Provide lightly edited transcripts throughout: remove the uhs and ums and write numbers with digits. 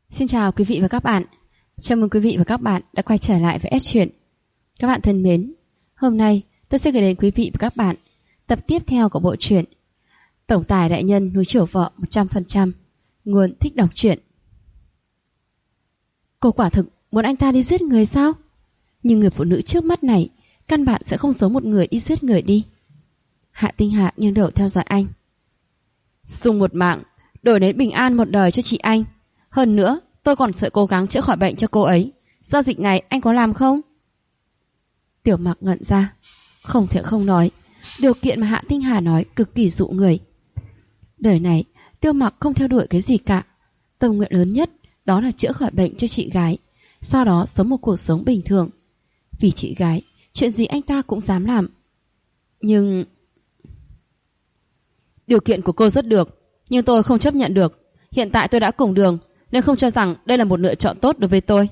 Xin chào quý vị và các bạn. Chào mừng quý vị và các bạn đã quay trở lại với S Truyện. Các bạn thân mến, hôm nay tôi sẽ gửi đến quý vị và các bạn tập tiếp theo của bộ truyện Tổng tài đại nhân núi chiều vợ 100%. Nguồn Thích đọc truyện. Cô quả thực muốn anh ta đi giết người sao? Nhưng người phụ nữ trước mắt này căn bản sẽ không giống một người đi giết người đi. Hạ Tinh Hạ nghiêng đầu theo dõi anh. Dùng một mạng đổi đến bình an một đời cho chị anh. Hơn nữa, tôi còn sẽ cố gắng chữa khỏi bệnh cho cô ấy. Giao dịch này anh có làm không? Tiểu Mặc ngẩn ra, không thể không nói. Điều kiện mà Hạ Tinh Hà nói cực kỳ dụ người. Đời này, Tiêu Mặc không theo đuổi cái gì cả. Tâm nguyện lớn nhất đó là chữa khỏi bệnh cho chị gái, sau đó sống một cuộc sống bình thường. Vì chị gái, chuyện gì anh ta cũng dám làm. Nhưng... Điều kiện của cô rất được, nhưng tôi không chấp nhận được. Hiện tại tôi đã cùng đường, nên không cho rằng đây là một lựa chọn tốt đối với tôi.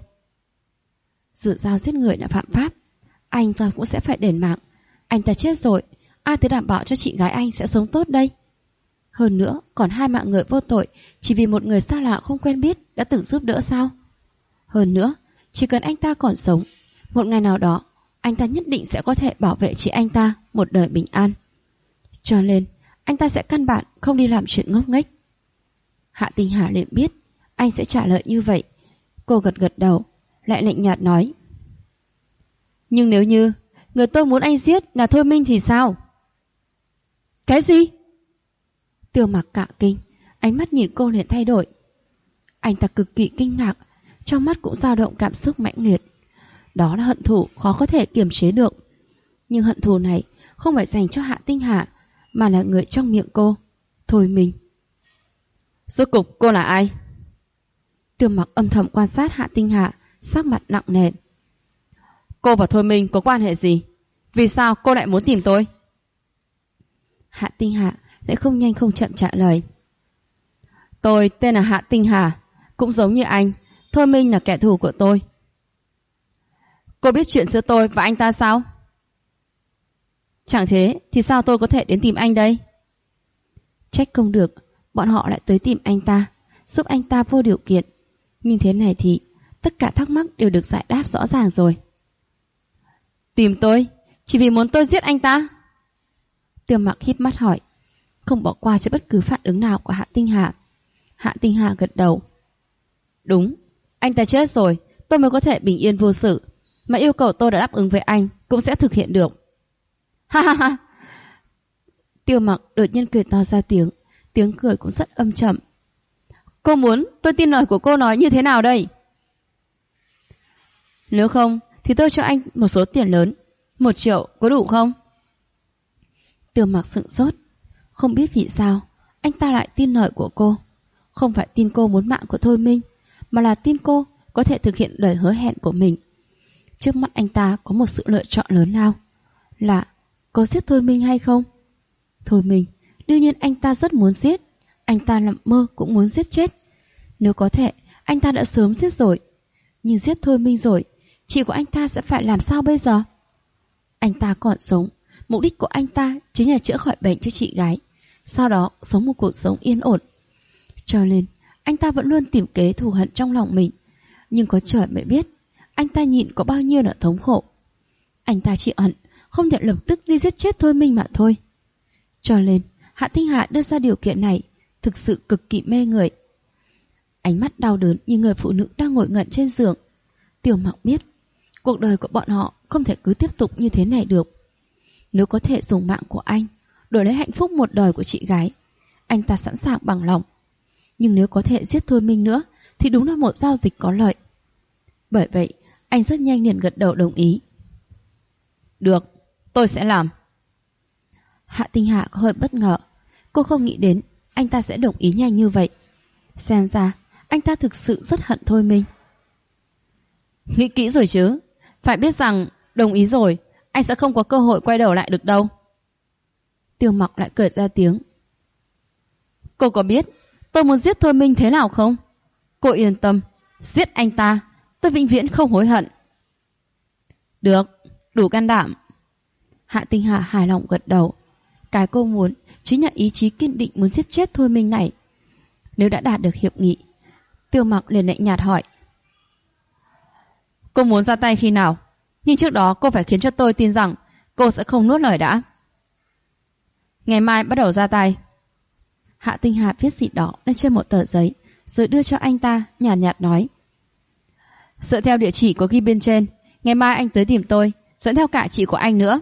Dự giao giết người là phạm pháp, anh ta cũng sẽ phải đền mạng. Anh ta chết rồi, ai tới đảm bảo cho chị gái anh sẽ sống tốt đây? Hơn nữa, còn hai mạng người vô tội chỉ vì một người xa lạ không quen biết đã từng giúp đỡ sao? Hơn nữa, chỉ cần anh ta còn sống, một ngày nào đó anh ta nhất định sẽ có thể bảo vệ chị anh ta một đời bình an. Cho nên anh ta sẽ căn bản không đi làm chuyện ngốc nghếch. Hạ Tinh Hà liền biết anh sẽ trả lời như vậy. Cô gật gật đầu, lại lạnh nhạt nói: Nhưng nếu như người tôi muốn anh giết là Thôi Minh thì sao? Cái gì? Tiêu Mặc cả kinh, ánh mắt nhìn cô liền thay đổi. Anh ta cực kỳ kinh ngạc, trong mắt cũng dao động cảm xúc mãnh liệt. Đó là hận thù khó có thể kiềm chế được. Nhưng hận thù này không phải dành cho Hạ Tinh Hà, mà là người trong miệng cô, Thôi Minh. Rốt cục cô là ai? Tiêu Mặc âm thầm quan sát Hạ Tinh Hà, sắc mặt nặng nề. Cô và Thôi Minh có quan hệ gì? Vì sao cô lại muốn tìm tôi? Hạ Tinh Hà lại không nhanh không chậm trả lời. Tôi tên là Hạ Tinh Hà, cũng giống như anh, Thôi Minh là kẻ thù của tôi. Cô biết chuyện giữa tôi và anh ta sao? Chẳng thế thì sao tôi có thể đến tìm anh đây? Trách không được, bọn họ lại tới tìm anh ta, giúp anh ta vô điều kiện. Nhưng thế này thì tất cả thắc mắc đều được giải đáp rõ ràng rồi. Tìm tôi chỉ vì muốn tôi giết anh ta? Tiêu Mặc híp mắt hỏi, không bỏ qua cho bất cứ phản ứng nào của Hạ Tinh Hà. Hạ Tinh Hà gật đầu. Đúng, anh ta chết rồi, tôi mới có thể bình yên vô sự. Mà yêu cầu tôi đã đáp ứng với anh cũng sẽ thực hiện được. Ha ha ha. Tiêu Mặc đột nhiên cười to ra tiếng, tiếng cười cũng rất âm trầm. Cô muốn tôi tin lời của cô nói như thế nào đây? Nếu không thì tôi cho anh một số tiền lớn, 1 triệu có đủ không? Tiêu Mặc sững sốt, không biết vì sao anh ta lại tin lời của cô. Không phải tin cô muốn mạng của Thôi Minh, mà là tin cô có thể thực hiện lời hứa hẹn của mình. Trước mắt anh ta có một sự lựa chọn lớn nào, là có giết Thôi Minh hay không? Thôi Minh, đương nhiên anh ta rất muốn giết. Anh ta nằm mơ cũng muốn giết chết. Nếu có thể, anh ta đã sớm giết rồi. Nhưng giết Thôi Minh rồi, chị của anh ta sẽ phải làm sao bây giờ? Anh ta còn sống, mục đích của anh ta chính là chữa khỏi bệnh cho chị gái, sau đó sống một cuộc sống yên ổn. Cho nên anh ta vẫn luôn tìm kế thù hận trong lòng mình. Nhưng có trời mới biết anh ta nhịn có bao nhiêu là thống khổ. Anh ta chỉ hận không thể lập tức đi giết chết Thôi Minh mà thôi. Cho nên Hạ Tinh Hà đưa ra điều kiện này thực sự cực kỳ mê người. Ánh mắt đau đớn như người phụ nữ đang ngồi ngẩn trên giường. Tiêu Mặc biết cuộc đời của bọn họ không thể cứ tiếp tục như thế này được. Nếu có thể dùng mạng của anh đổi lấy hạnh phúc một đời của chị gái, anh ta sẵn sàng bằng lòng. Nhưng nếu có thể giết Thôi Minh nữa thì đúng là một giao dịch có lợi. Bởi vậy anh rất nhanh liền gật đầu đồng ý. Được, tôi sẽ làm. Hạ Tinh Hạ có hơi bất ngờ. Cô không nghĩ đến anh ta sẽ đồng ý nhanh như vậy. Xem ra anh ta thực sự rất hận Thôi Minh. Nghĩ kỹ rồi chứ. Phải biết rằng đồng ý rồi anh sẽ không có cơ hội quay đầu lại được đâu. Tiêu Mặc lại cười ra tiếng. Cô có biết tôi muốn giết Thôi Minh thế nào không? Cô yên tâm, giết anh ta tôi vĩnh viễn không hối hận. Được, đủ can đảm. Hạ Tinh Hà hài lòng gật đầu. Cái cô muốn chính là ý chí kiên định muốn giết chết Thôi Minh này. Nếu đã đạt được hiệp nghị, Tiêu Mặc liền lạnh nhạt hỏi. Cô muốn ra tay khi nào? Nhưng trước đó cô phải khiến cho tôi tin rằng cô sẽ không nuốt lời đã. Ngày mai bắt đầu ra tay. Hạ Tinh Hà viết gì đó lên trên một tờ giấy, rồi đưa cho anh ta, nhàn nhạt nói. Dựa theo địa chỉ có ghi bên trên, ngày mai anh tới tìm tôi, dẫn theo cả chị của anh nữa.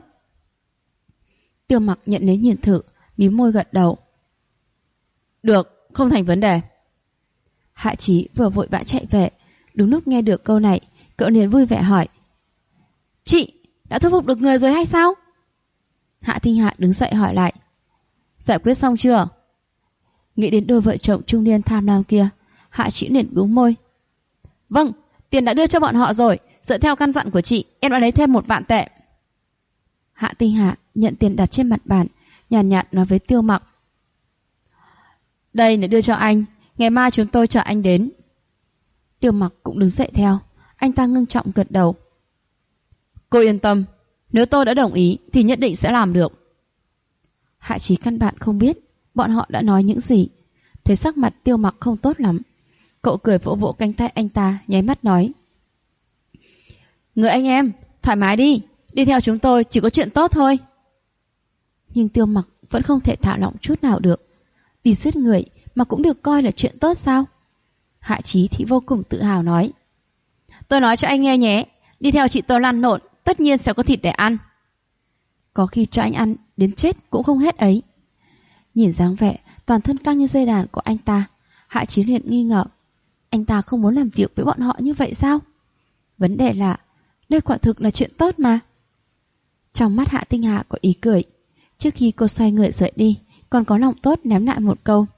Tiêu Mặc nhận lấy nhìn thử, mím môi gật đầu. Được, không thành vấn đề. Hạ Chí vừa vội vã chạy về, đúng lúc nghe được câu này, cậu liền vui vẻ hỏi. Chị, đã thuyết phục được người rồi hay sao? Hạ Tinh Hạ đứng dậy hỏi lại. Giải quyết xong chưa? Nghĩ đến đôi vợ chồng trung niên tham lam kia, Hạ Chí liền bĩu môi. Vâng, tiền đã đưa cho bọn họ rồi, dựa theo căn dặn của chị, em đã lấy thêm 1 vạn tệ. Hạ Tinh Hạ nhận tiền đặt trên mặt bàn, nhàn nhạt nói với Tiêu Mặc. Đây để đưa cho anh, ngày mai chúng tôi chờ anh đến. Tiêu Mặc cũng đứng dậy theo, anh ta ngưng trọng gật đầu. Cô yên tâm, nếu tôi đã đồng ý thì nhất định sẽ làm được. Hạ Chí căn bản không biết bọn họ đã nói những gì. Thấy sắc mặt Tiêu Mặc không tốt lắm, cậu cười vỗ vỗ cánh tay anh ta, nháy mắt nói. Người anh em, thoải mái đi theo chúng tôi chỉ có chuyện tốt thôi. Nhưng Tiêu Mặc vẫn không thể thả lỏng chút nào được. Đi giết người mà cũng được coi là chuyện tốt sao? Hạ Chí thì vô cùng tự hào nói. Tôi nói cho anh nghe nhé, đi theo chị tôi lăn lộn, tất nhiên sẽ có thịt để ăn. Có khi cho anh ăn đến chết cũng không hết ấy. Nhìn dáng vẻ toàn thân căng như dây đàn của anh ta, Hạ Chí liền nghi ngờ. Anh ta không muốn làm việc với bọn họ như vậy sao? Vấn đề là đây quả thực là chuyện tốt mà. Trong mắt Hạ Tinh Hà có ý cười. Trước khi cô xoay người rời đi, còn có lòng tốt ném lại một câu.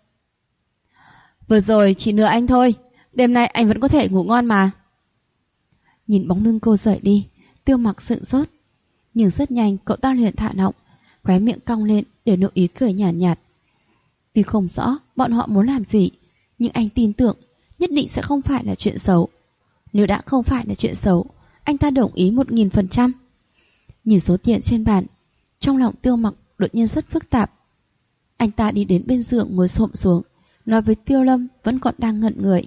Vừa rồi chỉ nửa anh thôi, đêm nay anh vẫn có thể ngủ ngon mà. Nhìn bóng lưng cô rời đi, Tiêu Mặc sững sốt. Nhưng rất nhanh cậu ta liền thả lỏng, khóe miệng cong lên để nụ ý cười nhàn nhạt. Tuy không rõ bọn họ muốn làm gì, nhưng anh tin tưởng nhất định sẽ không phải là chuyện xấu. Nếu đã không phải là chuyện xấu, anh ta đồng ý 1000%. Nhìn số tiền trên bàn, trong lòng Tiêu Mặc đột nhiên rất phức tạp. Anh ta đi đến bên giường ngồi xổm xuống, nói với Tiêu Lâm vẫn còn đang ngẩn người.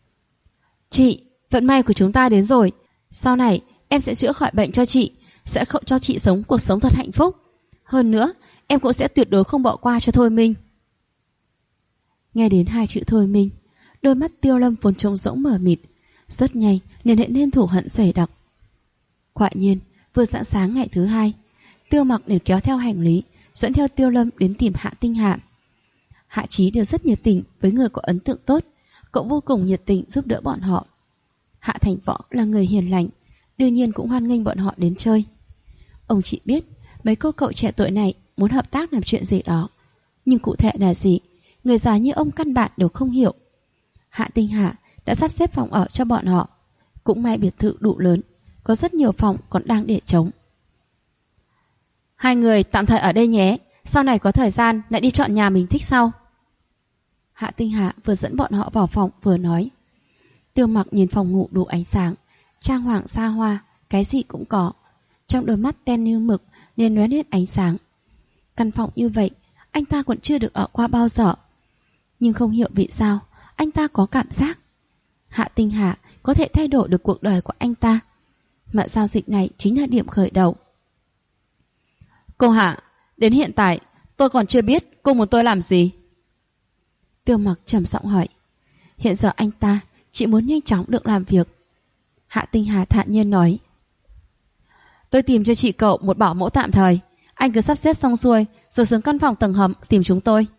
Chị, vận may của chúng ta đến rồi. Sau này em sẽ chữa khỏi bệnh cho chị, sẽ không cho chị sống cuộc sống thật hạnh phúc. Hơn nữa, em cũng sẽ tuyệt đối không bỏ qua cho Thôi Minh. Nghe đến 2 chữ Thôi Minh, đôi mắt Tiêu Lâm vốn trống rỗng mờ mịt, rất nhanh liền hiện lên thù hận dày đặc. Quả nhiên, vừa rạng sáng ngày thứ 2, Tiêu Mặc liền kéo theo hành lý, dẫn theo Tiêu Lâm đến tìm Hạ Tinh Hạ. Hạ Chí đều rất nhiệt tình với người có ấn tượng tốt, cậu vô cùng nhiệt tình giúp đỡ bọn họ. Hạ Thành Võ là người hiền lành, đương nhiên cũng hoan nghênh bọn họ đến chơi. Ông chỉ biết mấy cô cậu trẻ tuổi này muốn hợp tác làm chuyện gì đó, nhưng cụ thể là gì, người già như ông căn bản đều không hiểu. Hạ Tinh Hạ đã sắp xếp phòng ở cho bọn họ, cũng may biệt thự đủ lớn, có rất nhiều phòng còn đang để trống. Hai người tạm thời ở đây nhé, sau này có thời gian lại đi chọn nhà mình thích sau. Hạ Tinh Hạ vừa dẫn bọn họ vào phòng vừa nói. Tiêu Mặc nhìn phòng ngủ đủ ánh sáng, trang hoàng xa hoa, cái gì cũng có. Trong đôi mắt đen như mực liền lóe lên ánh sáng. Căn phòng như vậy anh ta còn chưa được ở qua bao giờ. Nhưng không hiểu vì sao anh ta có cảm giác Hạ Tinh Hạ có thể thay đổi được cuộc đời của anh ta, mà giao dịch này chính là điểm khởi đầu. Cô Hạ, đến hiện tại tôi còn chưa biết cô muốn tôi làm gì. Tiêu Mặc trầm giọng hỏi. Hiện giờ anh ta chỉ muốn nhanh chóng được làm việc. Hạ Tinh Hà thản nhiên nói. Tôi tìm cho chị cậu một bảo mẫu tạm thời, anh cứ sắp xếp xong xuôi rồi xuống căn phòng tầng hầm tìm chúng tôi.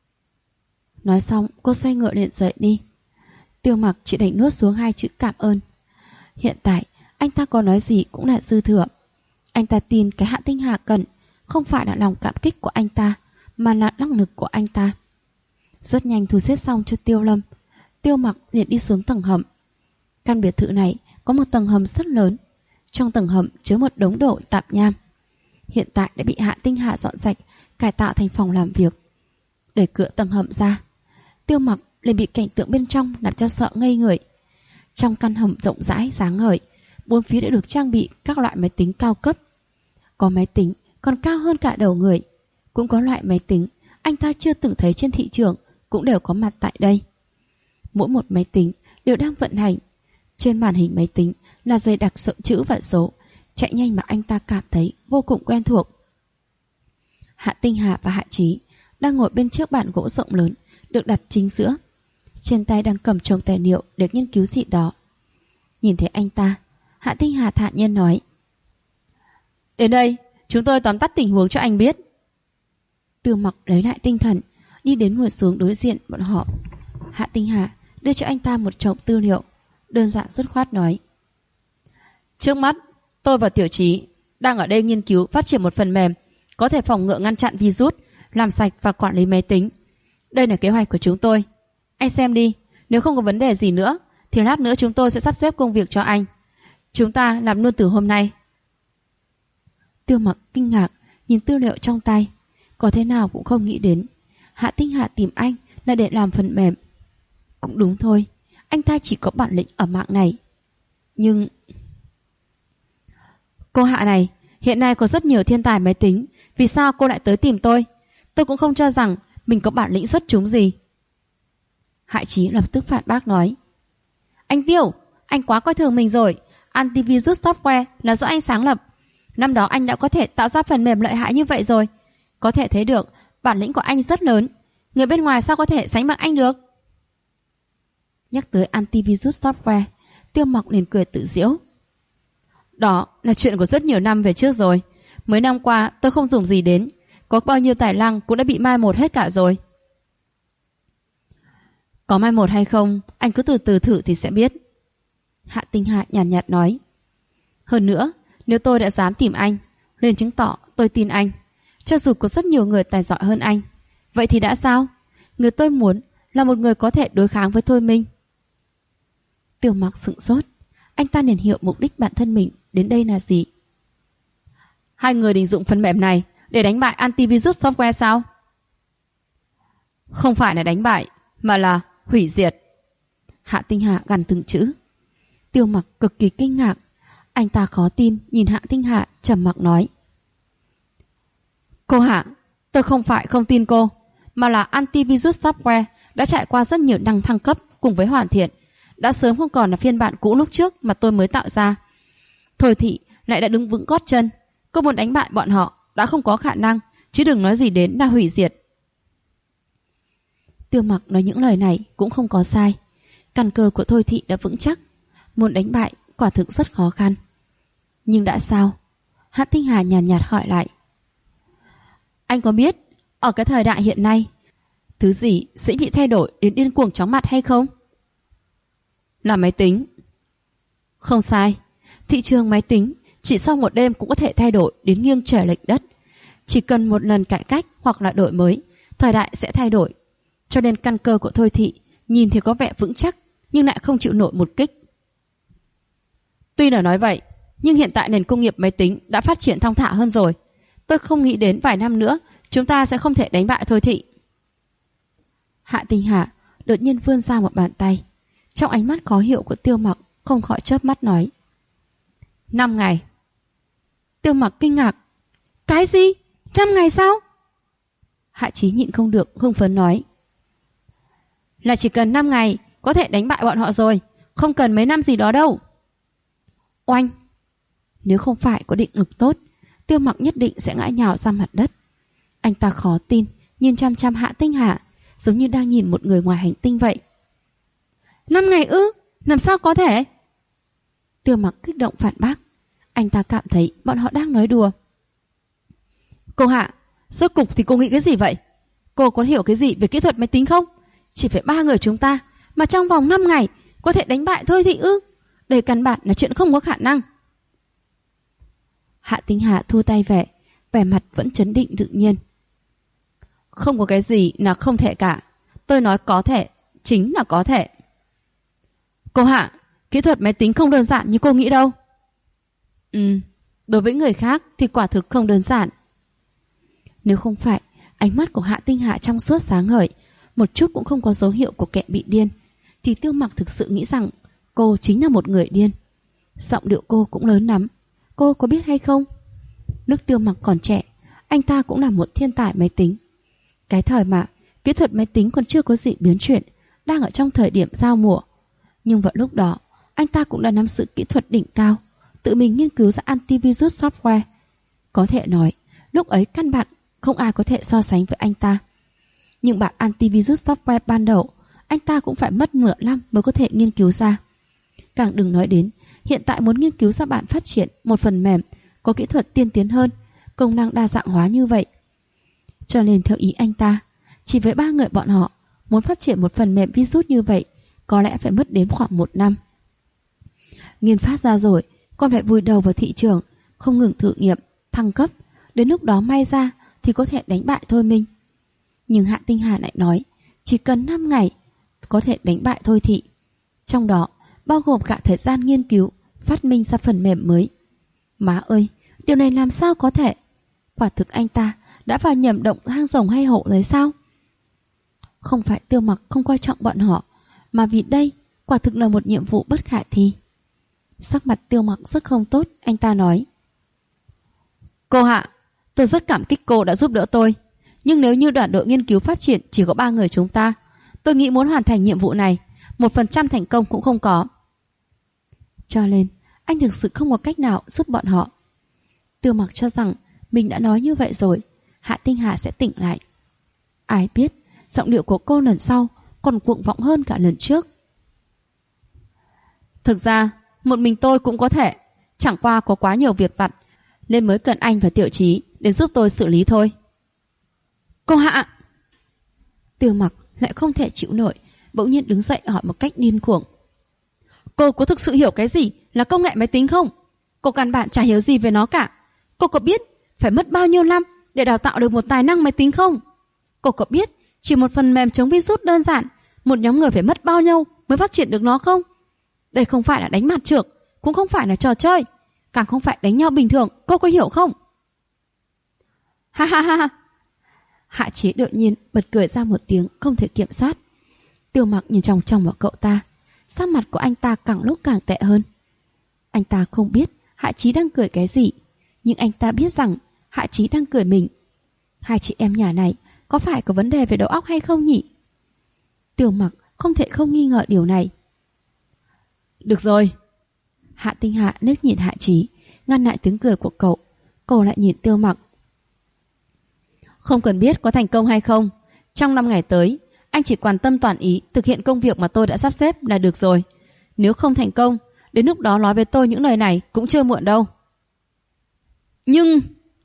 Nói xong cô xoay ngựa liền rời đi. Tiêu Mặc chỉ đành nuốt xuống 2 chữ cảm ơn. Hiện tại anh ta có nói gì cũng là dư thừa. Anh ta tin cái Hạ Tinh Hà cần không phải là lòng cảm kích của anh ta, mà là năng lực của anh ta. Rất nhanh thu xếp xong cho Tiêu Lâm, Tiêu Mặc liền đi xuống tầng hầm. Căn biệt thự này có một tầng hầm rất lớn. Trong tầng hầm chứa một đống đồ tạp nham. Hiện tại đã bị Hạ Tinh Hà dọn sạch, cải tạo thành phòng làm việc. Đẩy cửa tầng hầm ra, Tiêu Mặc liền bị cảnh tượng bên trong làm cho sợ ngây người. Trong căn hầm rộng rãi sáng ngời, bốn phía đã được trang bị các loại máy tính cao cấp. Có máy tính còn cao hơn cả đầu người, cũng có loại máy tính anh ta chưa từng thấy trên thị trường cũng đều có mặt tại đây. Mỗi một máy tính đều đang vận hành. Trên màn hình máy tính là dày đặc số chữ và số, chạy nhanh mà anh ta cảm thấy vô cùng quen thuộc. Hạ Tinh Hà và Hạ Chí đang ngồi bên trước bàn gỗ rộng lớn, được đặt chính giữa. Trên tay đang cầm chồng tài liệu để nghiên cứu gì đó. Nhìn thấy anh ta, Hạ Tinh Hà thản nhiên nói: "Đến đây, chúng tôi tóm tắt tình huống cho anh biết." Tiêu Mặc lấy lại tinh thần, đi đến ngồi xuống đối diện bọn họ. Hạ Tinh Hà đưa cho anh ta một chồng tư liệu, đơn giản dứt khoát nói: "Trước mắt, tôi và Tiểu Chí đang ở đây nghiên cứu phát triển một phần mềm có thể phòng ngừa ngăn chặn virus, làm sạch và quản lý máy tính. Đây là kế hoạch của chúng tôi. Anh xem đi, nếu không có vấn đề gì nữa thì lát nữa chúng tôi sẽ sắp xếp công việc cho anh. Chúng ta làm luôn từ hôm nay." Tiêu Mặc kinh ngạc nhìn tư liệu trong tay, có thế nào cũng không nghĩ đến Hạ Tinh Hà tìm anh là để làm phần mềm. Cũng đúng thôi, anh ta chỉ có bản lĩnh ở mạng này. Nhưng cô Hạ này, hiện nay có rất nhiều thiên tài máy tính, vì sao cô lại tới tìm tôi? Tôi cũng không cho rằng mình có bản lĩnh xuất chúng gì. Hạ Chí lập tức phản bác nói: "Anh Tiêu, anh quá coi thường mình rồi. Antivirus software là do anh sáng lập. Năm đó anh đã có thể tạo ra phần mềm lợi hại như vậy rồi. Có thể thấy được bản lĩnh của anh rất lớn. Người bên ngoài sao có thể sánh bằng anh được?" Nhắc tới antivirus software, Tiêu Mặc liền cười tự giễu: "Đó là chuyện của rất nhiều năm về trước rồi. Mấy năm qua tôi không dùng gì đến. Có bao nhiêu tài năng cũng đã bị mai một hết cả rồi." "Có mai một hay không, anh cứ từ từ thử thì sẽ biết." Hạ Tinh Hà nhàn nhạt nói: "Hơn nữa, nếu tôi đã dám tìm anh, liền chứng tỏ tôi tin anh. Cho dù có rất nhiều người tài giỏi hơn anh, vậy thì đã sao? Người tôi muốn là một người có thể đối kháng với Thôi Minh." Tiêu Mặc sững sốt, anh ta liền hiểu mục đích bản thân mình đến đây là gì. "Hai người định dụng phần mềm này để đánh bại antivirus software sao?" "Không phải là đánh bại, mà là hủy diệt." Hạ Tinh Hà gằn từng chữ. Tiêu Mặc cực kỳ kinh ngạc, anh ta khó tin nhìn Hạ Tinh Hà, trầm mặc nói: "Cô Hạ, tôi không phải không tin cô, mà là antivirus software đã trải qua rất nhiều năm thăng cấp cùng với hoàn thiện, đã sớm không còn là phiên bản cũ lúc trước mà tôi mới tạo ra. Thôi Thị lại đã đứng vững gót chân, cô muốn đánh bại bọn họ đã không có khả năng, chứ đừng nói gì đến là hủy diệt." Tiêu Mặc nói những lời này cũng không có sai. Căn cơ của Thôi Thị đã vững chắc, muốn đánh bại quả thực rất khó khăn. Nhưng đã sao? Hạ Tinh Hà nhàn nhạt hỏi lại: "Anh có biết ở cái thời đại hiện nay, thứ gì sẽ bị thay đổi đến điên cuồng chóng mặt hay không?" "Là máy tính." "Không sai, thị trường máy tính chỉ sau một đêm cũng có thể thay đổi đến nghiêng trời lệch đất. Chỉ cần một lần cải cách hoặc là đổi mới, thời đại sẽ thay đổi. Cho nên căn cơ của Thôi Thị nhìn thì có vẻ vững chắc, nhưng lại không chịu nổi một kích." "Tuy là nói vậy, nhưng hiện tại nền công nghiệp máy tính đã phát triển thong thả hơn rồi. Tôi không nghĩ đến vài năm nữa chúng ta sẽ không thể đánh bại Thôi Thị." Hạ Tinh Hà đột nhiên vươn ra một bàn tay. Trong ánh mắt khó hiểu của Tiêu Mặc không khỏi chớp mắt nói: 5 ngày. Tiêu Mặc kinh ngạc: "Cái gì? 5 ngày sao?" Hạ Chí nhịn không được hưng phấn nói: "Là chỉ cần 5 ngày có thể đánh bại bọn họ rồi, không cần mấy năm gì đó đâu." Oanh! Nếu không phải có định lực tốt, Tiêu Mặc nhất định sẽ ngã nhào ra mặt đất. Anh ta khó tin nhìn chăm chăm Hạ Tinh Hà, giống như đang nhìn một người ngoài hành tinh vậy. 5 ngày ư? Làm sao có thể? Tiêu Mặc kích động phản bác. Anh ta cảm thấy bọn họ đang nói đùa. "Cô Hạ, rốt cục thì cô nghĩ cái gì vậy? Cô có hiểu cái gì về kỹ thuật máy tính không? Chỉ phải 3 người chúng ta mà trong vòng 5 ngày có thể đánh bại Thôi Thị ư? Đây căn bản là chuyện không có khả năng." Hạ Tinh Hà thu tay về, vẻ mặt vẫn trấn định tự nhiên. "Không có cái gì là không thể cả. Tôi nói có thể, chính là có thể." "Cô Hạ, kỹ thuật máy tính không đơn giản như cô nghĩ đâu." Đối với người khác thì quả thực không đơn giản." Nếu không phải ánh mắt của Hạ Tinh Hà trong suốt sáng ngời, một chút cũng không có dấu hiệu của kẻ bị điên, thì Tiêu Mặc thực sự nghĩ rằng cô chính là một người điên. Giọng điệu cô cũng lớn lắm. Cô có biết hay không? Lúc Tiêu Mặc còn trẻ, anh ta cũng là một thiên tài máy tính. Cái thời mà kỹ thuật máy tính còn chưa có gì biến chuyển, đang ở trong thời điểm giao mùa. Nhưng vào lúc đó, anh ta cũng đã nắm giữ kỹ thuật đỉnh cao, tự mình nghiên cứu ra antivirus software. Có thể nói, lúc ấy căn bản không ai có thể so sánh với anh ta. Nhưng bản antivirus software ban đầu, anh ta cũng phải mất nửa năm mới có thể nghiên cứu ra. Càng đừng nói đến, hiện tại muốn nghiên cứu ra bản phát triển một phần mềm có kỹ thuật tiên tiến hơn, công năng đa dạng hóa như vậy. Cho nên theo ý anh ta, chỉ với 3 người bọn họ, muốn phát triển một phần mềm virus như vậy, có lẽ phải mất đến khoảng 1 năm. Nghiên phát ra rồi, còn phải vùi đầu vào thị trường, không ngừng thử nghiệm, thăng cấp, đến lúc đó may ra thì có thể đánh bại Thôi Minh. Nhưng Hạ Tinh Hà lại nói, chỉ cần 5 ngày có thể đánh bại Thôi Thị. Trong đó, bao gồm cả thời gian nghiên cứu, phát minh ra phần mềm mới. Má ơi, điều này làm sao có thể? Quả thực anh ta đã vào nhầm động hang rồng hay hổ rồi sao? Không phải Tiêu Mặc không coi trọng bọn họ, mà vì đây quả thực là một nhiệm vụ bất khả thi. Sắc mặt Tiêu Mặc rất không tốt, anh ta nói. Cô Hạ, tôi rất cảm kích cô đã giúp đỡ tôi. Nhưng nếu như đoàn đội nghiên cứu phát triển chỉ có 3 người chúng ta, tôi nghĩ muốn hoàn thành nhiệm vụ này, 1% thành công cũng không có. Cho nên, anh thực sự không có cách nào giúp bọn họ. Tiêu Mặc cho rằng mình đã nói như vậy rồi, Hạ Tinh Hà sẽ tỉnh lại. Ai biết, giọng điệu của cô lần sau còn cuồng vọng hơn cả lần trước. Thực ra, một mình tôi cũng có thể, chẳng qua có quá nhiều việc vặt, nên mới cần anh và Tiểu Chí để giúp tôi xử lý thôi. Cô Hạ! Tiêu Mặc lại không thể chịu nổi, bỗng nhiên đứng dậy hỏi một cách điên cuồng. Cô có thực sự hiểu cái gì là công nghệ máy tính không? Cô căn bản chả hiểu gì về nó cả. Cô có biết phải mất bao nhiêu năm để đào tạo được một tài năng máy tính không? Cô có biết chỉ một phần mềm chống virus đơn giản, một nhóm người phải mất bao nhiêu mới phát triển được nó không? Đây không phải là đánh mặt trược, cũng không phải là trò chơi, càng không phải đánh nhau bình thường, cô có hiểu không? Ha ha ha! Hạ Chí đột nhiên bật cười ra một tiếng không thể kiểm soát. Tiêu Mặc nhìn chòng chòng vào cậu ta, sắc mặt của anh ta càng lúc càng tệ hơn. Anh ta không biết Hạ Chí đang cười cái gì, nhưng anh ta biết rằng Hạ Chí đang cười mình. Hai chị em nhà này có phải có vấn đề về đầu óc hay không nhỉ? Tiêu Mặc không thể không nghi ngờ điều này. Được rồi. Hạ Tinh Hạ liếc nhìn Hạ Chí, ngăn lại tiếng cười của cậu. Cô lại nhìn Tiêu Mặc. Không cần biết có thành công hay không, trong 5 ngày tới, anh chỉ quan tâm toàn ý thực hiện công việc mà tôi đã sắp xếp là được rồi. Nếu không thành công, đến lúc đó nói với tôi những lời này cũng chưa muộn đâu. Nhưng...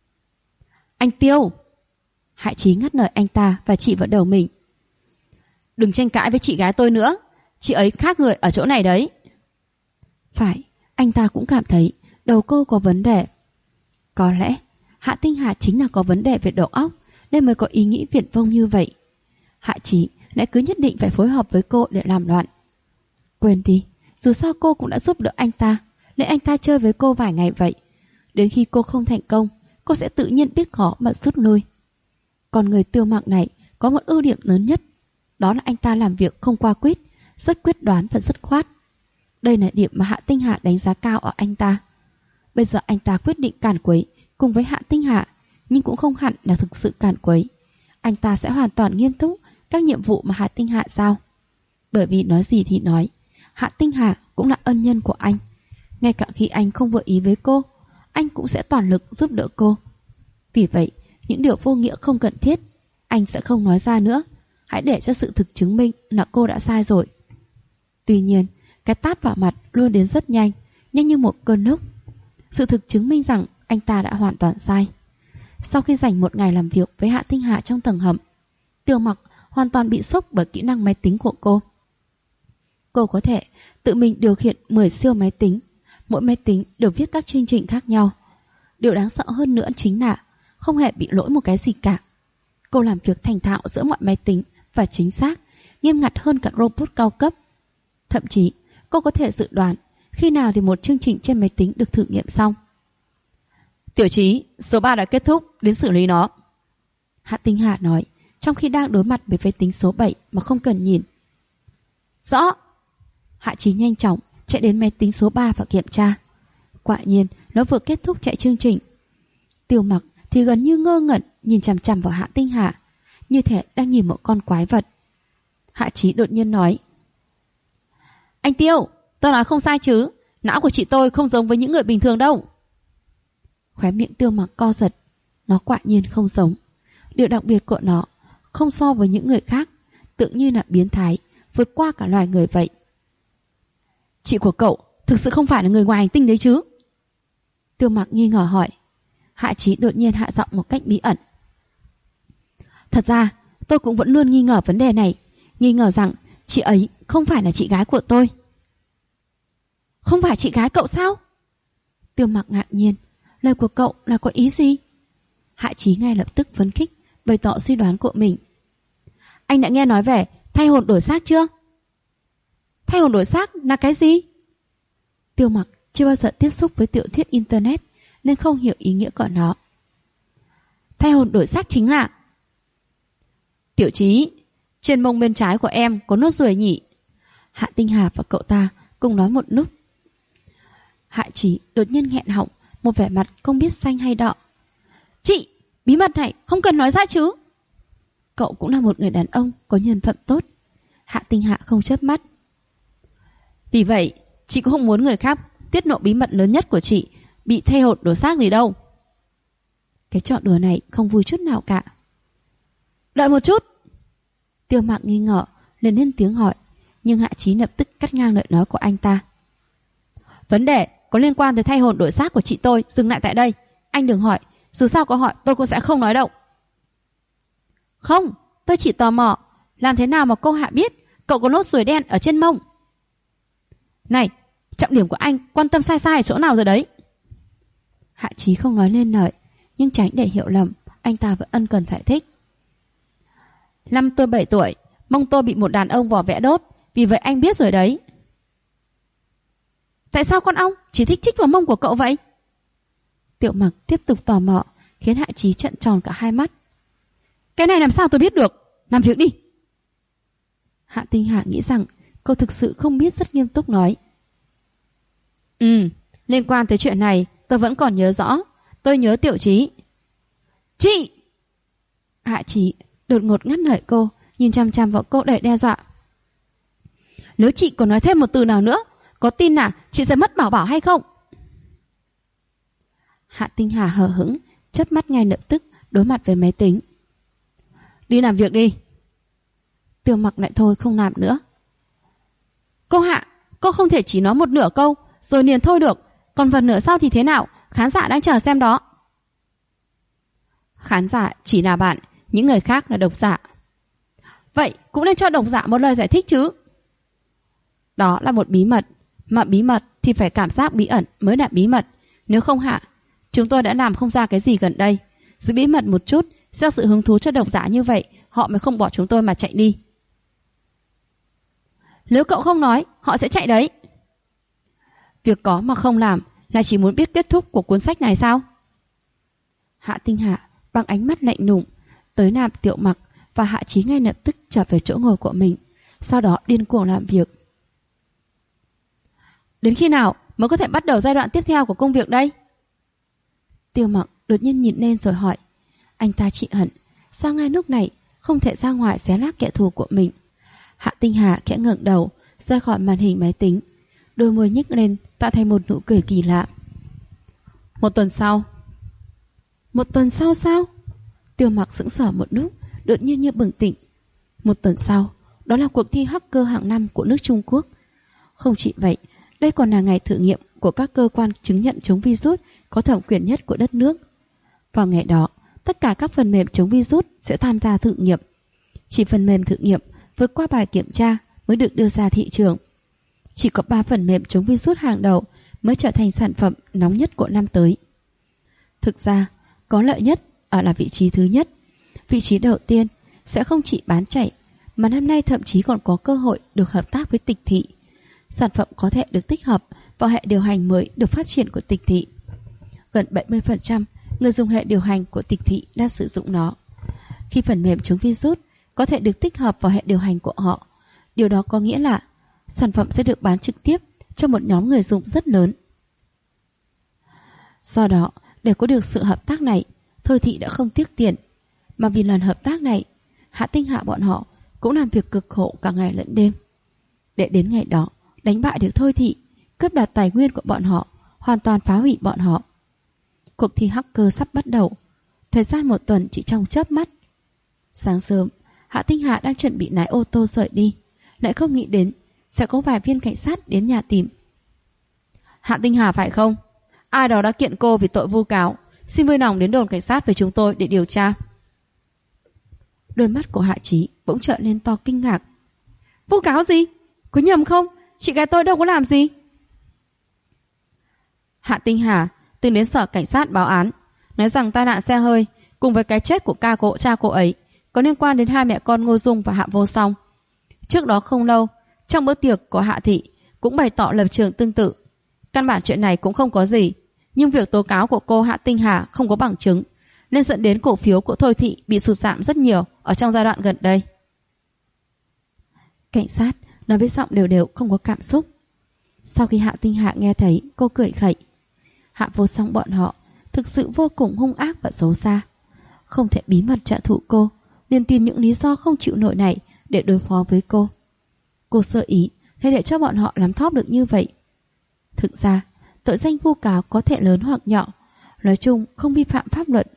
Anh Tiêu! Hạ Chí ngắt lời anh ta và chỉ vào đầu mình. Đừng tranh cãi với chị gái tôi nữa, chị ấy khác người ở chỗ này đấy. Phải, anh ta cũng cảm thấy đầu cô có vấn đề. Có lẽ Hạ Tinh Hà chính là có vấn đề về đầu óc nên mới có ý nghĩ viển vông như vậy. Hạ Chí lại cứ nhất định phải phối hợp với cô để làm loạn. Quên đi, dù sao cô cũng đã giúp đỡ anh ta, nên anh ta chơi với cô vài ngày vậy. Đến khi cô không thành công, cô sẽ tự nhiên biết khó mà rút lui. Còn người Tiêu Mặc này có một ưu điểm lớn nhất, đó là anh ta làm việc không qua quýt, rất quyết đoán và dứt khoát. Đây là điểm mà Hạ Tinh Hà đánh giá cao ở anh ta. Bây giờ anh ta quyết định càn quấy cùng với Hạ Tinh Hà, nhưng cũng không hẳn là thực sự càn quấy. Anh ta sẽ hoàn toàn nghiêm túc các nhiệm vụ mà Hạ Tinh Hà giao. Bởi vì nói gì thì nói, Hạ Tinh Hà cũng là ân nhân của anh. Ngay cả khi anh không vừa ý với cô, anh cũng sẽ toàn lực giúp đỡ cô. Vì vậy, những điều vô nghĩa không cần thiết, anh sẽ không nói ra nữa. Hãy để cho sự thực chứng minh là cô đã sai rồi. Tuy nhiên, cái tát vào mặt luôn đến rất nhanh, nhanh như một cơn lốc. Sự thực chứng minh rằng anh ta đã hoàn toàn sai. Sau khi dành một ngày làm việc với Hạ Tinh Hà trong tầng hầm, Tiêu Mặc hoàn toàn bị sốc bởi kỹ năng máy tính của cô. Cô có thể tự mình điều khiển 10 siêu máy tính, mỗi máy tính đều viết các chương trình khác nhau. Điều đáng sợ hơn nữa chính là không hề bị lỗi một cái gì cả. Cô làm việc thành thạo giữa mọi máy tính và chính xác, nghiêm ngặt hơn cả robot cao cấp. Thậm chí, cô có thể dự đoán khi nào thì một chương trình trên máy tính được thử nghiệm xong. Tiểu Chí, số 3 đã kết thúc, đến xử lý nó. Hạ Tinh Hà nói, trong khi đang đối mặt với máy tính số 7 mà không cần nhìn. Rõ. Hạ Chí nhanh chóng chạy đến máy tính số 3 và kiểm tra. Quả nhiên, nó vừa kết thúc chạy chương trình. Tiêu Mặc thì gần như ngơ ngẩn nhìn chằm chằm vào Hạ Tinh Hà, như thể đang nhìn một con quái vật. Hạ Chí đột nhiên nói, Anh Tiêu, tôi nói không sai chứ? Não của chị tôi không giống với những người bình thường đâu. Khóe miệng Tiêu Mặc co giật. Nó quả nhiên không giống. Điều đặc biệt của nó không so với những người khác, tự như là biến thái, vượt qua cả loài người vậy. Chị của cậu thực sự không phải là người ngoài hành tinh đấy chứ? Tiêu Mặc nghi ngờ hỏi. Hạ Chí đột nhiên hạ giọng một cách bí ẩn. Thật ra tôi cũng vẫn luôn nghi ngờ vấn đề này, nghi ngờ rằng chị ấy không phải là chị gái của tôi. Không phải chị gái cậu sao? Tiêu Mặc ngạc nhiên. Lời của cậu là có ý gì? Hạ Chí ngay lập tức phấn khích, bày tỏ suy đoán của mình. Anh đã nghe nói về thay hồn đổi xác chưa? Thay hồn đổi xác là cái gì? Tiêu Mặc chưa bao giờ tiếp xúc với tiểu thuyết internet nên không hiểu ý nghĩa của nó. Thay hồn đổi xác chính là... Tiểu Chí, trên mông bên trái của em có nốt ruồi nhỉ? Hạ Tinh Hà và cậu ta cùng nói một lúc. Hạ Chí đột nhiên nghẹn họng, một vẻ mặt không biết xanh hay đỏ. Chị, bí mật này không cần nói ra chứ? Cậu cũng là một người đàn ông có nhân phẩm tốt. Hạ Tinh Hạ không chớp mắt. Vì vậy, chị cũng không muốn người khác tiết lộ bí mật lớn nhất của chị bị thay hồn đổi xác gì đâu. Cái trò đùa này không vui chút nào cả. Đợi một chút. Tiêu Mặc nghi ngờ liền lên tiếng hỏi, nhưng Hạ Chí lập tức cắt ngang lời nói của anh ta. Vấn đề có liên quan tới thay hồn đổi xác của chị tôi dừng lại tại đây. Anh đừng hỏi, dù sao có hỏi tôi cũng sẽ không nói đâu. Không, tôi chỉ tò mò, làm thế nào mà cô Hạ biết cậu có nốt ruồi đen ở trên mông? Này, trọng điểm của anh quan tâm sai sai ở chỗ nào rồi đấy? Hạ Chí không nói lên lời, nhưng tránh để hiểu lầm, anh ta vẫn ân cần giải thích. Năm tôi 7 tuổi, mông tôi bị một đàn ông vò vẽ đốt, vì vậy anh biết rồi đấy. Tại sao con ong chỉ thích chích vào mông của cậu vậy? Tiểu Mặc tiếp tục tò mò, khiến Hạ Chí trợn tròn cả hai mắt. Cái này làm sao tôi biết được? Làm việc đi. Hạ Tinh Hà nghĩ rằng cô thực sự không biết, rất nghiêm túc nói. Liên quan tới chuyện này tôi vẫn còn nhớ rõ. Tôi nhớ Tiểu Chí. Chị! Hạ Chí đột ngột ngắt lời cô, nhìn chằm chằm vào cô đầy đe dọa. Nếu chị còn nói thêm một từ nào nữa, có tin là chị sẽ mất bảo bảo hay không? Hạ Tinh Hà hờ hững, chớp mắt ngay lập tức đối mặt với máy tính. Đi làm việc đi. Tiêu Mặc lại thôi không làm nữa. Cô Hạ, cô không thể chỉ nói một nửa câu rồi liền thôi được. Còn phần nửa sau thì thế nào? Khán giả đang chờ xem đó. Khán giả chỉ là bạn, những người khác là độc giả. Vậy cũng nên cho độc giả một lời giải thích chứ. Đó là một bí mật, mà bí mật thì phải cảm giác bí ẩn mới là bí mật. Nếu không Hạ, chúng tôi đã làm không ra cái gì gần đây. Giữ bí mật một chút, do sự hứng thú cho độc giả như vậy, họ mới không bỏ chúng tôi mà chạy đi. Nếu cậu không nói, họ sẽ chạy đấy. Việc có mà không làm là chỉ muốn biết kết thúc của cuốn sách này sao? Hạ Tinh Hạ bằng ánh mắt lạnh lùng tới nạp Tiểu Mặc, và Hạ Chí ngay lập tức trở về chỗ ngồi của mình, sau đó điên cuồng làm việc. Đến khi nào mới có thể bắt đầu giai đoạn tiếp theo của công việc đây? Tiêu Mặc đột nhiên nhìn lên rồi hỏi. Anh ta chỉ hận sao ngay lúc này không thể ra ngoài xé nát kẻ thù của mình. Hạ Tinh Hà khẽ ngẩng đầu ra khỏi màn hình máy tính, đôi môi nhếch lên tạo thành một nụ cười kỳ lạ. Một tuần sau. Một tuần sau sao? Tiêu Mặc sững sờ một lúc, đột nhiên như bừng tỉnh. Một tuần sau, đó là cuộc thi hacker hàng năm của nước Trung Quốc. Không chỉ vậy, đây còn là ngày thử nghiệm của các cơ quan chứng nhận chống virus có thẩm quyền nhất của đất nước. Vào ngày đó, tất cả các phần mềm chống virus sẽ tham gia thử nghiệm. Chỉ phần mềm thử nghiệm vượt qua bài kiểm tra mới được đưa ra thị trường. Chỉ có 3 phần mềm chống virus hàng đầu mới trở thành sản phẩm nóng nhất của năm tới. Thực ra, có lợi nhất ở là vị trí thứ nhất. Vị trí đầu tiên sẽ không chỉ bán chạy, mà năm nay thậm chí còn có cơ hội được hợp tác với Tịch Thị. Sản phẩm có thể được tích hợp vào hệ điều hành mới được phát triển của Tịch Thị. Gần 70% người dùng hệ điều hành của Tịch Thị đang sử dụng nó. Khi phần mềm chống virus có thể được tích hợp vào hệ điều hành của họ, điều đó có nghĩa là sản phẩm sẽ được bán trực tiếp cho một nhóm người dùng rất lớn. Do đó, để có được sự hợp tác này, Thôi Thị đã không tiếc tiền. Mà vì lần hợp tác này, Hạ Tinh Hạ bọn họ cũng làm việc cực khổ cả ngày lẫn đêm. Để đến ngày đó, đánh bại được Thôi Thị, cướp đoạt tài nguyên của bọn họ, hoàn toàn phá hủy bọn họ. Cuộc thi hacker sắp bắt đầu, thời gian 1 tuần chỉ trong chớp mắt. Sáng sớm, Hạ Tinh Hà đang chuẩn bị lái ô tô rời đi, lại không nghĩ đến sẽ có vài viên cảnh sát đến nhà tìm. Hạ Tinh Hà phải không? Ai đó đã kiện cô vì tội vu cáo, xin vui lòng đến đồn cảnh sát với chúng tôi để điều tra. Đôi mắt của Hạ Chí bỗng trợn lên to kinh ngạc. Vu cáo gì? Có nhầm không? Chị gái tôi đâu có làm gì. Hạ Tinh Hà từng đến sở cảnh sát báo án, nói rằng tai nạn xe hơi cùng với cái chết của cha cô ấy có liên quan đến hai mẹ con Ngô Dung và Hạ Vô Song. Trước đó không lâu, trong bữa tiệc của Hạ Thị cũng bày tỏ lập trường tương tự. Căn bản chuyện này cũng không có gì, nhưng việc tố cáo của cô Hạ Tinh Hà không có bằng chứng, nên dẫn đến cổ phiếu của Thôi Thị bị sụt giảm rất nhiều ở trong giai đoạn gần đây. Cảnh sát nói với giọng đều đều không có cảm xúc. Sau khi Hạ Tinh Hà nghe thấy, cô cười khẩy. Hạ Vô Song bọn họ thực sự vô cùng hung ác và xấu xa, không thể bí mật trả thù cô, nên tìm những lý do không chịu nổi này để đối phó với cô. Cô sơ ý hay để cho bọn họ làm thóp được như vậy. Thực ra, tội danh vu cáo có thể lớn hoặc nhỏ, nói chung không vi phạm pháp luật.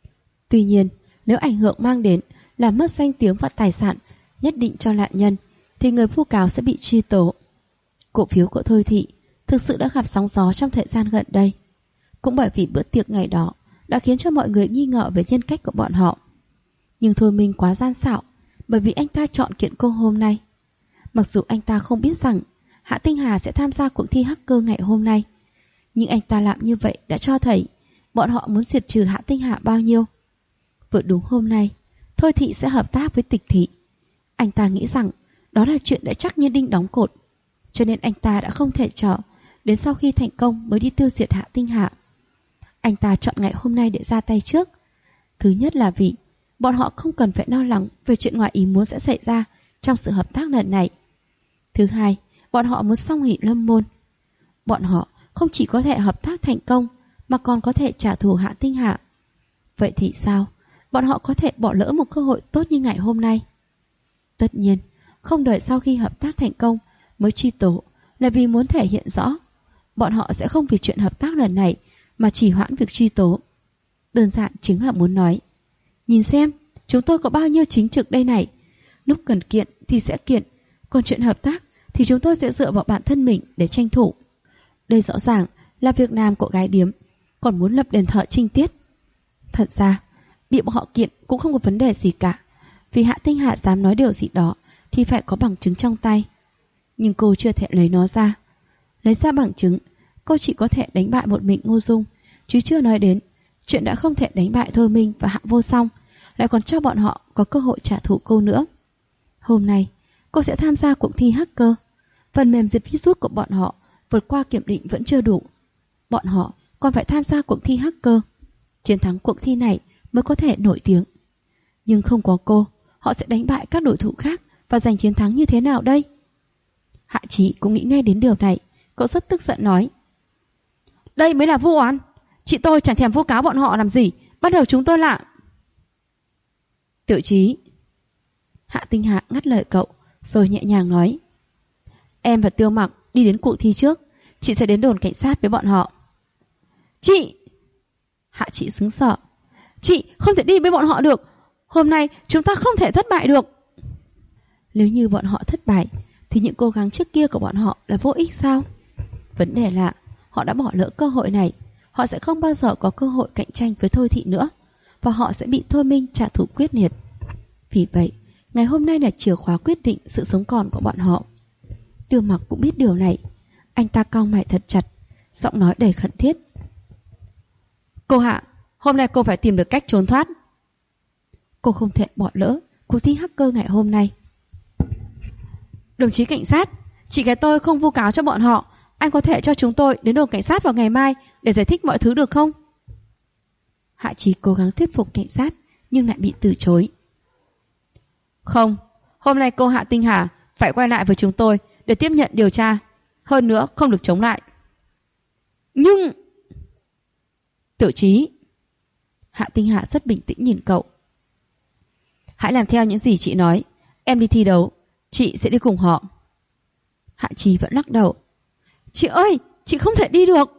Tuy nhiên, nếu ảnh hưởng mang đến là mất danh tiếng và tài sản nhất định cho nạn nhân, thì người vu cáo sẽ bị truy tố. Cổ phiếu của Thôi Thị thực sự đã gặp sóng gió trong thời gian gần đây. Cũng bởi vì bữa tiệc ngày đó đã khiến cho mọi người nghi ngờ về nhân cách của bọn họ. Nhưng Thôi Minh quá gian xảo, bởi vì anh ta chọn kiện cô hôm nay. Mặc dù anh ta không biết rằng Hạ Tinh Hà sẽ tham gia cuộc thi hacker ngày hôm nay, nhưng anh ta làm như vậy đã cho thấy bọn họ muốn diệt trừ Hạ Tinh Hà bao nhiêu. Vừa đúng hôm nay, Thôi Thị sẽ hợp tác với Tịch Thị. Anh ta nghĩ rằng đó là chuyện đã chắc như đinh đóng cột, cho nên anh ta đã không thể chờ đến sau khi thành công mới đi tiêu diệt Hạ Tinh Hà. Anh ta chọn ngày hôm nay để ra tay trước. Thứ nhất là vì bọn họ không cần phải lo lắng về chuyện ngoài ý muốn sẽ xảy ra trong sự hợp tác lần này. Thứ hai, bọn họ muốn song hỷ lâm môn. Bọn họ không chỉ có thể hợp tác thành công mà còn có thể trả thù Hạ Tinh Hà. Vậy thì sao? Bọn họ có thể bỏ lỡ một cơ hội tốt như ngày hôm nay. Tất nhiên, không đợi sau khi hợp tác thành công mới truy tố là vì muốn thể hiện rõ bọn họ sẽ không vì chuyện hợp tác lần này mà trì hoãn việc truy tố. Đơn giản chính là muốn nói, nhìn xem, chúng tôi có bao nhiêu chính trực đây này. Lúc cần kiện thì sẽ kiện, còn chuyện hợp tác thì chúng tôi sẽ dựa vào bản thân mình để tranh thủ. Đây rõ ràng là việc làm của gái điếm, còn muốn lập đền thờ trinh tiết. Thật ra, bị bọn họ kiện cũng không có vấn đề gì cả, vì Hạ Tinh Hà dám nói điều gì đó thì phải có bằng chứng trong tay. Nhưng cô chưa thể lấy nó ra. Lấy ra bằng chứng, cô chỉ có thể đánh bại một mình Ngô Dung, chứ chưa nói đến chuyện đã không thể đánh bại Thôi Minh và Hạ Vô Song, lại còn cho bọn họ có cơ hội trả thù cô nữa. Hôm nay, cô sẽ tham gia cuộc thi hacker. Phần mềm diệt virus của bọn họ vượt qua kiểm định vẫn chưa đủ. Bọn họ còn phải tham gia cuộc thi hacker. Chiến thắng cuộc thi này mới có thể nổi tiếng. Nhưng không có cô, họ sẽ đánh bại các đối thủ khác và giành chiến thắng như thế nào đây? Hạ Chí cũng nghĩ ngay đến điều này. Cậu rất tức giận nói, đây mới là vu oan. Chị tôi chẳng thèm vu cáo bọn họ làm gì, bắt đầu chúng tôi lạ. Tiểu Chí. Hạ Tinh Hà ngắt lời cậu, rồi nhẹ nhàng nói, em và Tiêu Mặc đi đến cuộc thi trước, chị sẽ đến đồn cảnh sát với bọn họ. Chị! Hạ Chí sững sờ. Chị không thể đi với bọn họ được. Hôm nay chúng ta không thể thất bại được. Nếu như bọn họ thất bại thì những cố gắng trước kia của bọn họ là vô ích sao? Vấn đề là họ đã bỏ lỡ cơ hội này. Họ sẽ không bao giờ có cơ hội cạnh tranh với Thôi Thị nữa, và họ sẽ bị Thôi Minh trả thù quyết liệt. Vì vậy, ngày hôm nay là chìa khóa quyết định sự sống còn của bọn họ. Tiêu Mặc cũng biết điều này. Anh ta cau mày thật chặt, giọng nói đầy khẩn thiết. Cô Hạ, hôm nay cô phải tìm được cách trốn thoát. Cô không thể bỏ lỡ cuộc thi hacker ngày hôm nay. Đồng chí cảnh sát, chị gái tôi không vu cáo cho bọn họ. Anh có thể cho chúng tôi đến đồn cảnh sát vào ngày mai để giải thích mọi thứ được không? Hạ Chí cố gắng thuyết phục cảnh sát nhưng lại bị từ chối. Không, hôm nay cô Hạ Tinh Hà phải quay lại với chúng tôi để tiếp nhận điều tra. Hơn nữa không được chống lại. Nhưng... Tiểu Chí. Hạ Tinh Hà rất bình tĩnh nhìn cậu. Hãy làm theo những gì chị nói. Em đi thi đấu, chị sẽ đi cùng họ. Hạ Chí vẫn lắc đầu. Chị ơi, chị không thể đi được.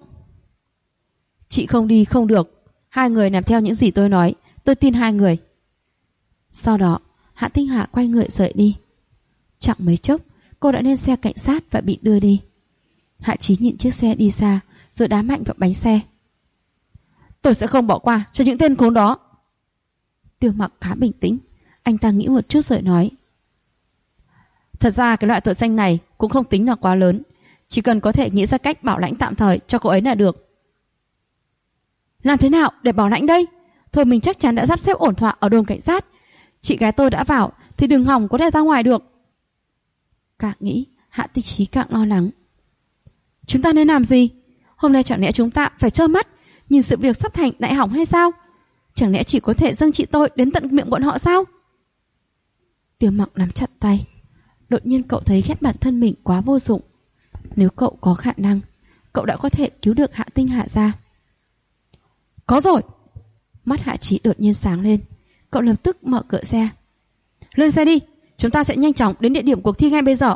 Chị không đi không được. Hai người làm theo những gì tôi nói. Tôi tin hai người. Sau đó Hạ Tinh Hà quay người rời đi. Chẳng mấy chốc cô đã lên xe cảnh sát và bị đưa đi. Hạ Chí nhìn chiếc xe đi xa rồi đá mạnh vào bánh xe. Tôi sẽ không bỏ qua cho những tên khốn đó. Tiêu Mặc khá bình tĩnh. Anh ta nghĩ một chút rồi nói. Thật ra cái loại tội danh này cũng không tính là quá lớn. Chỉ cần có thể nghĩ ra cách bảo lãnh tạm thời cho cô ấy là được. Làm thế nào để bảo lãnh đây? Thôi mình chắc chắn đã sắp xếp ổn thỏa ở đồn cảnh sát. Chị gái tôi đã vào thì đừng hòng có thể ra ngoài được. Càng nghĩ Hạ Tinh Chí càng lo lắng. Chúng ta nên làm gì? Hôm nay chẳng lẽ chúng ta phải trơ mắt nhìn sự việc sắp thành đại hỏng hay sao? Chẳng lẽ chỉ có thể dâng chị tôi đến tận miệng bọn họ sao? Tiêu Mặc nắm chặt tay. Đột nhiên cậu thấy ghét bản thân mình quá vô dụng. Nếu cậu có khả năng, cậu đã có thể cứu được Hạ Tinh Hà ra. Có rồi. Mắt Hạ Chí đột nhiên sáng lên. Cậu lập tức mở cửa xe. Lên xe đi, chúng ta sẽ nhanh chóng đến địa điểm cuộc thi ngay bây giờ.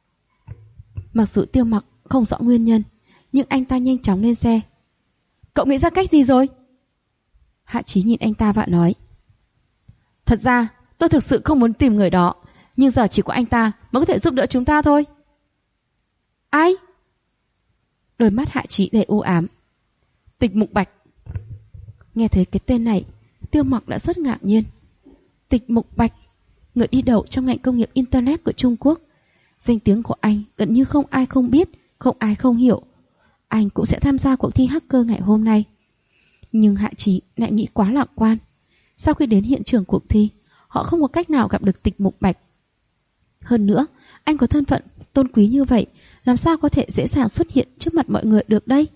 Mặc dù Tiêu Mặc không rõ nguyên nhân, nhưng anh ta nhanh chóng lên xe. Cậu nghĩ ra cách gì rồi? Hạ Chí nhìn anh ta và nói. Thật ra tôi thực sự không muốn tìm người đó, nhưng giờ chỉ có anh ta mới có thể giúp đỡ chúng ta thôi. Ai? Đôi mắt Hạ Chí đầy u ám. Tịch Mục Bạch. Nghe thấy cái tên này, Tiêu Mặc đã rất ngạc nhiên. Tịch Mục Bạch, người đi đầu trong ngành công nghiệp Internet của Trung Quốc. Danh tiếng của anh gần như không ai không biết, không ai không hiểu. Anh cũng sẽ tham gia cuộc thi hacker ngày hôm nay. Nhưng Hạ Chí lại nghĩ quá lạc quan. Sau khi đến hiện trường cuộc thi, họ không có cách nào gặp được Tịch Mục Bạch. Hơn nữa, anh có thân phận tôn quý như vậy, làm sao có thể dễ dàng xuất hiện trước mặt mọi người được đây?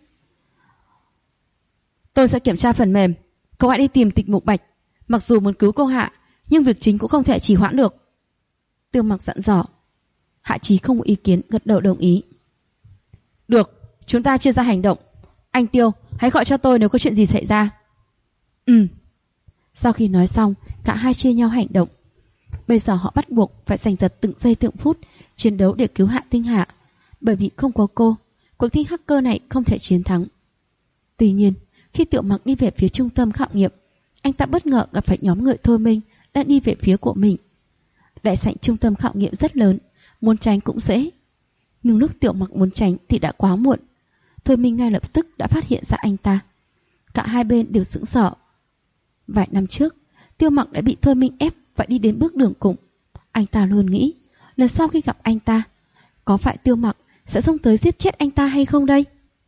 Tôi sẽ kiểm tra phần mềm. Cậu hãy đi tìm Tịch Mục Bạch. Mặc dù muốn cứu cô Hạ, nhưng việc chính cũng không thể trì hoãn được. Tiêu Mặc dặn dò. Hạ Chí không có ý kiến, gật đầu đồng ý. Được, chúng ta chia ra hành động. Anh Tiêu, hãy gọi cho tôi nếu có chuyện gì xảy ra. Sau khi nói xong, cả hai chia nhau hành động. Bây giờ họ bắt buộc phải giành giật từng giây từng phút chiến đấu để cứu Hạ Tinh Hà. Bởi vì không có cô, cuộc thi hacker này không thể chiến thắng. Tuy nhiên, khi Tiểu Mặc đi về phía trung tâm khảo nghiệm, anh ta bất ngờ gặp phải nhóm người thôi minh đang đi về phía của mình. Đại sảnh trung tâm khảo nghiệm rất lớn, muốn tránh cũng dễ. Nhưng lúc Tiểu Mặc muốn tránh thì đã quá muộn. Thôi minh ngay lập tức đã phát hiện ra anh ta. Cả hai bên đều sững sờ. Vài năm trước, Tiêu Mặc đã bị Thôi minh ép phải đi đến bước đường cùng. Anh ta luôn nghĩ, lần sau khi gặp anh ta, có phải Tiêu Mặc sẽ xông tới giết chết anh ta hay không đây?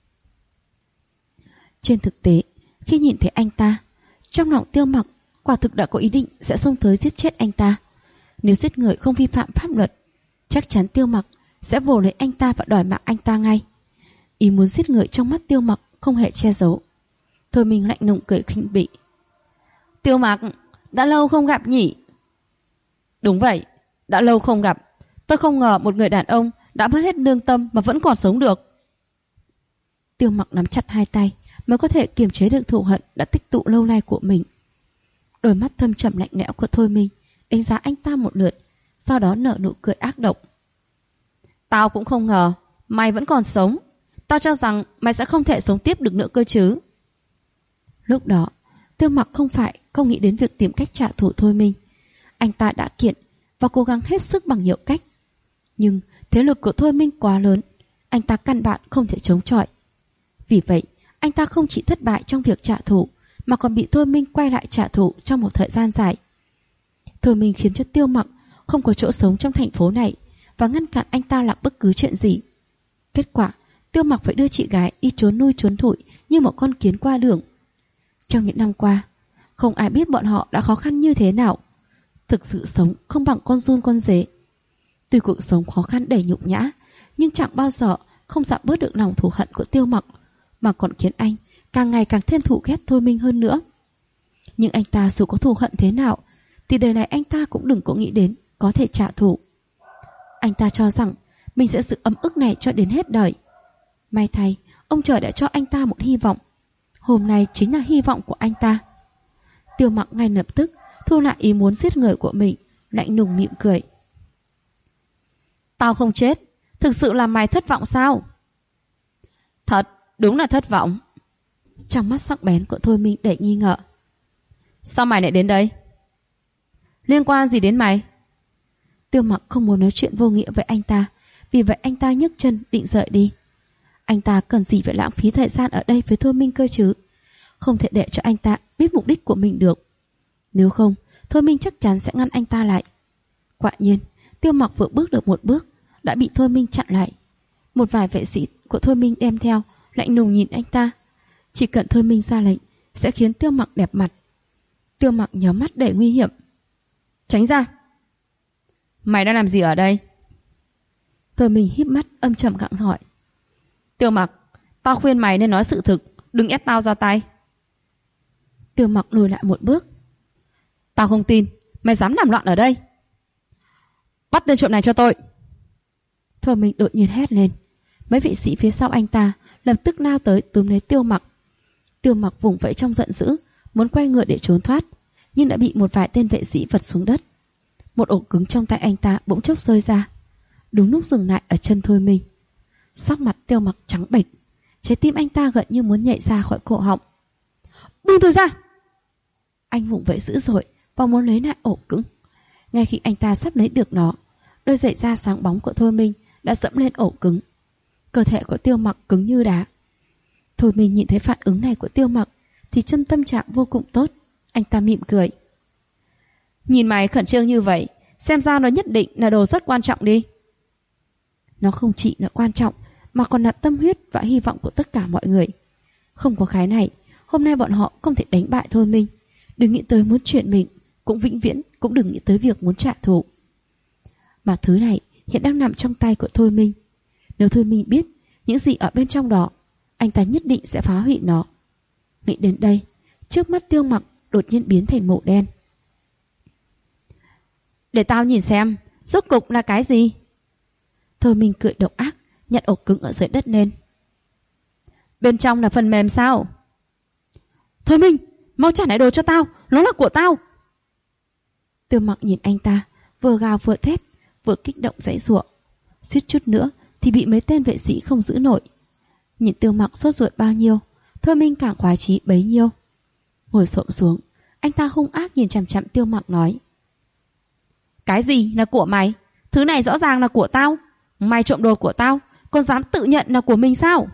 Trên thực tế, khi nhìn thấy anh ta, trong lòng Tiêu Mặc quả thực đã có ý định sẽ xông tới giết chết anh ta. Nếu giết người không vi phạm pháp luật, chắc chắn Tiêu Mặc sẽ vồ lấy anh ta và đòi mạng anh ta ngay. Ý muốn giết người trong mắt Tiêu Mặc không hề che giấu. Thôi mình lạnh lùng cười khinh bỉ. Tiêu Mặc, đã lâu không gặp nhỉ? Đúng vậy, đã lâu không gặp. Tôi không ngờ một người đàn ông đã mất hết lương tâm mà vẫn còn sống được. Tiêu Mặc nắm chặt hai tay mới có thể kiềm chế được thù hận đã tích tụ lâu nay của mình. Đôi mắt thâm trầm lạnh lẽo của Thôi Minh đánh giá anh ta một lượt, sau đó nở nụ cười ác độc. Tao cũng không ngờ mày vẫn còn sống. Tao cho rằng mày sẽ không thể sống tiếp được nữa cơ chứ. Lúc đó Tiêu Mặc không nghĩ đến việc tìm cách trả thù Thôi Minh. Anh ta đã kiện và cố gắng hết sức bằng nhiều cách. Nhưng thế lực của Thôi Minh quá lớn, anh ta căn bản không thể chống chọi. Vì vậy anh ta không chỉ thất bại trong việc trả thù, mà còn bị Thôi Minh quay lại trả thù trong một thời gian dài. Thôi Minh khiến cho Tiêu Mặc không có chỗ sống trong thành phố này và ngăn cản anh ta làm bất cứ chuyện gì. Kết quả, Tiêu Mặc phải đưa chị gái đi trốn nuôi trốn thủi như một con kiến qua đường. Trong những năm qua, không ai biết bọn họ đã khó khăn như thế nào. Thực sự sống không bằng con giun con dế. Tuy cuộc sống khó khăn đầy nhục nhã, nhưng chẳng bao giờ không giảm bớt được lòng thù hận của Tiêu Mặc, mà còn khiến anh càng ngày càng thêm thù ghét Thôi Minh hơn nữa. Nhưng anh ta dù có thù hận thế nào thì đời này anh ta cũng đừng có nghĩ đến có thể trả thù. Anh ta cho rằng mình sẽ giữ ấm ức này cho đến hết đời. May thay, ông trời đã cho anh ta một hy vọng. Hôm nay chính là hy vọng của anh ta. Tiêu Mặc ngay lập tức thu lại ý muốn giết người của mình, lạnh lùng mỉm cười. Tao không chết, Thực sự là mày thất vọng sao? Thật, đúng là thất vọng. Trong mắt sắc bén của Thôi Minh đầy nghi ngờ. Sao mày lại đến đây? Liên quan gì đến mày? Tiêu Mặc không muốn nói chuyện vô nghĩa với anh ta, vì vậy anh ta nhấc chân định rời đi. Anh ta cần gì phải lãng phí thời gian ở đây với Thôi Minh cơ chứ? Không thể để cho anh ta biết mục đích của mình được. Nếu không, Thôi Minh chắc chắn sẽ ngăn anh ta lại. Quả nhiên, Tiêu Mặc vừa bước được một bước đã bị Thôi Minh chặn lại. Một vài vệ sĩ của Thôi Minh đem theo lạnh lùng nhìn anh ta. Chỉ cần Thôi Minh ra lệnh sẽ khiến Tiêu Mặc đẹp mặt. Tiêu Mặc nhớ mắt để nguy hiểm. Tránh ra! Mày đang làm gì ở đây? Thôi Minh híp mắt âm trầm gặng hỏi. Tiêu Mặc, tao khuyên mày nên nói sự thực, đừng ép tao ra tay. Tiêu Mặc lùi lại một bước. Tao không tin, mày dám làm loạn ở đây. Bắt tên trộm này cho tôi. Thôi Minh đột nhiên hét lên. Mấy vị sĩ phía sau anh ta lập tức lao tới túm lấy Tiêu Mặc. Tiêu Mặc vùng vẫy trong giận dữ, muốn quay ngựa để trốn thoát, nhưng đã bị một vài tên vệ sĩ vật xuống đất. Một ổ cứng trong tay anh ta bỗng chốc rơi ra, đúng lúc dừng lại ở chân Thôi Minh. Sắc mặt Tiêu Mặc trắng bệch, trái tim anh ta gần như muốn nhảy ra khỏi cổ họng. Buông tôi ra! Anh vùng vẫy dữ dội và muốn lấy lại ổ cứng. Ngay khi anh ta sắp lấy được nó, đôi giày da sáng bóng của Thôi Minh đã dẫm lên ổ cứng. Cơ thể của Tiêu Mặc cứng như đá. Thôi Minh nhìn thấy phản ứng này của Tiêu Mặc thì chân tâm trạng vô cùng tốt. Anh ta mỉm cười. Nhìn mày khẩn trương như vậy, xem ra nó nhất định là đồ rất quan trọng đi. Nó không chỉ là quan trọng mà còn là tâm huyết và hy vọng của tất cả mọi người. Không có cái này, hôm nay bọn họ không thể đánh bại Thôi Minh. Đừng nghĩ tới muốn chuyển mình, cũng vĩnh viễn cũng đừng nghĩ tới việc muốn trả thù. Mà thứ này hiện đang nằm trong tay của Thôi Minh. Nếu Thôi Minh biết những gì ở bên trong đó, anh ta nhất định sẽ phá hủy nó. Nghĩ đến đây, trước mắt Tiêu Mặc đột nhiên biến thành màu đen. Để tao nhìn xem, rốt cục là cái gì? Thôi Minh cười độc ác, nhặt ổ cứng ở dưới đất lên. Bên trong là phần mềm sao? Thôi Minh, mau trả lại đồ cho tao, nó là của tao. Tiêu Mặc nhìn anh ta, vừa gào vừa thét, vừa kích động giãy giụa. Suýt chút nữa thì bị mấy tên vệ sĩ không giữ nổi. Nhìn Tiêu Mặc sốt ruột bao nhiêu, Thôi Minh càng khoái chí bấy nhiêu. Ngồi xổm xuống, anh ta hung ác nhìn chằm chằm Tiêu Mặc nói. Cái gì là của mày? Thứ này rõ ràng là của tao. Mày trộm đồ của tao, còn dám tự nhận là của mình sao?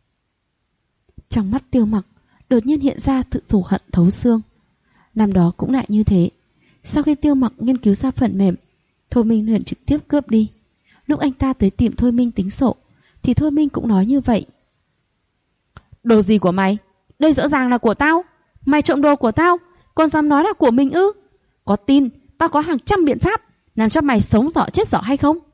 Trong mắt Tiêu Mặc đột nhiên hiện ra sự thù hận thấu xương. Năm đó cũng lại như thế. Sau khi Tiêu Mặc nghiên cứu ra phần mềm, Thôi Minh liền trực tiếp cướp đi. Lúc anh ta tới tìm Thôi Minh tính sổ thì Thôi Minh cũng nói như vậy. Đồ gì của mày? Đây rõ ràng là của tao. Mày trộm đồ của tao, còn dám nói là của mình ư? Có tin tao có hàng trăm biện pháp làm cho mày sống dở chết dở hay không?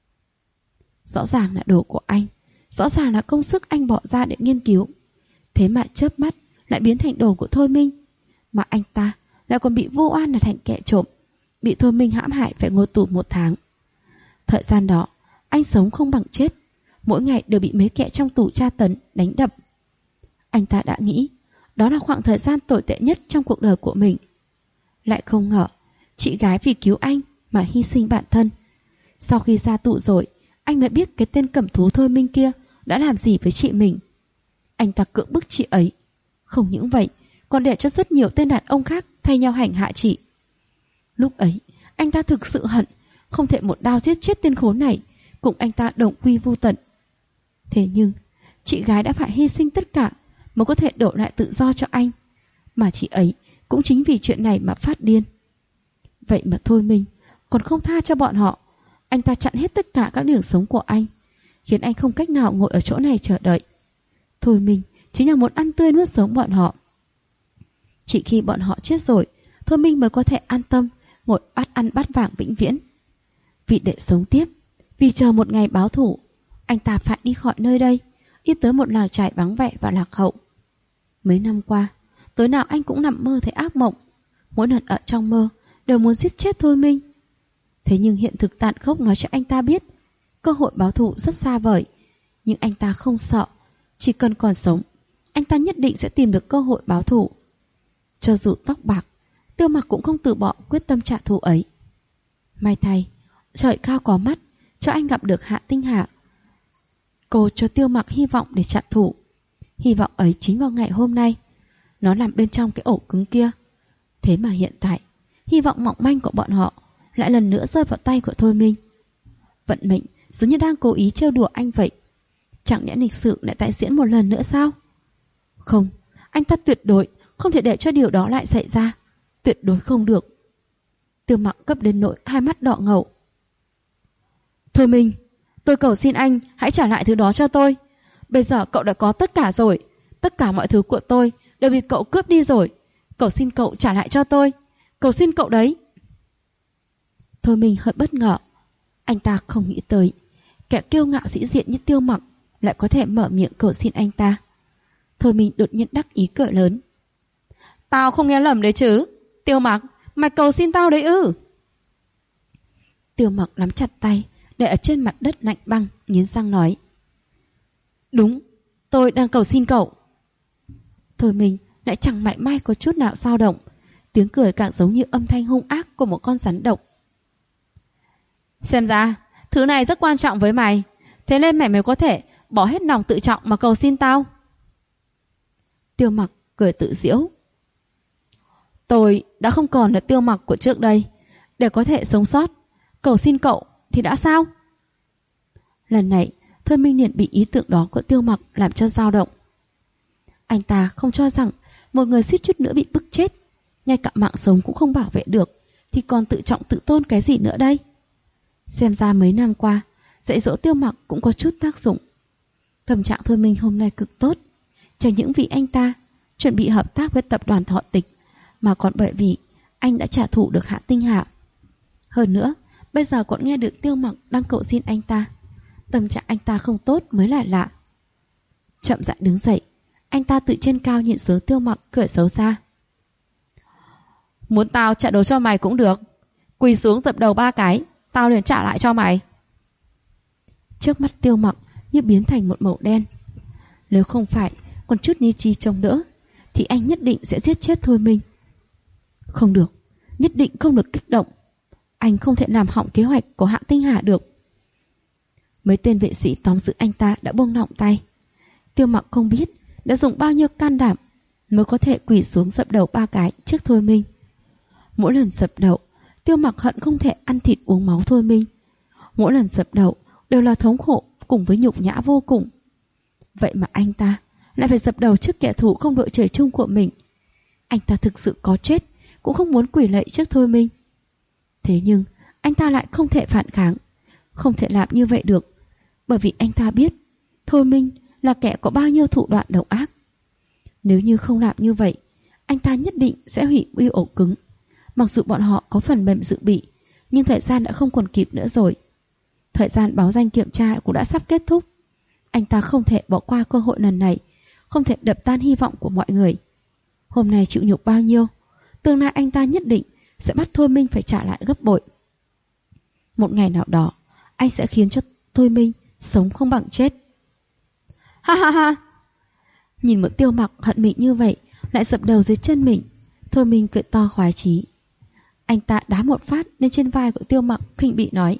Rõ ràng là đồ của anh, rõ ràng là công sức anh bỏ ra để nghiên cứu, thế mà chớp mắt lại biến thành đồ của Thôi Minh. Mà anh ta lại còn bị vô oan là thành kẻ trộm, bị Thôi Minh hãm hại phải ngồi tù 1 tháng. Thời gian đó anh sống không bằng chết, mỗi ngày đều bị mấy kẻ trong tù tra tấn, đánh đập. Anh ta đã nghĩ đó là khoảng thời gian tồi tệ nhất trong cuộc đời của mình. Lại không ngờ chị gái vì cứu anh mà hy sinh bản thân. Sau khi ra tù rồi, anh mới biết cái tên cẩm thú Thôi Minh kia đã làm gì với chị mình. Anh ta cưỡng bức chị ấy. Không những vậy, còn để cho rất nhiều tên đàn ông khác thay nhau hành hạ chị. Lúc ấy, anh ta thực sự hận, không thể một đao giết chết tên khốn này, cùng anh ta đồng quy vô tận. Thế nhưng, chị gái đã phải hy sinh tất cả mới có thể đổ lại tự do cho anh. Mà chị ấy cũng chính vì chuyện này mà phát điên. Vậy mà Thôi Minh còn không tha cho bọn họ. Anh ta chặn hết tất cả các đường sống của anh, khiến anh không cách nào ngồi ở chỗ này chờ đợi. Thôi Minh chính là muốn ăn tươi nuốt sống bọn họ. Chỉ khi bọn họ chết rồi, Thôi Minh mới có thể an tâm ngồi bát ăn bát vàng vĩnh viễn. Vì để sống tiếp, vì chờ một ngày báo thù, anh ta phải đi khỏi nơi đây, đi tới một làng trại vắng vẻ và lạc hậu. Mấy năm qua, tối nào anh cũng nằm mơ thấy ác mộng. Mỗi lần ở trong mơ đều muốn giết chết Thôi Minh. Thế nhưng hiện thực tàn khốc nói cho anh ta biết cơ hội báo thù rất xa vời. Nhưng anh ta không sợ. Chỉ cần còn sống, anh ta nhất định sẽ tìm được cơ hội báo thù. Cho dù tóc bạc, Tiêu Mặc cũng không từ bỏ quyết tâm trả thù ấy. May thay, trời cao có mắt, cho anh gặp được Hạ Tinh Hạ. Cô cho Tiêu Mặc hy vọng để trả thù. Hy vọng ấy chính vào ngày hôm nay nó nằm bên trong cái ổ cứng kia. Thế mà hiện tại hy vọng mỏng manh của bọn họ lại lần nữa rơi vào tay của Thôi Minh. Vận mệnh dường như đang cố ý trêu đùa anh vậy. Chẳng lẽ lịch sử lại tái diễn một lần nữa sao? Không, anh ta tuyệt đối không thể để cho điều đó lại xảy ra. Tuyệt đối không được. Tiêu Mặc cấp đến nỗi hai mắt đỏ ngầu. Thôi Minh, tôi cầu xin anh hãy trả lại thứ đó cho tôi. Bây giờ cậu đã có tất cả rồi. Tất cả mọi thứ của tôi đều bị cậu cướp đi rồi. Cầu xin cậu trả lại cho tôi. Cầu xin cậu đấy. Thôi Minh hơi bất ngờ. Anh ta không nghĩ tới kẻ kiêu ngạo sĩ diện như Tiêu Mặc lại có thể mở miệng cầu xin anh ta. Thôi Minh đột nhiên đắc ý cười lớn. Tao không nghe lầm đấy chứ. Tiêu Mặc, mày cầu xin tao đấy ư? Tiêu Mặc nắm chặt tay để ở trên mặt đất lạnh băng, nghiến răng nói. Đúng, tôi đang cầu xin cậu. Thôi Minh lại chẳng mảy may có chút nào dao động. Tiếng cười càng giống như âm thanh hung ác của một con rắn độc. Xem ra thứ này rất quan trọng với mày. Thế nên mày mới có thể bỏ hết lòng tự trọng mà cầu xin tao. Tiêu Mặc cười tự giễu. Tôi đã không còn là Tiêu Mặc của trước đây. Để có thể sống sót, cầu xin cậu thì đã sao? Lần này Thôi Minh liền bị ý tưởng đó của Tiêu Mặc làm cho dao động. Anh ta không cho rằng một người suýt chút nữa bị bức chết, ngay cả mạng sống cũng không bảo vệ được, thì còn tự trọng tự tôn cái gì nữa đây? Xem ra mấy năm qua dạy dỗ Tiêu Mặc cũng có chút tác dụng. Tâm trạng Thôi Minh hôm nay cực tốt. Chẳng những vì anh ta chuẩn bị hợp tác với tập đoàn Họ Tịch, mà còn bởi vì anh đã trả thù được Hạ Tinh Hạ. Hơn nữa bây giờ còn nghe được Tiêu Mặc đang cầu xin anh ta. Tâm trạng anh ta không tốt mới là lạ. Chậm rãi đứng dậy, anh ta từ trên cao nhìn xuống Tiêu Mặc cười xấu xa. Muốn tao trả đồ cho mày cũng được. Quỳ xuống dập đầu 3 cái, tao liền trả lại cho mày. Trước mắt Tiêu Mặc như biến thành một màu đen. Nếu không phải còn chút lý trí chống đỡ thì anh nhất định sẽ giết chết Thôi Minh. Không được, nhất định không được kích động. Anh không thể làm hỏng kế hoạch của Hạ Tinh Hà được. Mấy tên vệ sĩ tóm giữ anh ta đã buông lỏng tay. Tiêu Mặc không biết đã dùng bao nhiêu can đảm mới có thể quỳ xuống dập đầu 3 cái trước Thôi Minh. Mỗi lần dập đầu, Tiêu Mặc hận không thể ăn thịt uống máu Thôi Minh. Mỗi lần dập đầu đều là thống khổ cùng với nhục nhã vô cùng. Vậy mà anh ta lại phải dập đầu trước kẻ thù không đội trời chung của mình. Anh ta thực sự có chết cũng không muốn quỳ lạy trước Thôi Minh. Thế nhưng anh ta lại không thể phản kháng, không thể làm như vậy được, bởi vì anh ta biết Thôi Minh là kẻ có bao nhiêu thủ đoạn độc ác. Nếu như không làm như vậy, anh ta nhất định sẽ hủy uy ổ cứng. Mặc dù bọn họ có phần mềm dự bị, nhưng thời gian đã không còn kịp nữa rồi. Thời gian báo danh kiểm tra cũng đã sắp kết thúc. Anh ta không thể bỏ qua cơ hội lần này, không thể đập tan hy vọng của mọi người. Hôm nay chịu nhục bao nhiêu, tương lai anh ta nhất định sẽ bắt Thôi Minh phải trả lại gấp bội. Một ngày nào đó, anh sẽ khiến cho Thôi Minh sống không bằng chết. Ha ha ha! Nhìn một Tiêu Mặc hận mình như vậy, lại dập đầu dưới chân mình, Thôi Minh cười to khoái chí. Anh ta đá một phát lên trên vai của Tiêu Mặc, khinh bỉ nói.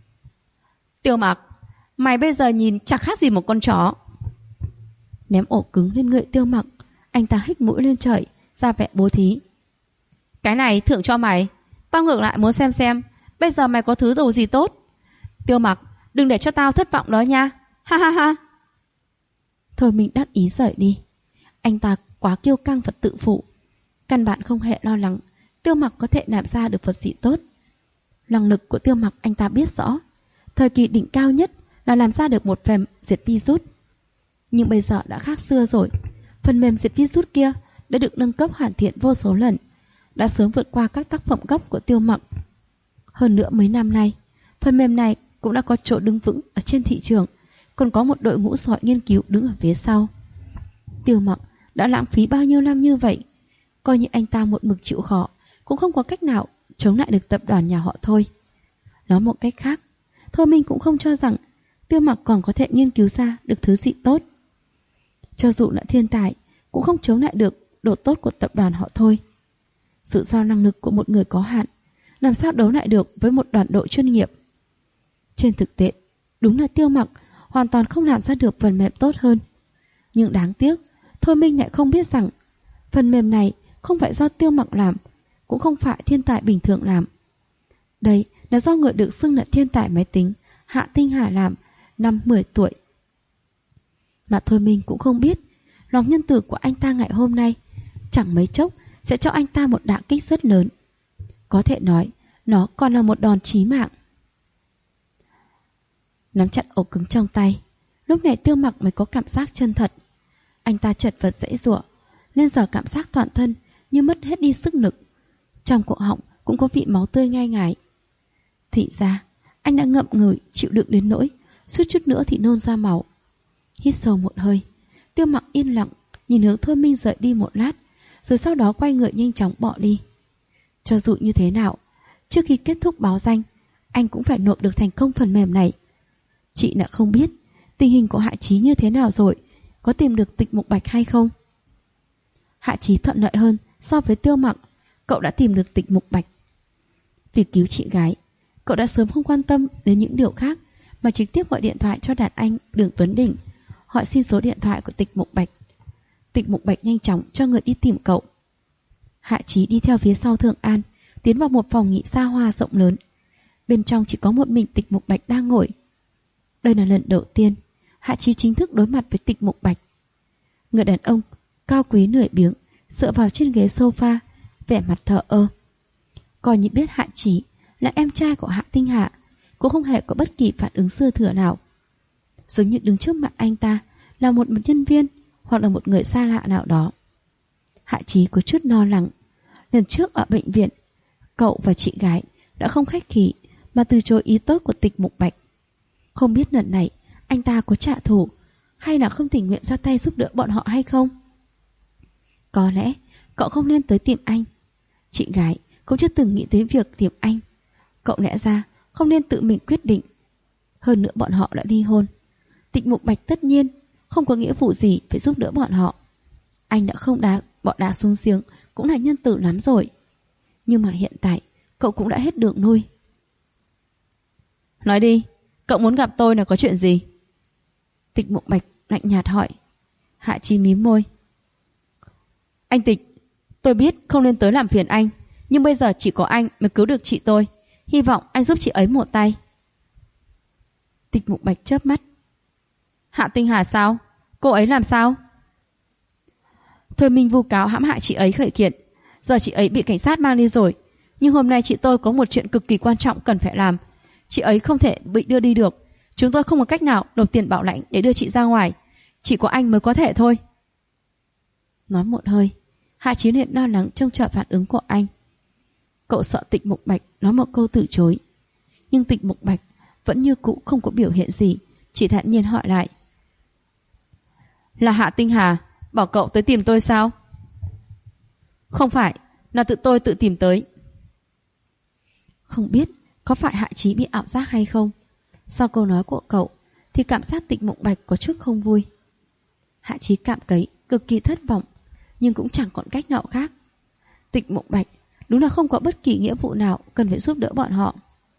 Tiêu Mặc, mày bây giờ nhìn chẳng khác gì một con chó. Ném ổ cứng lên người Tiêu Mặc, anh ta hít mũi lên trời, ra vẻ bố thí. Cái này thưởng cho mày. Tao ngược lại muốn xem bây giờ mày có thứ đồ gì tốt. Tiêu Mặc, đừng để cho tao thất vọng đó nha. Ha ha ha. Thôi mình đắc ý rời đi. Anh ta quá kiêu căng và tự phụ, căn bản không hề lo lắng Tiêu Mặc có thể làm ra được vật gì tốt. Năng lực của Tiêu Mặc anh ta biết rõ. Thời kỳ đỉnh cao nhất là làm ra được một phần diệt virus. Nhưng bây giờ đã khác xưa rồi. Phần mềm diệt virus kia đã được nâng cấp hoàn thiện vô số lần, đã sớm vượt qua các tác phẩm gốc của Tiêu Mặc. Hơn nữa mấy năm nay, phần mềm này cũng đã có chỗ đứng vững ở trên thị trường, còn có một đội ngũ giỏi nghiên cứu đứng ở phía sau. Tiêu Mặc đã lãng phí bao nhiêu năm như vậy, coi như anh ta một mực chịu khó cũng không có cách nào chống lại được tập đoàn nhà họ Thôi. Nói một cách khác, Thôi Minh cũng không cho rằng Tiêu Mặc còn có thể nghiên cứu ra được thứ gì tốt. Cho dù là thiên tài cũng không chống lại được độ tốt của tập đoàn họ Thôi. Sự do năng lực của một người có hạn, làm sao đấu lại được với một đoàn đội chuyên nghiệp. Trên thực tế, đúng là Tiêu Mặc hoàn toàn không làm ra được phần mềm tốt hơn. Nhưng đáng tiếc, Thôi Minh lại không biết rằng phần mềm này không phải do Tiêu Mặc làm, cũng không phải thiên tài bình thường làm. Đây là do người được xưng là thiên tài máy tính Hạ Tinh Hà làm năm 10 tuổi. Mà Thôi Minh cũng không biết lòng nhân từ của anh ta ngày hôm nay chẳng mấy chốc sẽ cho anh ta một đả kích rất lớn. Có thể nói nó còn là một đòn chí mạng. Nắm chặt ổ cứng trong tay, lúc này Tiêu Mặc mới có cảm giác chân thật. Anh ta chật vật giãy giụa, nên giờ cảm giác toàn thân như mất hết đi sức lực. Trong cổ họng cũng có vị máu tươi ngai ngái. Thì ra anh đã ngậm ngùi chịu đựng đến nỗi suýt chút nữa thì nôn ra máu. Hít sâu một hơi, Tiêu Mặc yên lặng nhìn hướng Thôi Minh rời đi một lát, rồi sau đó quay người nhanh chóng bỏ đi. Cho dù như thế nào, trước khi kết thúc báo danh, anh cũng phải nộp được thành công phần mềm này. Chị đã không biết tình hình của Hạ Chí như thế nào rồi, có tìm được Tịch Mục Bạch hay không? Hạ Chí thuận lợi hơn so với Tiêu Mặc, cậu đã tìm được Tịch Mục Bạch. Vì cứu chị gái, cậu đã sớm không quan tâm đến những điều khác, mà trực tiếp gọi điện thoại cho đàn anh Đường Tuấn Đỉnh, hỏi xin số điện thoại của Tịch Mục Bạch. Tịch Mục Bạch nhanh chóng cho người đi tìm cậu. Hạ Chí đi theo phía sau Thượng An, tiến vào một phòng nghỉ xa hoa rộng lớn. Bên trong chỉ có một mình Tịch Mục Bạch đang ngồi. Đây là lần đầu tiên Hạ Chí chính thức đối mặt với Tịch Mục Bạch. Người đàn ông cao quý lười biếng dựa vào trên ghế sofa, vẻ mặt thờ ơ. Coi như biết Hạ Chí là em trai của Hạ Tinh Hạ, cũng không hề có bất kỳ phản ứng dư thừa nào. Giống như đứng trước mặt anh ta là một nhân viên hoặc là một người xa lạ nào đó. Hạ Chí có chút lo lắng. Lần trước ở bệnh viện, cậu và chị gái đã không khách khí mà từ chối ý tốt của Tịch Mục Bạch. Không biết lần này anh ta có trả thù hay là không tình nguyện ra tay giúp đỡ bọn họ hay không? Có lẽ cậu không nên tới tìm anh. Chị gái cũng chưa từng nghĩ tới việc tìm anh. Cậu lẽ ra không nên tự mình quyết định. Hơn nữa bọn họ đã ly hôn. Tịch Mục Bạch tất nhiên không có nghĩa vụ gì phải giúp đỡ bọn họ. Anh đã không đá bọn đá xuống giếng cũng là nhân từ lắm rồi. Nhưng mà hiện tại cậu cũng đã hết đường nuôi. Nói đi, cậu muốn gặp tôi là có chuyện gì? Tịch Mục Bạch lạnh nhạt hỏi. Hạ Chí mím môi. Anh Tịch, tôi biết không nên tới làm phiền anh, nhưng bây giờ chỉ có anh mới cứu được chị tôi. Hy vọng anh giúp chị ấy một tay. Tịch Mục Bạch chớp mắt. Hạ Tinh Hà sao? Cô ấy làm sao? Thôi Minh vu cáo hãm hại chị ấy khởi kiện. Giờ chị ấy bị cảnh sát mang đi rồi. Nhưng hôm nay chị tôi có một chuyện cực kỳ quan trọng cần phải làm. Chị ấy không thể bị đưa đi được. Chúng tôi không có cách nào nộp tiền bảo lãnh để đưa chị ra ngoài. Chỉ có anh mới có thể thôi. Nói một hơi, Hạ Chí liền lo lắng trông chờ phản ứng của anh. Cậu sợ Tịch Mục Bạch nói một câu từ chối. Nhưng Tịch Mục Bạch vẫn như cũ không có biểu hiện gì, chỉ thản nhiên hỏi lại. Là Hạ Tinh Hà bảo cậu tới tìm tôi sao? Không phải, là tự tôi tự tìm tới. Không biết có phải Hạ Chí bị ảo giác hay không? Sau câu nói của cậu thì cảm giác Tịch Mục Bạch có chút không vui. Hạ Chí cảm thấy cực kỳ thất vọng, nhưng cũng chẳng còn cách nào khác. Tịch Mục Bạch đúng là không có bất kỳ nghĩa vụ nào cần phải giúp đỡ bọn họ.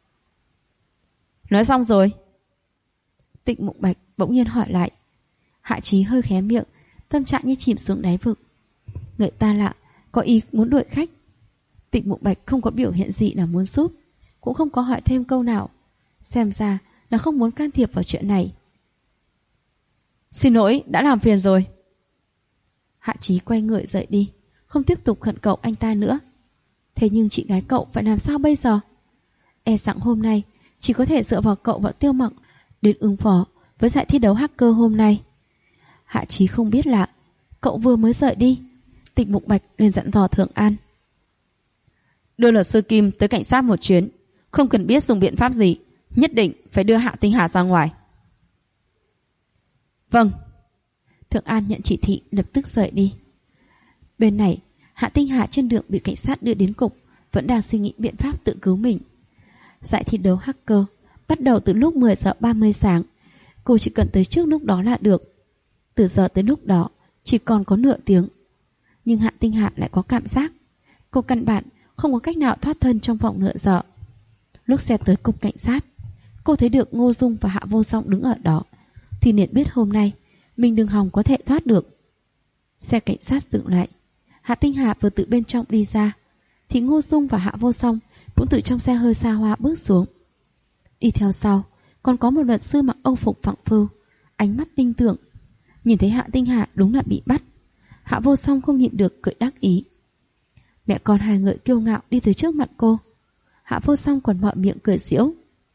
Nói xong rồi. Tịch Mục Bạch bỗng nhiên hỏi lại. Hạ Chí hơi khé miệng, tâm trạng như chìm xuống đáy vực. Người ta lạ có ý muốn đuổi khách. Tịch Mục Bạch không có biểu hiện gì là muốn giúp, cũng không có hỏi thêm câu nào. Xem ra là không muốn can thiệp vào chuyện này. Xin lỗi, đã làm phiền rồi. Hạ Chí quay người rời đi, không tiếp tục khẩn cầu anh ta nữa. Thế nhưng chị gái cậu phải làm sao bây giờ? E rằng hôm nay chỉ có thể dựa vào cậu và Tiêu Mặc đến ứng phó với giải thi đấu hacker hôm nay. Hạ Chí không biết là cậu vừa mới rời đi, Tịch Mục Bạch liền dặn dò Thượng An. Đưa luật sư Kim tới cảnh sát một chuyến, không cần biết dùng biện pháp gì, nhất định phải đưa Hạ Tinh Hà ra ngoài. Vâng. Thượng An nhận chỉ thị lập tức rời đi. Bên này, Hạ Tinh Hà trên đường bị cảnh sát đưa đến cục vẫn đang suy nghĩ biện pháp tự cứu mình. Giải thi đấu hacker bắt đầu từ lúc 10 giờ 30 sáng. Cô chỉ cần tới trước lúc đó là được. Từ giờ tới lúc đó chỉ còn có nửa tiếng. Nhưng Hạ Tinh Hà lại có cảm giác cô căn bản không có cách nào thoát thân trong vòng nửa giờ. Lúc xe tới cục cảnh sát, cô thấy được Ngô Dung và Hạ Vô Song đứng ở đó, thì nên biết hôm nay mình đừng hòng có thể thoát được. Xe cảnh sát dừng lại. Hạ Tinh Hà vừa từ bên trong đi ra thì Ngô Dung và Hạ Vô Song cũng từ trong xe hơi xa hoa bước xuống. Đi theo sau còn có một luật sư mặc âu phục phẳng phơ, ánh mắt tinh tưởng. Nhìn thấy Hạ Tinh Hà đúng là bị bắt, Hạ Vô Song không nhịn được cười đắc ý. Mẹ con hai người kiêu ngạo đi tới trước mặt cô. Hạ Vô Song còn mở miệng cười giễu.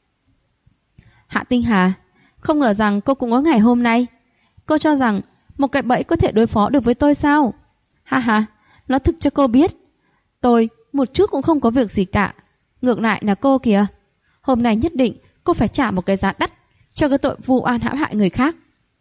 Hạ Tinh Hà, không ngờ rằng cô cũng có ngày hôm nay. Cô cho rằng một cái bẫy có thể đối phó được với tôi sao? Ha ha, nói thực cho cô biết, tôi một chút cũng không có việc gì cả. Ngược lại là cô kìa, hôm nay nhất định cô phải trả một cái giá đắt cho cái tội vu oan hãm hại người khác.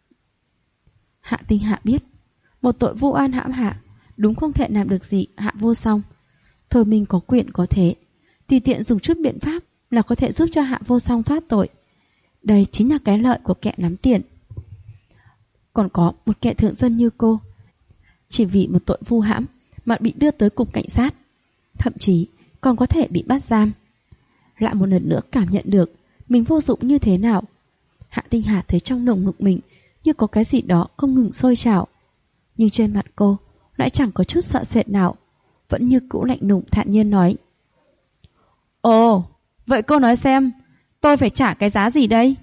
Hạ Tinh Hà biết, một tội vu oan hãm hại đúng không thể làm được gì Hạ Vô Song. Thôi mình có quyền có thế, tùy tiện dùng chút biện pháp là có thể giúp cho Hạ Vô Song thoát tội. Đây chính là cái lợi của kẻ nắm tiền. Còn có một kẻ thượng dân như cô, chỉ vì một tội vu hãm mà bị đưa tới cục cảnh sát, thậm chí còn có thể bị bắt giam. Lại một lần nữa cảm nhận được mình vô dụng như thế nào. Hạ Tinh Hà thấy trong lồng ngực mình như có cái gì đó không ngừng sôi trào, nhưng trên mặt cô lại chẳng có chút sợ sệt nào, vẫn như cũ lạnh lùng thản nhiên nói: Ồ, vậy cô nói xem, tôi phải trả cái giá gì đây?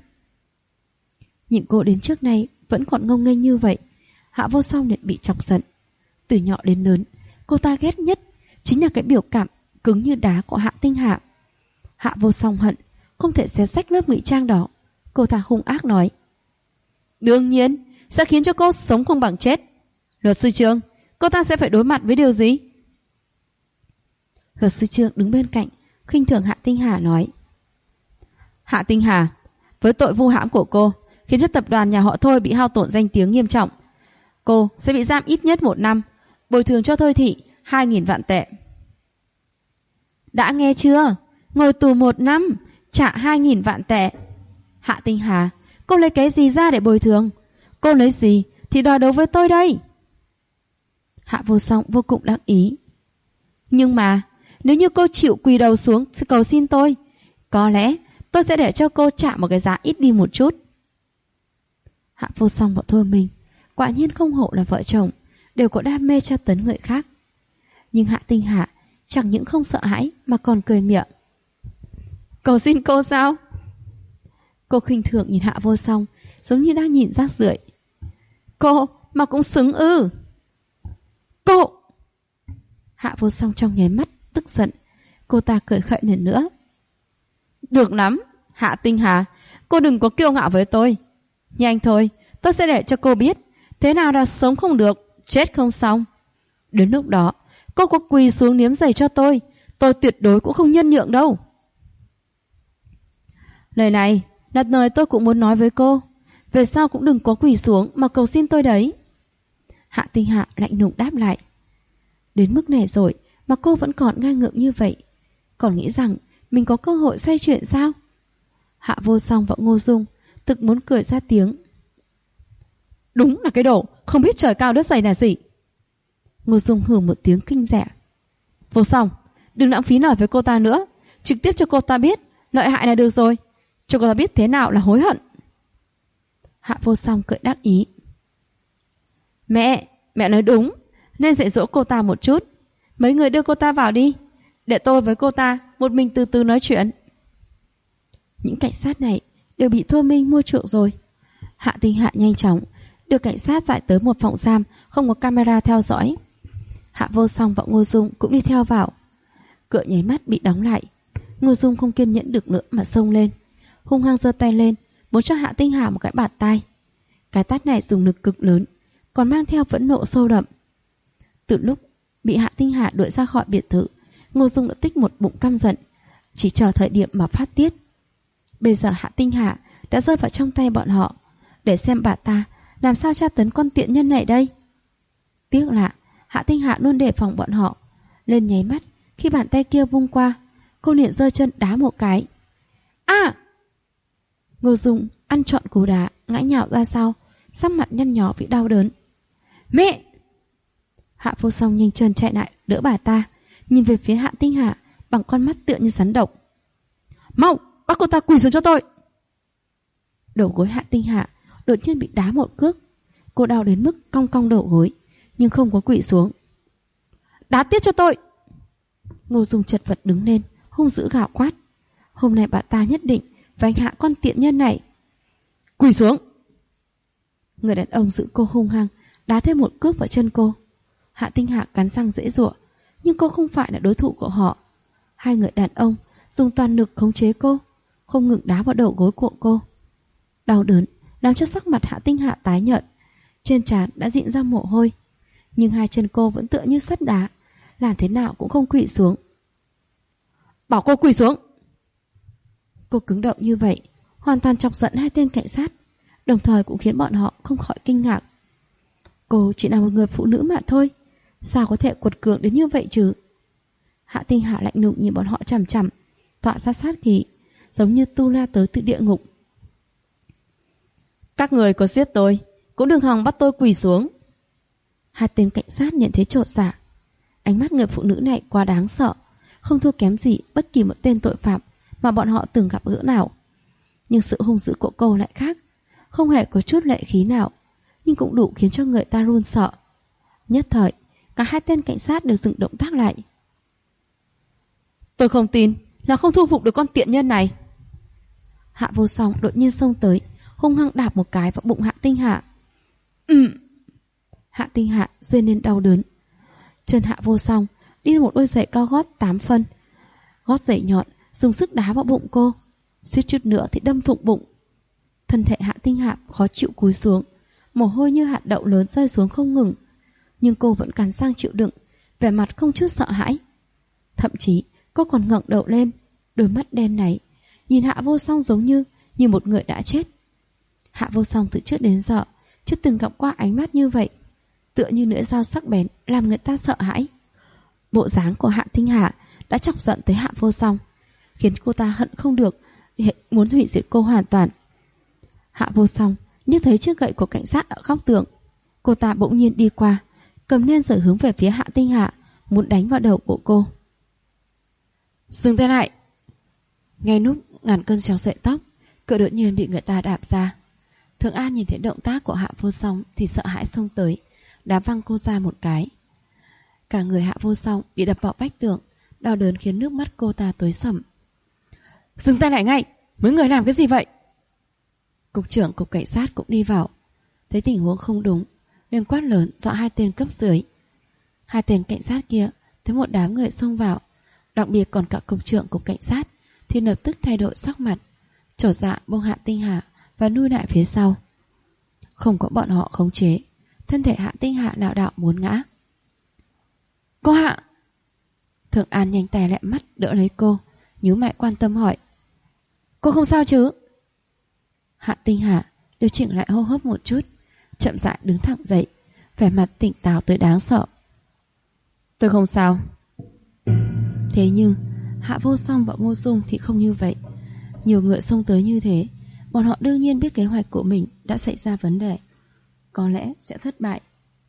Nhìn cô đến trước nay vẫn còn ngông nghênh như vậy, Hạ Vô Song liền bị chọc giận. Từ nhỏ đến lớn, cô ta ghét nhất chính là cái biểu cảm cứng như đá của Hạ Tinh Hà. Hạ Vô Song hận không thể xé rách lớp ngụy trang đó. Cô ta hung ác nói: Đương nhiên sẽ khiến cho cô sống không bằng chết. Luật sư Trương, cô ta sẽ phải đối mặt với điều gì? Luật sư Trương đứng bên cạnh khinh thường Hạ Tinh Hà nói: Hạ Tinh Hà, với tội vu hãm của cô khiến cho tập đoàn nhà họ Thôi bị hao tổn danh tiếng nghiêm trọng, cô sẽ bị giam ít nhất 1 năm, bồi thường cho Thôi Thị 2.000 vạn tệ. Đã nghe chưa? Ngồi tù 1 năm, trả 2.000 vạn tệ. Hạ Tinh Hà, cô lấy cái gì ra để bồi thường? Cô lấy gì thì đòi đấu với tôi đây? Hạ Vô Song vô cùng đắc ý. Nhưng mà nếu như cô chịu quỳ đầu xuống cầu xin tôi, có lẽ tôi sẽ để cho cô trả một cái giá ít đi một chút. Hạ Vô Song và Thôi Minh quả nhiên không hổ là vợ chồng, đều có đam mê tra tấn người khác. Nhưng Hạ Tinh Hà chẳng những không sợ hãi mà còn cười miệng. Cầu xin cô sao? Cô khinh thường nhìn Hạ Vô Song, giống như đang nhìn rác rưởi. Cô mà cũng xứng ư? Cô! Hạ Vô Song trong nháy mắt tức giận. Cô ta cười khẩy lần nữa. Được lắm, Hạ Tinh Hà, cô đừng có kiêu ngạo với tôi. Nhanh thôi, tôi sẽ để cho cô biết thế nào là sống không được, chết không xong. Đến lúc đó, cô có quỳ xuống niếm giày cho tôi tuyệt đối cũng không nhân nhượng đâu. Lời này là lời tôi cũng muốn nói với cô. Về sau cũng đừng có quỳ xuống mà cầu xin tôi đấy. Hạ Tinh Hà lạnh lùng đáp lại. Đến mức này rồi mà cô vẫn còn ngang ngượng như vậy, còn nghĩ rằng mình có cơ hội xoay chuyển sao? Hạ Vô Song và Ngô Dung thực muốn cười ra tiếng. Đúng là cái đồ không biết trời cao đất dày là gì. Ngô Dung hừ một tiếng kinh rẻ. Vô Song, đừng lãng phí lời với cô ta nữa, trực tiếp cho cô ta biết lợi hại là được rồi, cho cô ta biết thế nào là hối hận. Hạ Vô Song cười đắc ý. Mẹ nói đúng, nên dạy dỗ cô ta một chút. Mấy người đưa cô ta vào đi, để tôi với cô ta một mình từ từ nói chuyện. Những cảnh sát này đều bị Thôi Minh mua chuộc rồi. Hạ Tinh Hạ nhanh chóng đưa cảnh sát giải tới một phòng giam không có camera theo dõi. Hạ Vô Song và Ngô Dung cũng đi theo vào. Cửa nháy mắt bị đóng lại. Ngô Dung không kiên nhẫn được nữa mà xông lên, hung hăng giơ tay lên muốn cho Hạ Tinh Hà một cái bạt tai. Cái tát này dùng lực cực lớn, còn mang theo phẫn nộ sâu đậm. Từ lúc bị Hạ Tinh Hà đuổi ra khỏi biệt thự, Ngô Dung đã tích một bụng căm giận, chỉ chờ thời điểm mà phát tiết. Bây giờ Hạ Tinh Hà đã rơi vào trong tay bọn họ, để xem bà ta làm sao tra tấn con tiện nhân này đây. Tiếc là Hạ Tinh Hà luôn đề phòng bọn họ. Lên nháy mắt, khi bàn tay kia vung qua, cô liền giơ chân đá một cái. À! Ngô Dung ăn trọn cú đá, ngã nhào ra sau, sắc mặt nhăn nhó vì đau đớn. Mẹ! Hạ Vô Song nhanh chân chạy lại đỡ bà ta, nhìn về phía Hạ Tinh Hà bằng con mắt tựa như rắn độc. Mau, bắt cô ta quỳ xuống cho tôi! Đầu gối Hạ Tinh Hà đột nhiên bị đá một cước. Cô đau đến mức cong cong đầu gối, nhưng không có quỵ xuống. Đá tiếp cho tôi! Ngô Dung chật vật đứng lên, hung dữ gào quát. Hôm nay bà ta nhất định phải hành hạ con tiện nhân này. Quỳ xuống! Người đàn ông giữ cô hung hăng, đá thêm một cước vào chân cô. Hạ Tinh Hạ cắn răng giãy giụa, nhưng cô không phải là đối thủ của họ. Hai người đàn ông dùng toàn lực khống chế cô, không ngừng đá vào đầu gối của cô. Đau đớn làm cho sắc mặt Hạ Tinh Hạ tái nhợt, trên trán đã rịn ra mồ hôi, nhưng hai chân cô vẫn tựa như sắt đá, làm thế nào cũng không quỵ xuống. Bảo cô quỳ xuống! Cô cứng động như vậy hoàn toàn chọc giận hai tên cảnh sát, đồng thời cũng khiến bọn họ không khỏi kinh ngạc. Cô chỉ là một người phụ nữ mà thôi, sao có thể quật cường đến như vậy chứ? Hạ Tinh Hạ lạnh lùng nhìn bọn họ chằm chằm, tỏa ra sát khí, giống như tu la tới từ địa ngục. Các người có giết tôi, cũng đừng hòng bắt tôi quỳ xuống. Hai tên cảnh sát nhận thấy chột dạ. Ánh mắt người phụ nữ này quá đáng sợ, không thua kém gì bất kỳ một tên tội phạm mà bọn họ từng gặp gỡ nào. Nhưng sự hung dữ của cô lại khác, không hề có chút lệ khí nào, nhưng cũng đủ khiến cho người ta run sợ. Nhất thời, cả hai tên cảnh sát đều dừng động tác lại. Tôi không tin là không thu phục được con tiện nhân này. Hạ Vô Song đột nhiên xông tới, hung hăng đạp một cái vào bụng Hạ Tinh Hạ. Hạ Tinh Hạ rên lên đau đớn. Chân Hạ Vô Song đi một đôi giày cao gót 8 phân, gót giày nhọn dùng sức đá vào bụng cô, suýt chút nữa thì đâm thủng bụng. Thân thể Hạ Tinh Hạ khó chịu cúi xuống, mồ hôi như hạt đậu lớn rơi xuống không ngừng, nhưng cô vẫn cắn răng chịu đựng, vẻ mặt không chút sợ hãi. Thậm chí cô còn ngẩng đầu lên, đôi mắt đen này nhìn Hạ Vô Song giống như một người đã chết. Hạ Vô Song từ trước đến giờ chưa từng gặp qua ánh mắt như vậy, tựa như lưỡi dao sắc bén làm người ta sợ hãi. Bộ dáng của Hạ Tinh Hạ đã chọc giận tới Hạ Vô Song, khiến cô ta hận không được, muốn hủy diệt cô hoàn toàn. Hạ Vô Song như thấy chiếc gậy của cảnh sát ở góc tường, cô ta bỗng nhiên đi qua, cầm lên rồi hướng về phía Hạ Tinh Hạ, muốn đánh vào đầu của cô. Dừng tay lại! Ngay lúc ngàn cân treo sợi tóc, cửa đột nhiên bị người ta đạp ra. Thượng An nhìn thấy động tác của Hạ Vô Song thì sợ hãi xông tới, đá văng cô ra một cái. Cả người Hạ Vô Song bị đập vào vách tường, đau đớn khiến nước mắt cô ta tối sầm. Dừng tay lại ngay! Mấy người làm cái gì vậy? Cục trưởng cục cảnh sát cũng đi vào, thấy tình huống không đúng nên quát lớn dọa hai tên cấp dưới. Hai tên cảnh sát kia thấy một đám người xông vào, đặc biệt còn cả cục trưởng cục cảnh sát, thì lập tức thay đổi sắc mặt, chột dạ buông Hạ Tinh Hạ và nuôi lại phía sau. Không có bọn họ khống chế, thân thể Hạ Tinh Hạ lảo đảo muốn ngã. Cô Hạ! Thượng An nhanh tay lẹ mắt đỡ lấy cô, nhíu mày quan tâm hỏi. Cô không sao chứ? Hạ Tinh Hạ điều chỉnh lại hô hấp một chút, chậm rãi đứng thẳng dậy, vẻ mặt tỉnh táo tới đáng sợ. Tôi không sao. Thế nhưng Hạ Vô Song và Ngô Dung thì không như vậy. Nhiều người xông tới như thế, bọn họ đương nhiên biết kế hoạch của mình đã xảy ra vấn đề, có lẽ sẽ thất bại.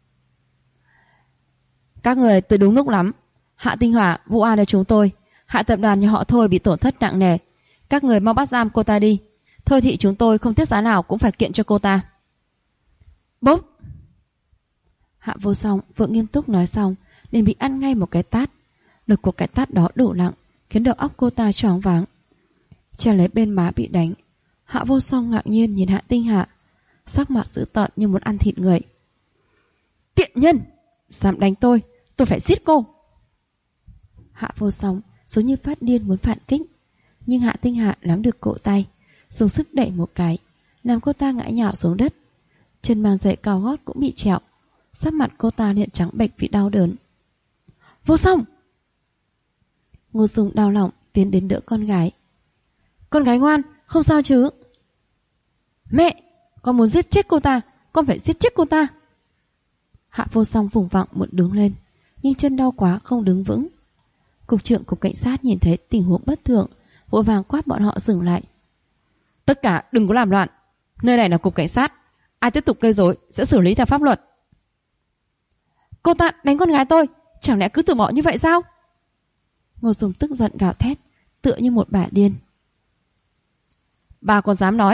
Các người tới đúng lúc lắm. Hạ Tinh Hỏa, vụ án là chúng tôi. Hạ tập đoàn nhà họ Thôi bị tổn thất nặng nề. Các người mau bắt giam cô ta đi. Thôi thì chúng tôi không tiếc giá nào cũng phải kiện cho cô ta. Bốp! Hạ Vô Song vừa nghiêm túc nói xong liền bị ăn ngay một cái tát. Lực của cái tát đó đủ nặng, khiến đầu óc cô ta choáng váng. Che lấy bên má bị đánh, Hạ Vô Song ngạc nhiên nhìn Hạ Tinh Hạ, sắc mặt dữ tợn như muốn ăn thịt người. Tiện nhân! Dám đánh tôi phải giết cô! Hạ Vô Song giống như phát điên muốn phản kích, nhưng Hạ Tinh Hạ nắm được cổ tay, dùng sức đẩy một cái, làm cô ta ngã nhào xuống đất. Chân mang giày cao gót cũng bị trẹo, sắc mặt cô ta liền trắng bệch vì đau đớn. Vô Song! Ngô Dung đau lòng tiến đến đỡ con gái. Con gái ngoan, không sao chứ? Mẹ! Con muốn giết chết cô ta, con phải giết chết cô ta! Hạ Vô Song vùng vằng muốn đứng lên, nhưng chân đau quá không đứng vững. Cục trưởng cục cảnh sát nhìn thấy tình huống bất thường, vội vàng quát bọn họ dừng lại. Tất cả đừng có làm loạn, nơi này là cục cảnh sát, ai tiếp tục gây rối sẽ xử lý theo pháp luật. Cô ta đánh con gái tôi, chẳng lẽ cứ từ bỏ như vậy sao? Ngô Dung tức giận gào thét, tựa như một bà điên. Bà còn dám nói,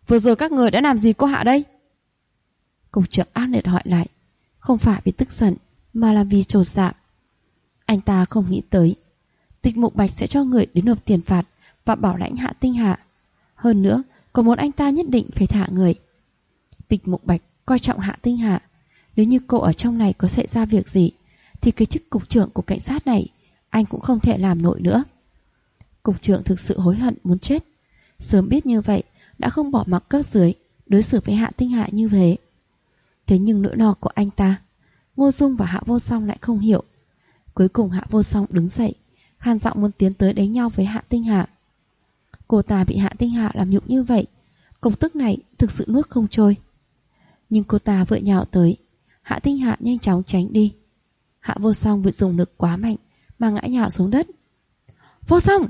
Vừa rồi các người đã làm gì cô Hạ đây? Cục trưởng ác liệt hỏi lại, không phải vì tức giận mà là vì chột dạ. Anh ta không nghĩ tới Tịch Mục Bạch sẽ cho người đến nộp tiền phạt và bảo lãnh Hạ Tinh Hạ. Hơn nữa còn muốn anh ta nhất định phải thả người. Tịch Mục Bạch coi trọng Hạ Tinh Hạ. Nếu như cô ở trong này có xảy ra việc gì thì cái chức cục trưởng của cảnh sát này anh cũng không thể làm nổi nữa. Cục trưởng thực sự hối hận muốn chết. Sớm biết như vậy đã không bỏ mặc cấp dưới đối xử với Hạ Tinh Hạ như thế. Thế nhưng nỗi lo của anh ta, Ngô Dung và Hạ Vô Song lại không hiểu. Cuối cùng Hạ Vô Song đứng dậy, khan giọng muốn tiến tới đánh nhau với Hạ Tinh Hạ. Cô ta bị Hạ Tinh Hạ làm nhục như vậy, công tức này thực sự nuốt không trôi. Nhưng cô ta vừa nhào tới, Hạ Tinh Hạ nhanh chóng tránh đi. Hạ Vô Song vừa dùng lực quá mạnh mà ngã nhào xuống đất. Vô Song!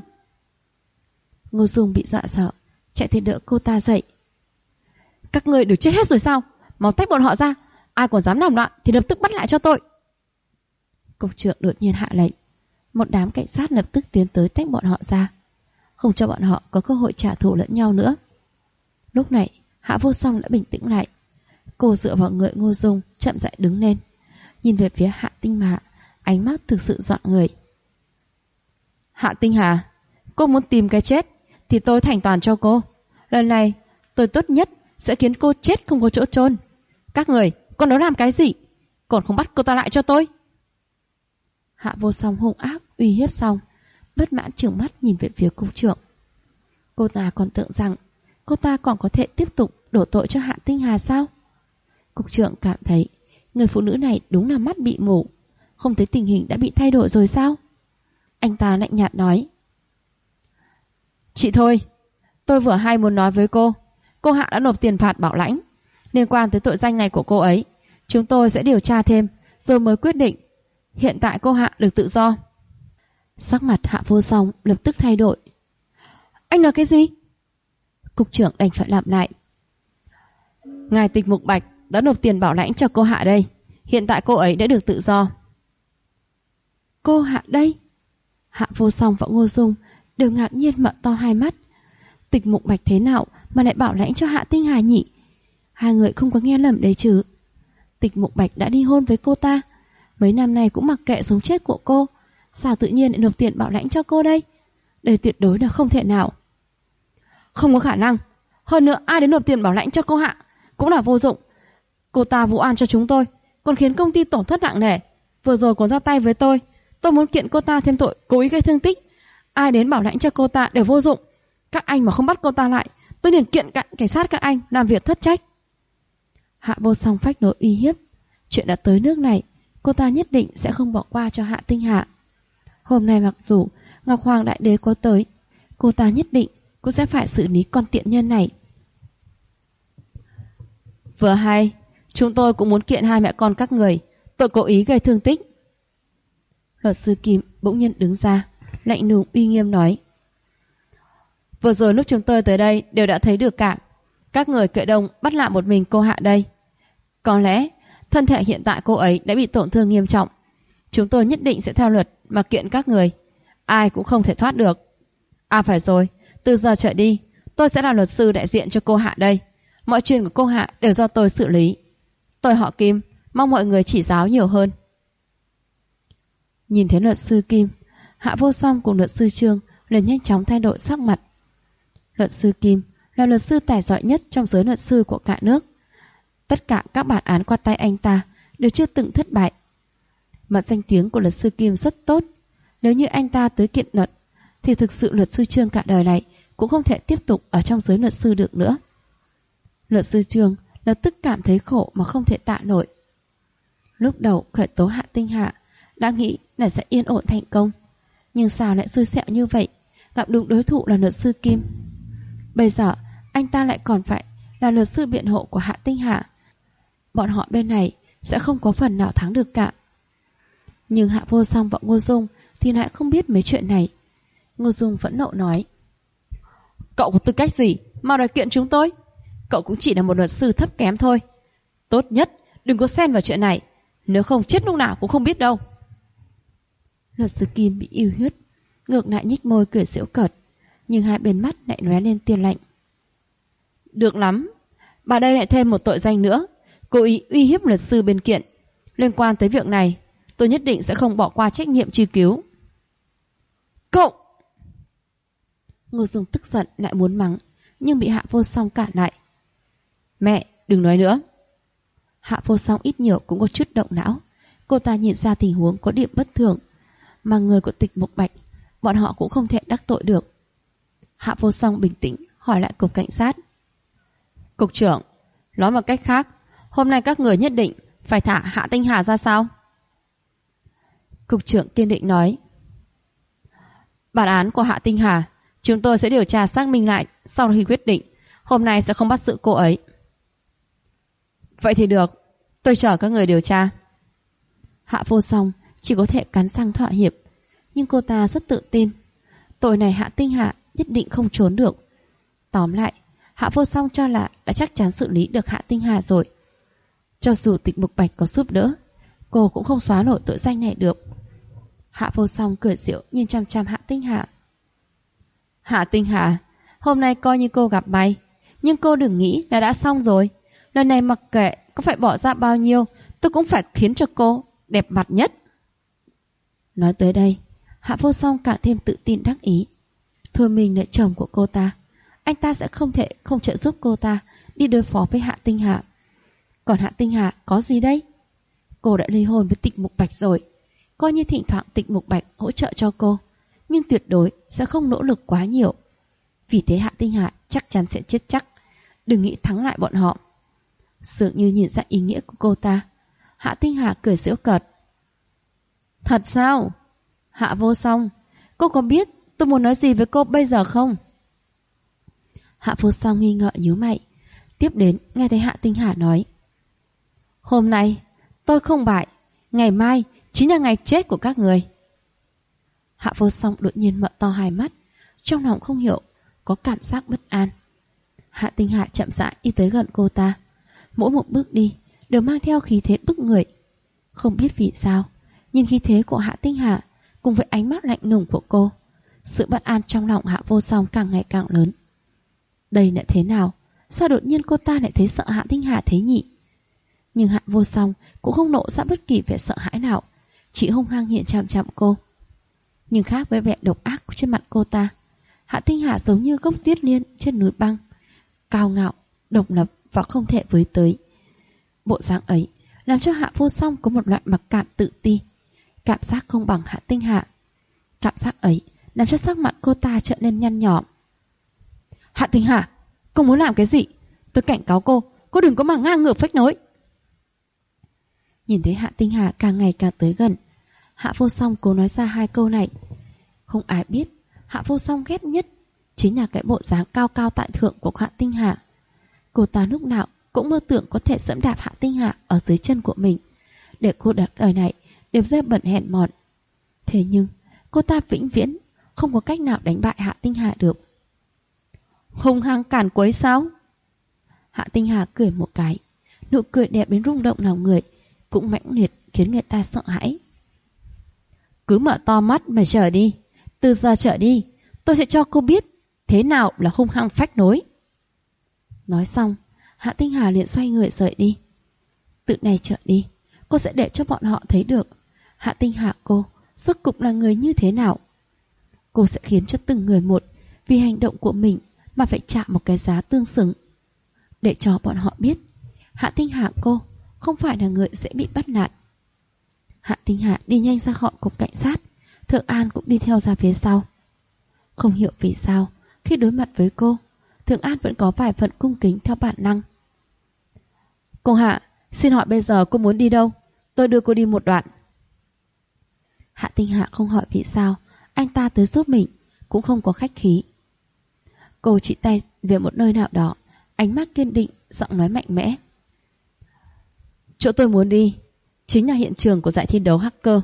Ngô Dung bị dọa sợ, chạy tới đỡ cô ta dậy. Các người đều chết hết rồi sao? Mau tách bọn họ ra, ai còn dám làm loạn thì lập tức bắt lại cho tôi. Cục trưởng đột nhiên hạ lệnh. Một đám cảnh sát lập tức tiến tới tách bọn họ ra, không cho bọn họ có cơ hội trả thù lẫn nhau nữa. Lúc này Hạ Vô Song đã bình tĩnh lại. Cô dựa vào người Ngô Dung, chậm rãi đứng lên, nhìn về phía Hạ Tinh Hạ, ánh mắt thực sự dọa người. Hạ Tinh Hà, cô muốn tìm cái chết thì tôi thành toàn cho cô. Lần này tôi tốt nhất sẽ khiến cô chết không có chỗ chôn. Các người còn đó làm cái gì? Còn không bắt cô ta lại cho tôi. Hạ Vô Song hung ác uy hiếp xong, bất mãn trừng mắt nhìn về phía cục trưởng. Cô ta còn tưởng rằng cô ta còn có thể tiếp tục đổ tội cho Hạ Tinh Hà sao? Cục trưởng cảm thấy người phụ nữ này đúng là mắt bị mù, không thấy tình hình đã bị thay đổi rồi sao? Anh ta lạnh nhạt nói. Chị thôi, tôi vừa hay muốn nói với cô Hạ đã nộp tiền phạt bảo lãnh. Liên quan tới tội danh này của cô ấy, chúng tôi sẽ điều tra thêm rồi mới quyết định. Hiện tại cô Hạ được tự do. Sắc mặt Hạ Vô Song lập tức thay đổi. Anh nói cái gì? Cục trưởng đành phải làm lại. Ngài Tịch Mục Bạch đã nộp tiền bảo lãnh cho cô Hạ đây. Hiện tại cô ấy đã được tự do. Cô Hạ đây? Hạ Vô Song và Ngô Dung đều ngạc nhiên mở to hai mắt. Tịch Mục Bạch thế nào mà lại bảo lãnh cho Hạ Tinh Hà nhỉ? Hai người không có nghe lầm đấy chứ? Tịch Mục Bạch đã đi hôn với cô ta, mấy năm nay cũng mặc kệ sống chết của cô, sao tự nhiên lại nộp tiền bảo lãnh cho cô đây? Đây tuyệt đối là không thể nào. Không có khả năng. Hơn nữa ai đến nộp tiền bảo lãnh cho cô Hạ cũng là vô dụng. Cô ta vụ oan cho chúng tôi, còn khiến công ty tổn thất nặng nề. Vừa rồi còn ra tay với tôi muốn kiện cô ta thêm tội cố ý gây thương tích. Ai đến bảo lãnh cho cô ta đều vô dụng. Các anh mà không bắt cô ta lại, tôi liền kiện cảnh sát các anh làm việc thất trách. Hạ Vô Song phách nộ uy hiếp. Chuyện đã tới nước này, cô ta nhất định sẽ không bỏ qua cho Hạ Tinh Hạ. Hôm nay mặc dù Ngọc Hoàng Đại Đế có tới, cô ta nhất định cũng sẽ phải xử lý con tiện nhân này. Vừa hay, chúng tôi cũng muốn kiện hai mẹ con các người tội cố ý gây thương tích. Luật sư Kim bỗng nhiên đứng ra, lạnh lùng uy nghiêm nói. Vừa rồi lúc chúng tôi tới đây đều đã thấy được cả. Các người kệ đông bắt lại một mình cô Hạ đây. Có lẽ thân thể hiện tại cô ấy đã bị tổn thương nghiêm trọng. Chúng tôi nhất định sẽ theo luật mà kiện các người. Ai cũng không thể thoát được. À phải rồi, từ giờ trở đi tôi sẽ là luật sư đại diện cho cô Hạ đây. Mọi chuyện của cô Hạ đều do tôi xử lý. Tôi họ Kim, mong mọi người chỉ giáo nhiều hơn. Nhìn thấy luật sư Kim, Hạ Vô Song cùng luật sư Trương liền nhanh chóng thay đổi sắc mặt. Luật sư Kim là luật sư tài giỏi nhất trong giới luật sư của cả nước. Tất cả các bản án qua tay anh ta đều chưa từng thất bại. Mà danh tiếng của luật sư Kim rất tốt. Nếu như anh ta tới kiện luật thì thực sự luật sư Trương cả đời này cũng không thể tiếp tục ở trong giới luật sư được nữa. Luật sư Trương lập tức cảm thấy khổ mà không thể tạ nổi. Lúc đầu khởi tố Hạ Tinh Hạ đã nghĩ là sẽ yên ổn thành công, nhưng sao lại xui xẻo như vậy, gặp đúng đối thủ là luật sư Kim. Bây giờ anh ta lại còn phải là luật sư biện hộ của Hạ Tinh Hạ. Bọn họ bên này sẽ không có phần nào thắng được cả. Nhưng Hạ Vô Song và Ngô Dung thì lại không biết mấy chuyện này. Ngô Dung phẫn nộ nói. Cậu có tư cách gì mà đòi kiện chúng tôi? Cậu cũng chỉ là một luật sư thấp kém thôi. Tốt nhất đừng có xen vào chuyện này, nếu không chết lúc nào cũng không biết đâu. Luật sư Kim bị yêu huyết, ngược lại nhích môi cười giễu cợt, nhưng hai bên mắt lại lóe lên tia lạnh. Được lắm. Bà đây lại thêm một tội danh nữa, cố ý uy hiếp luật sư bên kiện. Liên quan tới việc này, tôi nhất định sẽ không bỏ qua trách nhiệm truy cứu. Cậu! Ngô Dung tức giận lại muốn mắng, nhưng bị Hạ Vô Song cản lại. Mẹ, đừng nói nữa. Hạ Vô Song ít nhiều cũng có chút động não. Cô ta nhìn ra tình huống có điểm bất thường, mà người của Tịch Mục Bạch, bọn họ cũng không thể đắc tội được. Hạ Vô Song bình tĩnh hỏi lại cục cảnh sát. Cục trưởng, nói một cách khác, hôm nay các người nhất định phải thả Hạ Tinh Hà ra sao? Cục trưởng kiên định nói. Bản án của Hạ Tinh Hà chúng tôi sẽ điều tra xác minh lại, sau khi quyết định hôm nay sẽ không bắt giữ cô ấy. Vậy thì được, tôi chờ các người điều tra. Hạ Vô Song chỉ có thể cắn răng thỏa hiệp, nhưng cô ta rất tự tin, tội này Hạ Tinh Hà nhất định không trốn được. Tóm lại, Hạ Vô Song cho là đã chắc chắn xử lý được Hạ Tinh Hà rồi. Cho dù Tịch Mục Bạch có giúp đỡ, cô cũng không xóa nổi tội danh này được. Hạ Vô Song cười giễu nhìn chăm chăm Hạ Tinh Hà. Hạ Tinh Hà, hôm nay coi như cô gặp may, nhưng cô đừng nghĩ là đã xong rồi. Lần này mặc kệ có phải bỏ ra bao nhiêu, tôi cũng phải khiến cho cô đẹp mặt nhất. Nói tới đây, Hạ Vô Song càng thêm tự tin đắc ý. Thôi mình là chồng của cô ta, anh ta sẽ không thể không trợ giúp cô ta đi đối phó với Hạ Tinh Hà. Còn Hạ Tinh Hà có gì đây? Cô đã ly hôn với Tịch Mục Bạch rồi, coi như thỉnh thoảng Tịch Mục Bạch hỗ trợ cho cô, nhưng tuyệt đối sẽ không nỗ lực quá nhiều. Vì thế Hạ Tinh Hà chắc chắn sẽ chết chắc. Đừng nghĩ thắng lại bọn họ. Dường như nhìn ra ý nghĩa của cô ta, Hạ Tinh Hà cười giễu cợt. Thật sao? Hạ Vô Song, cô có biết tôi muốn nói gì với cô bây giờ không? Hạ Vô Song nghi ngờ nhíu mày. Tiếp đến nghe thấy Hạ Tinh Hà nói. Hôm nay tôi không bại, ngày mai chính là ngày chết của các người. Hạ Vô Song đột nhiên mở to hai mắt, trong lòng không hiểu có cảm giác bất an. Hạ Tinh Hà chậm rãi đi tới gần cô ta, mỗi một bước đi đều mang theo khí thế bức người. Không biết vì sao, nhìn khí thế của Hạ Tinh Hà cùng với ánh mắt lạnh lùng của cô, sự bất an trong lòng Hạ Vô Song càng ngày càng lớn. Đây là thế nào? Sao đột nhiên cô ta lại thấy sợ Hạ Tinh Hà thế nhỉ? Nhưng Hạ Vô Song cũng không nộ ra bất kỳ vẻ sợ hãi nào, chỉ hung hăng nhìn chằm chằm cô. Nhưng khác với vẻ độc ác trên mặt cô ta, Hạ Tinh Hà giống như gốc tuyết liên trên núi băng, cao ngạo, độc lập và không thể với tới. Bộ dáng ấy làm cho Hạ Vô Song có một loại mặc cảm tự ti, cảm giác không bằng Hạ Tinh Hà. Cảm giác ấy làm cho sắc mặt cô ta trở nên nhăn nhỏm. Hạ Tinh Hà, cô muốn làm cái gì? Tôi cảnh cáo cô đừng có mà ngang ngược phách nối. Nhìn thấy Hạ Tinh Hà càng ngày càng tới gần, Hạ Vô Song cố nói ra hai câu này. Không ai biết Hạ Vô Song ghét nhất chính là cái bộ dáng cao cao tại thượng của Hạ Tinh Hà. Cô ta lúc nào cũng mơ tưởng có thể dẫm đạp Hạ Tinh Hà ở dưới chân của mình, để cô đời này đều rơi bẩn hèn mọn. Thế nhưng cô ta vĩnh viễn không có cách nào đánh bại Hạ Tinh Hà được. Hung hăng cản quấy sao? Hạ Tinh Hà cười một cái, nụ cười đẹp đến rung động lòng người, cũng mãnh liệt khiến người ta sợ hãi. Cứ mở to mắt mà chờ đi, từ giờ trở đi tôi sẽ cho cô biết thế nào là hung hăng phách nối. Nói xong, Hạ Tinh Hà liền xoay người rời đi. Từ này trở đi, cô sẽ để cho bọn họ thấy được Hạ Tinh Hà cô rốt cục là người như thế nào. Cô sẽ khiến cho từng người một vì hành động của mình mà phải trả một cái giá tương xứng, để cho bọn họ biết Hạ Tinh Hà cô không phải là người dễ bị bắt nạt. Hạ Tinh Hà đi nhanh ra khỏi cục cảnh sát, Thượng An cũng đi theo ra phía sau. Không hiểu vì sao khi đối mặt với cô, Thượng An vẫn có vài phần cung kính theo bản năng. Cô Hạ, xin hỏi bây giờ cô muốn đi đâu? Tôi đưa cô đi một đoạn. Hạ Tinh Hà không hỏi vì sao anh ta tới giúp mình, cũng không có khách khí. Cô chỉ tay về một nơi nào đó, ánh mắt kiên định, giọng nói mạnh mẽ. Chỗ tôi muốn đi chính là hiện trường của giải thi đấu hacker.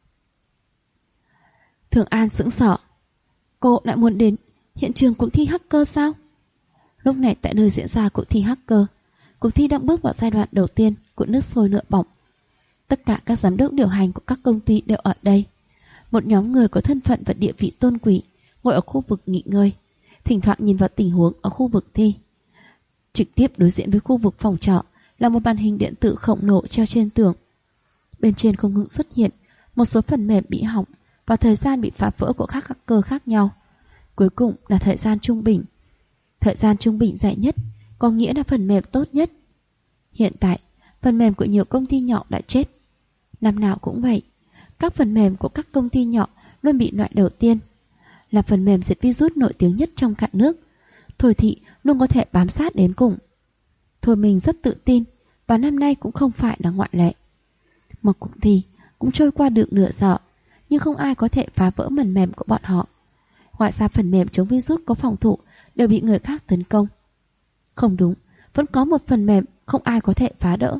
Thượng An sững sờ. Cô lại muốn đến hiện trường cuộc thi hacker sao? Lúc này tại nơi diễn ra cuộc thi hacker, cuộc thi đang bước vào giai đoạn đầu tiên của nước sôi lửa bỏng. Tất cả các giám đốc điều hành của các công ty đều ở đây. Một nhóm người có thân phận và địa vị tôn quý ngồi ở khu vực nghỉ ngơi, thỉnh thoảng nhìn vào tình huống ở khu vực thi. Trực tiếp đối diện với khu vực phòng trọ là một màn hình điện tử khổng lồ treo trên tường. Bên trên không ngừng xuất hiện một số phần mềm bị hỏng và thời gian bị phá vỡ của các hacker khác nhau. Cuối cùng là thời gian trung bình. Thời gian trung bình dài nhất có nghĩa là phần mềm tốt nhất. Hiện tại, phần mềm của nhiều công ty nhỏ đã chết. Năm nào cũng vậy. Các phần mềm của các công ty nhỏ luôn bị loại đầu tiên. Là phần mềm diệt virus nổi tiếng nhất trong cả nước, Thôi Thị luôn có thể bám sát đến cùng. Thôi mình rất tự tin, và năm nay cũng không phải là ngoại lệ. Một cuộc thi cũng trôi qua được nửa giờ, nhưng không ai có thể phá vỡ phần mềm của bọn họ. Ngoài ra phần mềm chống virus có phòng thủ đều bị người khác tấn công. Không đúng, vẫn có một phần mềm không ai có thể phá đỡ.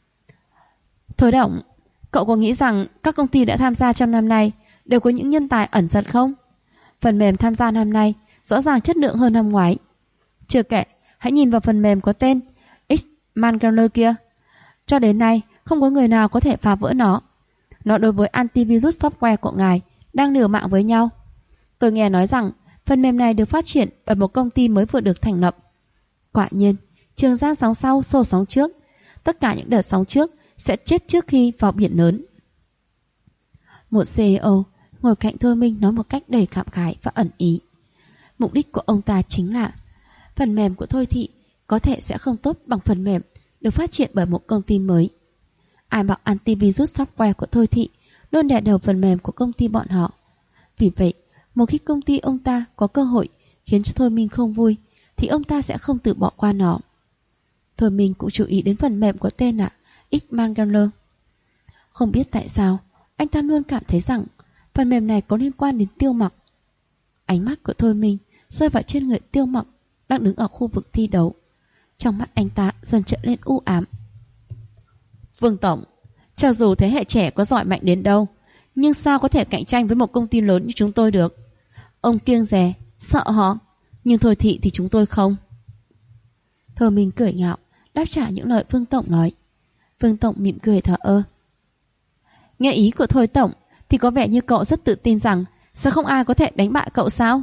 Thôi Động, cậu có nghĩ rằng các công ty đã tham gia trong năm nay đều có những nhân tài ẩn giật không? Phần mềm tham gia năm nay rõ ràng chất lượng hơn năm ngoái. Chưa kể, hãy nhìn vào phần mềm có tên X-Mangler kia. Cho đến nay, không có người nào có thể phá vỡ nó. Nó đối với antivirus software của ngài đang liều mạng với nhau. Tôi nghe nói rằng phần mềm này được phát triển bởi một công ty mới vừa được thành lập. Quả nhiên, trường giang sóng sau xô sóng trước. Tất cả những đợt sóng trước sẽ chết trước khi vào biển lớn. Một CEO ngồi cạnh Thôi Minh nói một cách đầy cảm khái và ẩn ý. Mục đích của ông ta chính là phần mềm của Thôi Thị có thể sẽ không tốt bằng phần mềm được phát triển bởi một công ty mới. Ai bảo antivirus software của Thôi Thị luôn đè đầu phần mềm của công ty bọn họ. Vì vậy, một khi công ty ông ta có cơ hội khiến cho Thôi Minh không vui, thì ông ta sẽ không từ bỏ qua nó. Thôi Minh cũng chú ý đến phần mềm có tên là X-Mangler. Không biết tại sao, anh ta luôn cảm thấy rằng phần mềm này có liên quan đến Tiêu Mặc. Ánh mắt của Thôi Minh rơi vào trên người Tiêu Mặc đang đứng ở khu vực thi đấu. Trong mắt anh ta dần trở lên u ám. Vương Tổng, cho dù thế hệ trẻ có giỏi mạnh đến đâu, nhưng sao có thể cạnh tranh với một công ty lớn như chúng tôi được? Ông kiêng dè, sợ họ, nhưng Thôi Thị thì chúng tôi không. Thôi Minh cười nhạo, đáp trả những lời Vương Tổng nói. Vương Tổng mỉm cười thở ơ. Nghe ý của Thôi Tổng thì có vẻ như cậu rất tự tin rằng sẽ không ai có thể đánh bại cậu sao?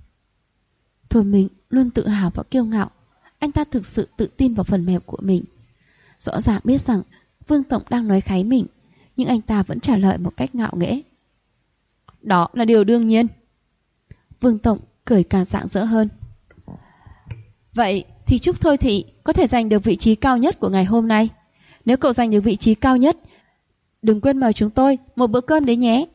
Thôi Minh luôn tự hào và kiêu ngạo. Anh ta thực sự tự tin vào phần mềm của mình. Rõ ràng biết rằng Vương Tổng đang nói kháy mình, nhưng anh ta vẫn trả lời một cách ngạo nghễ. Đó là điều đương nhiên. Vương Tổng cười càng rạng rỡ hơn. Vậy thì chúc Thôi Thị có thể giành được vị trí cao nhất của ngày hôm nay. Nếu cậu giành được vị trí cao nhất, đừng quên mời chúng tôi một bữa cơm đấy nhé.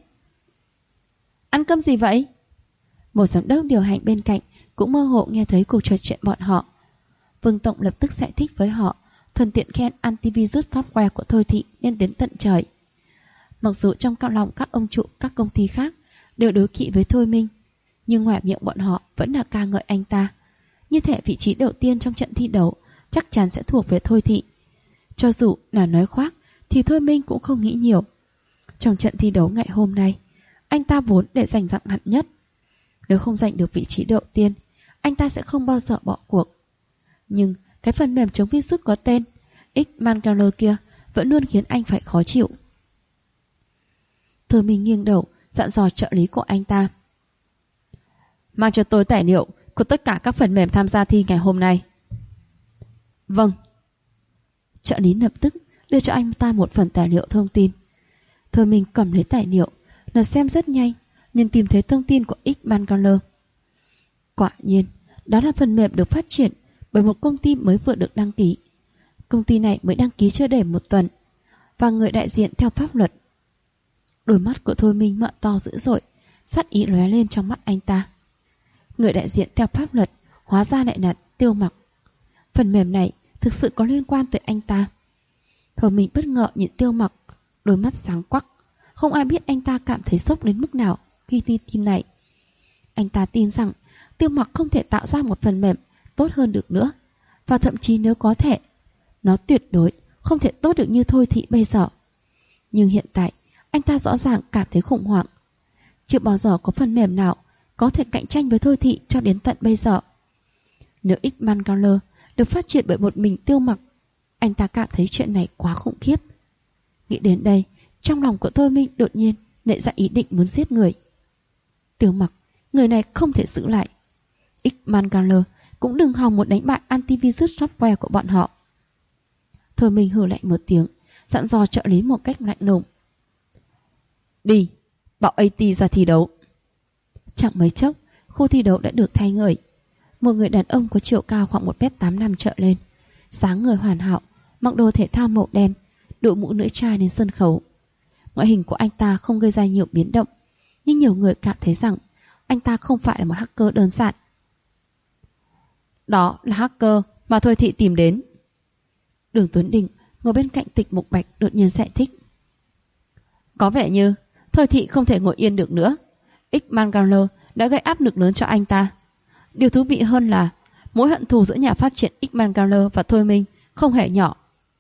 Ăn cơm gì vậy? Một giám đốc điều hành bên cạnh cũng mơ hồ nghe thấy cuộc trò chuyện bọn họ. Vương Tổng lập tức giải thích với họ, thuận tiện khen antivirus software của Thôi Thị lên đến tận trời. Mặc dù trong cao lòng các ông chủ các công ty khác đều đối kỵ với Thôi Minh, nhưng ngoài miệng bọn họ vẫn là ca ngợi anh ta. Như thể vị trí đầu tiên trong trận thi đấu chắc chắn sẽ thuộc về Thôi Thị. Cho dù là nói khoác thì Thôi Minh cũng không nghĩ nhiều. Trong trận thi đấu ngày hôm nay, anh ta vốn để giành dạng hạng nhất. Nếu không giành được vị trí đầu tiên, anh ta sẽ không bao giờ bỏ cuộc. Nhưng cái phần mềm chống virus có tên X-Mangler kia vẫn luôn khiến anh phải khó chịu. Thôi Minh nghiêng đầu dặn dò trợ lý của anh ta. Mang cho tôi tài liệu của tất cả các phần mềm tham gia thi ngày hôm nay. Vâng. Trợ lý lập tức đưa cho anh ta một phần tài liệu thông tin. Thôi Minh cầm lấy tài liệu, lật xem rất nhanh, nhưng tìm thấy thông tin của X-Mangler. Quả nhiên, đó là phần mềm được phát triển bởi một công ty mới vừa được đăng ký. Công ty này mới đăng ký chưa đầy một tuần, và người đại diện theo pháp luật. Đôi mắt của Thôi Minh mở to dữ dội, sát ý lóe lên trong mắt anh ta. Người đại diện theo pháp luật hóa ra lại là Tiêu Mặc. Phần mềm này thực sự có liên quan tới anh ta. Thôi Minh bất ngờ nhìn Tiêu Mặc, đôi mắt sáng quắc. Không ai biết anh ta cảm thấy sốc đến mức nào khi tin này. Anh ta tin rằng Tiêu Mặc không thể tạo ra một phần mềm tốt hơn được nữa, và thậm chí nếu có thể, nó tuyệt đối không thể tốt được như Thôi Thị bây giờ. Nhưng hiện tại, anh ta rõ ràng cảm thấy khủng hoảng. Chưa bao giờ có phần mềm nào có thể cạnh tranh với Thôi Thị cho đến tận bây giờ. Nếu X-Mangler được phát triển bởi một mình Tiêu Mặc, anh ta cảm thấy chuyện này quá khủng khiếp. Nghĩ đến đây, trong lòng của Thôi Minh đột nhiên nảy ra ý định muốn giết người. Tiêu Mặc, người này không thể giữ lại. X-Mangler cũng đừng hòng một đánh bại antivirus software của bọn họ. Thôi Minh hừ lạnh một tiếng, dặn dò trợ lý một cách lạnh lùng. Đi, bảo AT ra thi đấu. Chẳng mấy chốc, khu thi đấu đã được thay người. Một người đàn ông có chiều cao khoảng 1m85 trở lên, dáng người hoàn hảo, mặc đồ thể thao màu đen, đội mũ lưỡi chai đến sân khấu. Ngoại hình của anh ta không gây ra nhiều biến động, nhưng nhiều người cảm thấy rằng anh ta không phải là một hacker đơn giản. Đó là hacker mà Thôi Thị tìm đến. Đường Tuấn Đình ngồi bên cạnh Tịch Mục Bạch đột nhiên giải thích. Có vẻ như Thôi Thị không thể ngồi yên được nữa. X-Mangalo đã gây áp lực lớn cho anh ta. Điều thú vị hơn là mối hận thù giữa nhà phát triển X-Mangalo và Thôi Minh không hề nhỏ.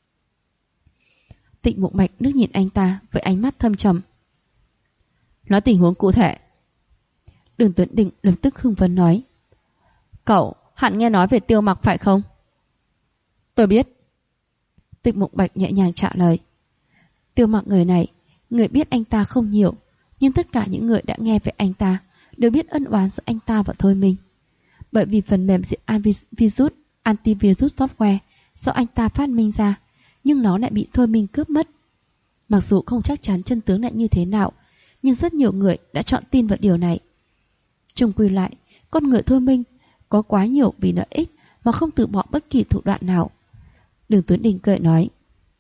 Tịch Mục Bạch nước nhìn anh ta với ánh mắt thâm trầm. Nói tình huống cụ thể. Đường Tuấn Đình lập tức hưng phấn nói. Cậu hẳn nghe nói về Tiêu Mặc phải không? Tôi biết. Tịch Mục Bạch nhẹ nhàng trả lời. Tiêu Mặc người này, người biết anh ta không nhiều, nhưng tất cả những người đã nghe về anh ta đều biết ân oán giữa anh ta và Thôi Minh. Bởi vì phần mềm diệt antivirus software do anh ta phát minh ra, nhưng nó lại bị Thôi Minh cướp mất. Mặc dù không chắc chắn chân tướng lại như thế nào, nhưng rất nhiều người đã chọn tin vào điều này. Chung quy lại, con người Thôi Minh có quá nhiều vì lợi ích mà không từ bỏ bất kỳ thủ đoạn nào. Đường Tuấn Đình cười nói.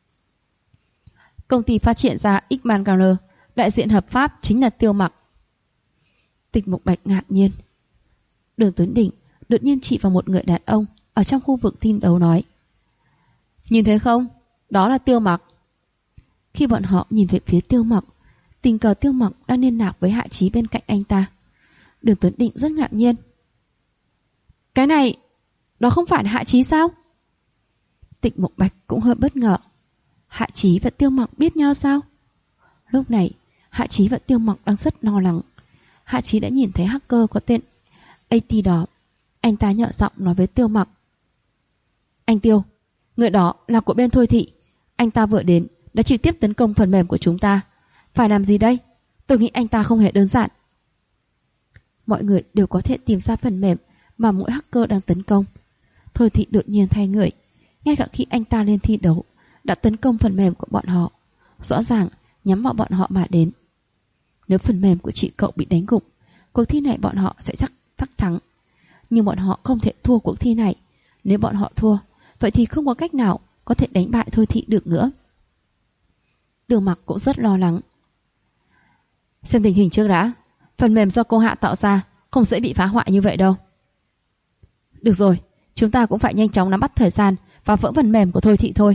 Công ty phát triển ra X-Mangalo, đại diện hợp pháp chính là Tiêu Mặc. Tịch Mục Bạch ngạc nhiên. Đường Tuấn Đình đột nhiên chỉ vào một người đàn ông ở trong khu vực thi đấu nói. Nhìn thấy không? Đó là Tiêu Mặc. Khi bọn họ nhìn về phía Tiêu Mặc, tình cờ Tiêu Mặc đang liên lạc với Hạ Chí bên cạnh anh ta. Đường Tuấn Định rất ngạc nhiên. Cái này, đó không phải là Hạ Chí sao? Tịch Mục Bạch cũng hơi bất ngờ. Hạ Chí và Tiêu Mặc biết nhau sao? Lúc này, Hạ Chí và Tiêu Mặc đang rất lo lắng. Hạ Chí đã nhìn thấy hacker có tên AT đó. Anh ta nhỏ giọng nói với Tiêu Mặc. Anh Tiêu, người đó là của bên Thôi Thị. Anh ta vừa đến đã trực tiếp tấn công phần mềm của chúng ta. Phải làm gì đây? Tôi nghĩ anh ta không hề đơn giản. Mọi người đều có thể tìm ra phần mềm mà mỗi hacker đang tấn công. Thôi Thị đột nhiên thay người. Ngay cả khi anh ta lên thi đấu đã tấn công phần mềm của bọn họ, rõ ràng nhắm vào bọn họ mà đến. Nếu phần mềm của chị cậu bị đánh gục, cuộc thi này bọn họ sẽ chắc thắng. Nhưng bọn họ không thể thua cuộc thi này. Nếu bọn họ thua, vậy thì không có cách nào có thể đánh bại Thôi Thị được nữa. Đường Mặc cũng rất lo lắng. Xem tình hình trước đã. Phần mềm do cô Hạ tạo ra không dễ bị phá hoại như vậy đâu. Được rồi, chúng ta cũng phải nhanh chóng nắm bắt thời gian và vỡ phần mềm của Thôi Thị thôi.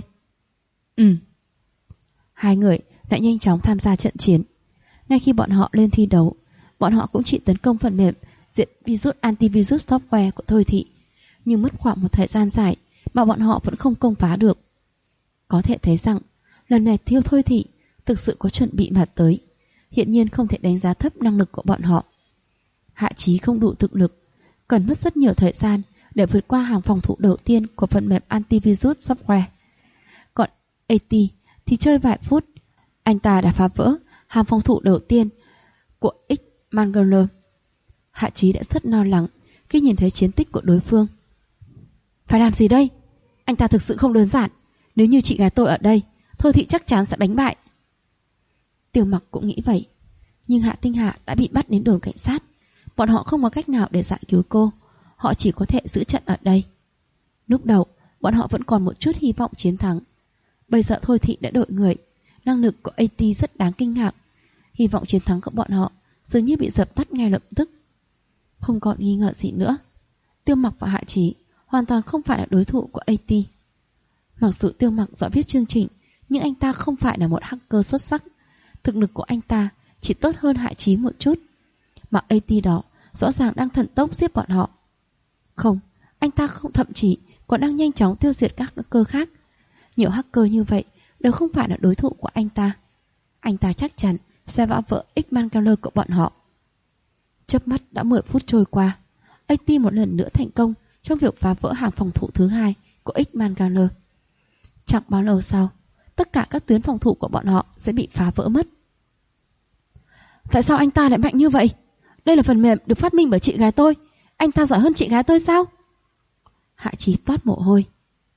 Hai người đã nhanh chóng tham gia trận chiến. Ngay khi bọn họ lên thi đấu, bọn họ cũng chỉ tấn công phần mềm diệt antivirus software của Thôi Thị, nhưng mất khoảng một thời gian dài mà bọn họ vẫn không công phá được. Có thể thấy rằng lần này Thôi Thị thực sự có chuẩn bị mà tới. Hiện nhiên không thể đánh giá thấp năng lực của bọn họ. Hạ Chí không đủ thực lực, cần mất rất nhiều thời gian để vượt qua hàng phòng thủ đầu tiên của phần mềm antivirus software. Còn AT thì chơi vài phút, anh ta đã phá vỡ hàng phòng thủ đầu tiên của X-Mangalo. Hạ Chí đã rất lo lắng khi nhìn thấy chiến tích của đối phương. Phải làm gì đây? Anh ta thực sự không đơn giản. Nếu như chị gái tôi ở đây, Thôi Thị chắc chắn sẽ đánh bại. Tiêu Mặc cũng nghĩ vậy. Nhưng Hạ Tinh Hạ đã bị bắt đến đồn cảnh sát. Bọn họ không có cách nào để giải cứu cô. Họ chỉ có thể giữ trận ở đây. Lúc đầu, bọn họ vẫn còn một chút hy vọng chiến thắng. Bây giờ Thôi Thị đã đội người. Năng lực của AT rất đáng kinh ngạc. Hy vọng chiến thắng của bọn họ dường như bị dập tắt ngay lập tức. Không còn nghi ngờ gì nữa. Tiêu Mặc và Hạ Chí hoàn toàn không phải là đối thủ của AT. Mặc dù Tiêu Mặc giỏi viết chương trình, nhưng anh ta không phải là một hacker xuất sắc. Thực lực của anh ta chỉ tốt hơn Hạ Chí một chút. Mà AT đó rõ ràng đang thần tốc giết bọn họ. Không, anh ta không, thậm chí còn đang nhanh chóng tiêu diệt các hacker khác. Nhiều hacker như vậy đều không phải là đối thủ của anh ta. Anh ta chắc chắn sẽ phá vỡ X-Mangalo của bọn họ. Chớp mắt đã 10 phút trôi qua. AT một lần nữa thành công trong việc phá vỡ hàng phòng thủ thứ hai của X-Mangalo. Chẳng bao lâu sau, tất cả các tuyến phòng thủ của bọn họ sẽ bị phá vỡ mất. Tại sao anh ta lại mạnh như vậy? Đây là phần mềm được phát minh bởi chị gái tôi. Anh ta giỏi hơn chị gái tôi sao? Hạ Chí toát mồ hôi.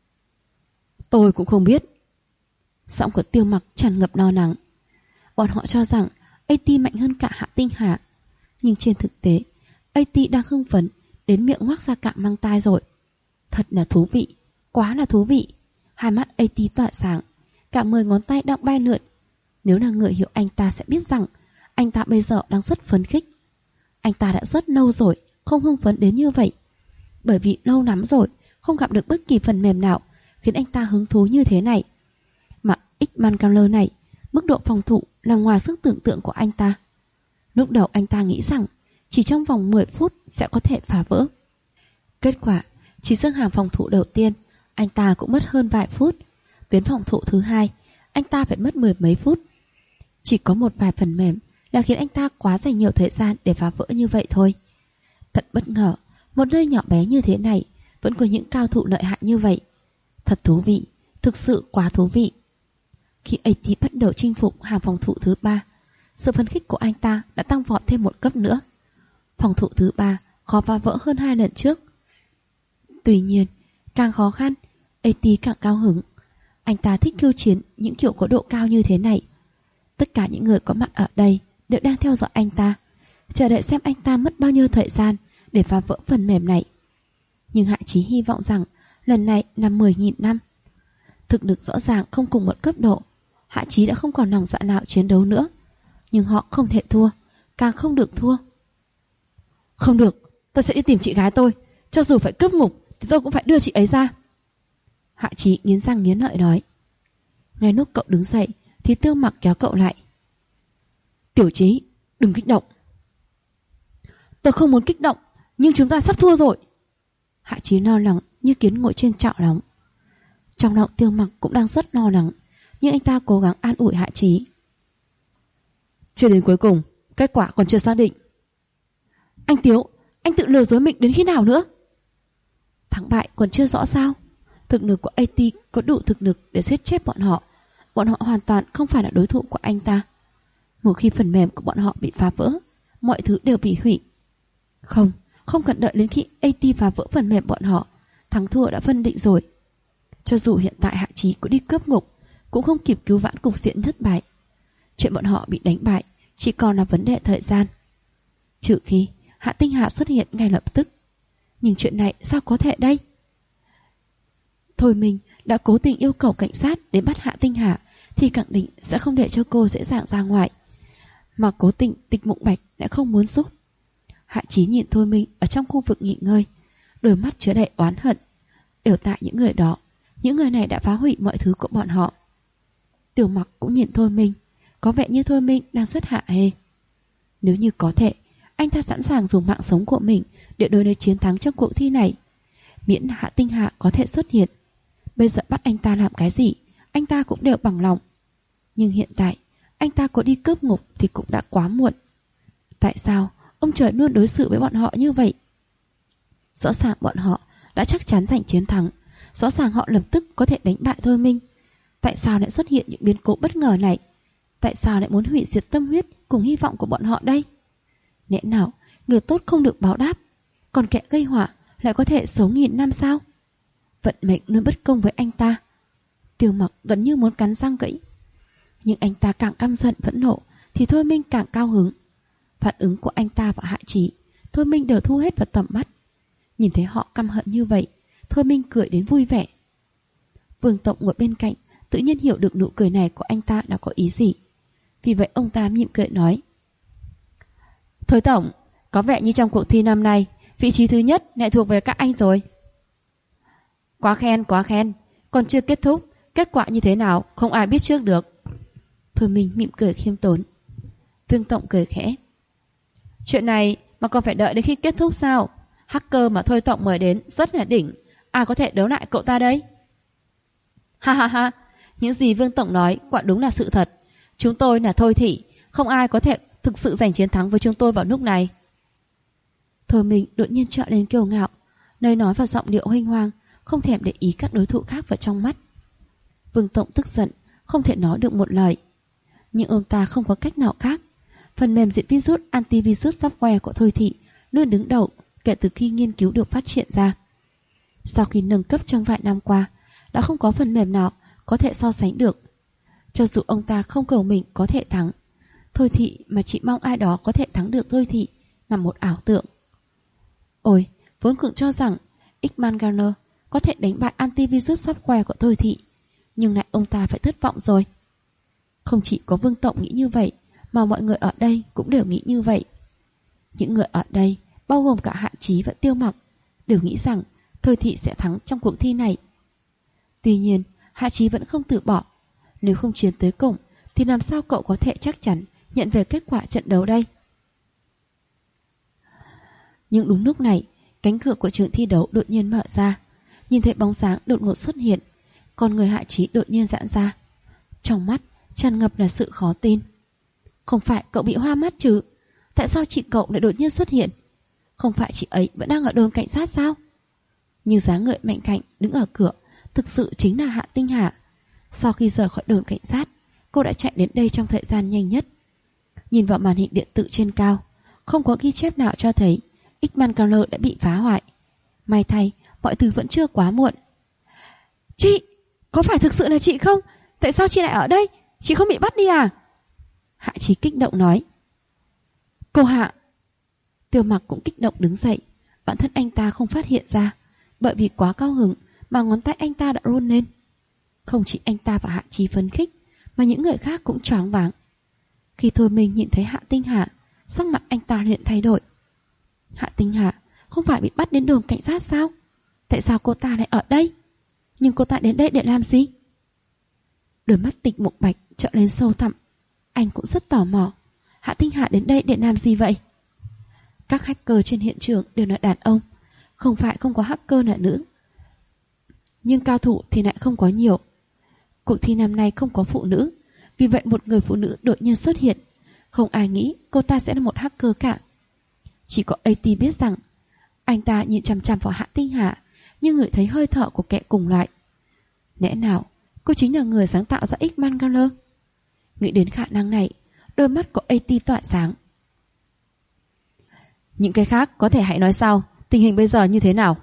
Tôi cũng không biết. Giọng của Tiêu Mặc tràn ngập lo lắng. Bọn họ cho rằng AT mạnh hơn cả Hạ Tinh Hà, nhưng trên thực tế AT đang hưng phấn đến miệng ngoác ra cạm mang tai rồi. Thật là thú vị, quá là thú vị. Hai mắt AT tỏa sáng, cả 10 ngón tay đang bay lượn. Nếu là người hiểu anh ta sẽ biết rằng anh ta bây giờ đang rất phấn khích. Anh ta đã rất lâu rồi không hưng phấn đến như vậy, bởi vì lâu lắm rồi không gặp được bất kỳ phần mềm nào khiến anh ta hứng thú như thế này. Mà X-Man Color này, mức độ phòng thủ là ngoài sức tưởng tượng của anh ta. Lúc đầu anh ta nghĩ rằng chỉ trong vòng 10 phút sẽ có thể phá vỡ. Kết quả, chỉ riêng hàng phòng thủ đầu tiên, anh ta cũng mất hơn vài phút. Tuyến phòng thủ thứ hai, anh ta phải mất 10 mấy phút. Chỉ có một vài phần mềm là khiến anh ta quá dành nhiều thời gian để phá vỡ như vậy thôi. Thật bất ngờ, một nơi nhỏ bé như thế này vẫn có những cao thủ lợi hại như vậy. Thật thú vị, thực sự quá thú vị. Khi AT bắt đầu chinh phục hàng phòng thủ thứ 3, sự phấn khích của anh ta đã tăng vọt thêm một cấp nữa. Phòng thủ thứ 3 khó phá vỡ hơn 2 lần trước. Tuy nhiên, càng khó khăn, AT càng cao hứng. Anh ta thích khiêu chiến những kiểu có độ cao như thế này. Tất cả những người có mặt ở đây đều đang theo dõi anh ta, chờ đợi xem anh ta mất bao nhiêu thời gian để phá vỡ phần mềm này. Nhưng Hạ Chí hy vọng rằng lần này là 10.000 năm. Thực lực rõ ràng không cùng một cấp độ, Hạ Chí đã không còn lòng dạ nào chiến đấu nữa. Nhưng họ không thể thua, càng không được thua. Không được, tôi sẽ đi tìm chị gái tôi. Cho dù phải cướp ngục thì tôi cũng phải đưa chị ấy ra. Hạ Chí nghiến răng nghiến lợi nói. Ngay lúc cậu đứng dậy thì Tiêu Mặc kéo cậu lại. Tiểu Chí, đừng kích động. Tôi không muốn kích động, nhưng chúng ta sắp thua rồi. Hạ Chí lo lắng như kiến ngồi trên chảo nóng. Trong lòng Tiêu Mặc cũng đang rất lo lắng, nhưng anh ta cố gắng an ủi Hạ Chí. Chưa đến cuối cùng, kết quả còn chưa xác định. Anh Tiếu, anh tự lừa dối mình đến khi nào nữa? Thắng bại còn chưa rõ sao? Thực lực của AT có đủ thực lực để giết chết bọn họ. Bọn họ hoàn toàn không phải là đối thủ của anh ta. Một khi phần mềm của bọn họ bị phá vỡ, mọi thứ đều bị hủy. Không cần đợi đến khi AT phá vỡ phần mềm bọn họ, thắng thua đã phân định rồi. Cho dù hiện tại Hạ Chí có đi cướp ngục, cũng không kịp cứu vãn cục diện thất bại. Chuyện bọn họ bị đánh bại chỉ còn là vấn đề thời gian. Trừ khi Hạ Tinh Hà xuất hiện ngay lập tức. Nhưng chuyện này sao có thể đây? Thôi mình đã cố tình yêu cầu cảnh sát đến bắt Hạ Tinh Hà thì khẳng định sẽ không để cho cô dễ dàng ra ngoài. Mà cố tình Tịch Mộng Bạch lại không muốn giúp. Hạ Chí nhìn Thôi Minh ở trong khu vực nghỉ ngơi, đôi mắt chứa đầy oán hận. Đều tại những người đó, những người này đã phá hủy mọi thứ của bọn họ. Tiểu Mặc cũng nhìn Thôi Minh, có vẻ như Thôi Minh đang rất hạ hê. Nếu như có thể, anh ta sẵn sàng dùng mạng sống của mình để đối lấy chiến thắng trong cuộc thi này. Miễn Hạ Tinh Hà có thể xuất hiện. Bây giờ bắt anh ta làm cái gì, anh ta cũng đều bằng lòng. Nhưng hiện tại, anh ta có đi cướp ngục thì cũng đã quá muộn. Tại sao ông trời luôn đối xử với bọn họ như vậy? Rõ ràng bọn họ đã chắc chắn giành chiến thắng, rõ ràng họ lập tức có thể đánh bại Thôi Minh. Tại sao lại xuất hiện những biến cố bất ngờ này? Tại sao lại muốn hủy diệt tâm huyết cùng hy vọng của bọn họ đây? Lẽ nào người tốt không được báo đáp, còn kẻ gây họa lại có thể sống 1000 năm sao? Vận mệnh luôn bất công với anh ta. Tiêu Mặc gần như muốn cắn răng gãy. Nhưng anh ta càng căm giận phẫn nộ thì Thôi Minh càng cao hứng. Phản ứng của anh ta và Hạ Chí, Thôi Minh đều thu hết vào tầm mắt. Nhìn thấy họ căm hận như vậy, Thôi Minh cười đến vui vẻ. Vương Tổng ngồi bên cạnh tự nhiên hiểu được nụ cười này của anh ta đã có ý gì. Vì vậy ông ta mỉm cười nói. Thôi Tổng, có vẻ như trong cuộc thi năm nay, vị trí thứ nhất lại thuộc về các anh rồi. Quá khen, còn chưa kết thúc, kết quả như thế nào không ai biết trước được. Thôi Minh mỉm cười khiêm tốn. Vương Tổng cười khẽ. Chuyện này mà còn phải đợi đến khi kết thúc sao? Hacker mà Thôi Tổng mời đến rất là đỉnh, ai có thể đấu lại cậu ta đây? Ha ha ha, những gì Vương Tổng nói quả đúng là sự thật. Chúng tôi là Thôi Thị, không ai có thể thực sự giành chiến thắng với chúng tôi vào lúc này. Thôi Minh đột nhiên trợn lên kiêu ngạo, nơi nói vào giọng điệu huênh hoang, không thèm để ý các đối thủ khác vào trong mắt. Vương Tổng tức giận, không thể nói được một lời. Nhưng ông ta không có cách nào khác. Phần mềm diệt virus antivirus software của Thôi Thị luôn đứng đầu kể từ khi nghiên cứu được phát triển ra. Sau khi nâng cấp trong vài năm qua, đã không có phần mềm nào có thể so sánh được. Cho dù ông ta không cầu mình có thể thắng, Thôi Thị mà chỉ mong ai đó có thể thắng được Thôi Thị là một ảo tượng. Ôi, vốn cũng cho rằng Ekman Garner có thể đánh bại antivirus software của Thôi Thị, nhưng lại ông ta phải thất vọng rồi. Không chỉ có Vương Tổng nghĩ như vậy, mà mọi người ở đây cũng đều nghĩ như vậy. Những người ở đây, bao gồm cả Hạ Chí và Tiêu Mặc, đều nghĩ rằng Thôi Thị sẽ thắng trong cuộc thi này. Tuy nhiên, Hạ Chí vẫn không từ bỏ. Nếu không chiến tới cùng, thì làm sao cậu có thể chắc chắn nhận về kết quả trận đấu đây? Nhưng đúng lúc này, cánh cửa của trường thi đấu đột nhiên mở ra. Nhìn thấy bóng dáng đột ngột xuất hiện, con người Hạ Chí đột nhiên giãn ra. Trong mắt tràn ngập là sự khó tin. Không phải cậu bị hoa mắt chứ? Tại sao chị cậu lại đột nhiên xuất hiện? Không phải chị ấy vẫn đang ở đồn cảnh sát sao? Nhưng dáng người mạnh cạnh đứng ở cửa thực sự chính là Hạ Tinh Hà. Sau khi rời khỏi đồn cảnh sát, cô đã chạy đến đây trong thời gian nhanh nhất. Nhìn vào màn hình điện tử trên cao, không có ghi chép nào cho thấy Ekman Garner đã bị phá hoại. May thay, mọi thứ vẫn chưa quá muộn. Chị, có phải thực sự là chị không? Tại sao chị lại ở đây? Chị không bị bắt đi à? Hạ Chí kích động nói. Cô Hạ. Tiêu Mặc cũng kích động đứng dậy. Bản thân anh ta không phát hiện ra, bởi vì quá cao hứng mà ngón tay anh ta đã run lên. Không chỉ anh ta và Hạ Chí phấn khích, mà những người khác cũng choáng váng. Khi Thôi Minh nhìn thấy Hạ Tinh Hà, sắc mặt anh ta liền thay đổi. Hạ Tinh Hà không phải bị bắt đến đồn cảnh sát sao? Tại sao cô ta lại ở đây? Nhưng cô ta đến đây để làm gì? Đôi mắt Tịch Mục Bạch trợn lên sâu thẳm. Anh cũng rất tò mò. Hạ Tinh Hà đến đây để làm gì vậy? Các hacker trên hiện trường đều là đàn ông. Không phải không có hacker là nữ, nhưng cao thủ thì lại không có nhiều. Cuộc thi năm nay không có phụ nữ, vì vậy một người phụ nữ đột nhiên xuất hiện. Không ai nghĩ cô ta sẽ là một hacker cả. Chỉ có AT biết rằng anh ta nhìn chằm chằm vào Hạ Tinh Hà, nhưng ngửi thấy hơi thở của kẻ cùng loại. Lẽ nào cô chính là người sáng tạo ra Ekman Garner? Nghĩ đến khả năng này, đôi mắt của AT tỏa sáng. Những cái khác có thể hãy nói sau. Tình hình bây giờ như thế nào?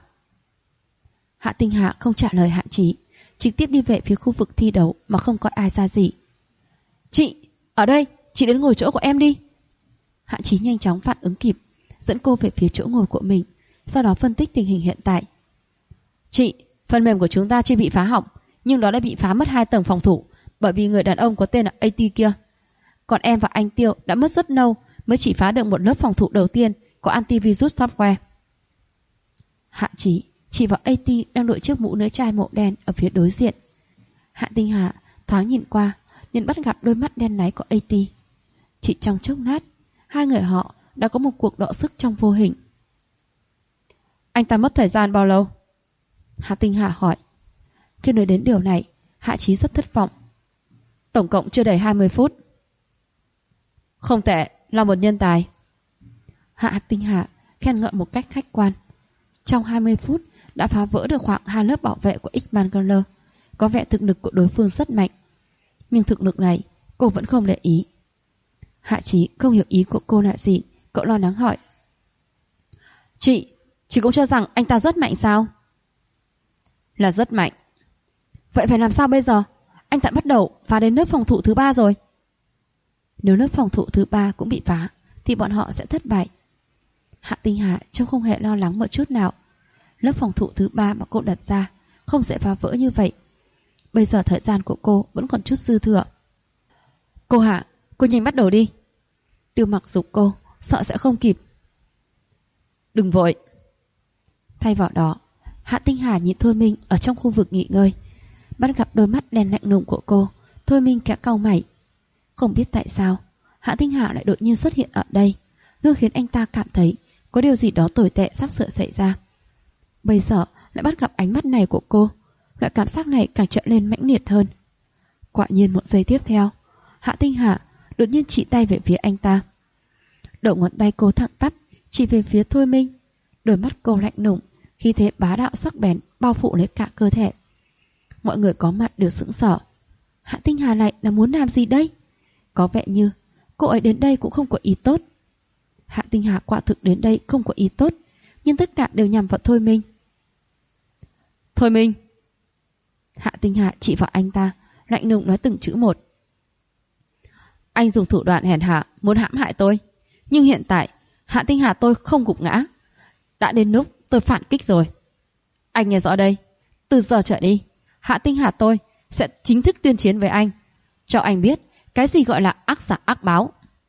Hạ Tinh Hà không trả lời Hạ Chí, trực tiếp đi về phía khu vực thi đấu mà không có ai ra gì. Chị, ở đây, chị đến ngồi chỗ của em đi. Hạ Chí nhanh chóng phản ứng kịp, dẫn cô về phía chỗ ngồi của mình, sau đó phân tích tình hình hiện tại. Chị, phần mềm của chúng ta chưa bị phá hỏng, nhưng đó đã bị phá mất 2 tầng phòng thủ, bởi vì người đàn ông có tên là AT kia. Còn em và anh Tiêu đã mất rất lâu mới chỉ phá được một lớp phòng thủ đầu tiên của antivirus software. Hạ Chí chỉ vào AT đang đội chiếc mũ lưỡi chai màu đen ở phía đối diện. Hạ Tinh Hà thoáng nhìn qua, liền bắt gặp đôi mắt đen láy của AT. Chỉ trong chốc lát, hai người họ đã có một cuộc đọ sức trong vô hình. Anh ta mất thời gian bao lâu? Hạ Tinh Hà hỏi. Khi nói đến điều này, Hạ Chí rất thất vọng. Tổng cộng chưa đầy 20 phút. Không tệ, là một nhân tài. Hạ Tinh Hà khen ngợi một cách khách quan. Trong 20 phút đã phá vỡ được khoảng 2 lớp bảo vệ của Ekman Garner. Có vẻ thực lực của đối phương rất mạnh, nhưng thực lực này cô vẫn không để ý. Hạ Chí không hiểu ý của cô là gì, cậu lo lắng hỏi. Chị cũng cho rằng anh ta rất mạnh sao? Là rất mạnh. Vậy phải làm sao bây giờ? Anh ta bắt đầu phá đến lớp phòng thủ thứ 3 rồi. Nếu lớp phòng thủ thứ 3 cũng bị phá, thì bọn họ sẽ thất bại. Hạ Tinh Hà trông không hề lo lắng một chút nào. Lớp phòng thủ thứ 3 mà cô đặt ra không sẽ phá vỡ như vậy. Bây giờ thời gian của cô vẫn còn chút dư thừa. Cô Hạ, cô nhanh bắt đầu đi. Tiêu Mặc giục cô, sợ sẽ không kịp. Đừng vội. Thay vào đó, Hạ Tinh Hà nhìn Thôi Minh ở trong khu vực nghỉ ngơi. Bắt gặp đôi mắt đen lạnh lùng của cô, Thôi Minh kẽ cau mày. Không biết tại sao Hạ Tinh Hà lại đột nhiên xuất hiện ở đây, luôn khiến anh ta cảm thấy có điều gì đó tồi tệ sắp sửa xảy ra. Bây giờ lại bắt gặp ánh mắt này của cô, loại cảm giác này càng trở lên mãnh liệt hơn. Quả nhiên một giây tiếp theo, Hạ Tinh Hà đột nhiên chỉ tay về phía anh ta. Đầu ngón tay cô thẳng tắp chỉ về phía Thôi Minh. Đôi mắt cô lạnh lùng, khí thế bá đạo sắc bén bao phủ lấy cả cơ thể. Mọi người có mặt đều sững sờ. Hạ Tinh Hà này là muốn làm gì đây? Có vẻ như cô ấy đến đây cũng không có ý tốt. Hạ Tinh Hà quả thực đến đây không có ý tốt, nhưng tất cả đều nhằm vào Thôi Minh. Thôi Minh. Hạ Tinh Hạ chỉ vào anh ta, lạnh lùng nói từng chữ một. Anh dùng thủ đoạn hèn hạ muốn hãm hại tôi, nhưng hiện tại Hạ Tinh Hà tôi không gục ngã. Đã đến lúc tôi phản kích rồi. Anh nghe rõ đây, từ giờ trở đi Hạ Tinh Hà tôi sẽ chính thức tuyên chiến với anh, cho anh biết cái gì gọi là ác giả ác báo.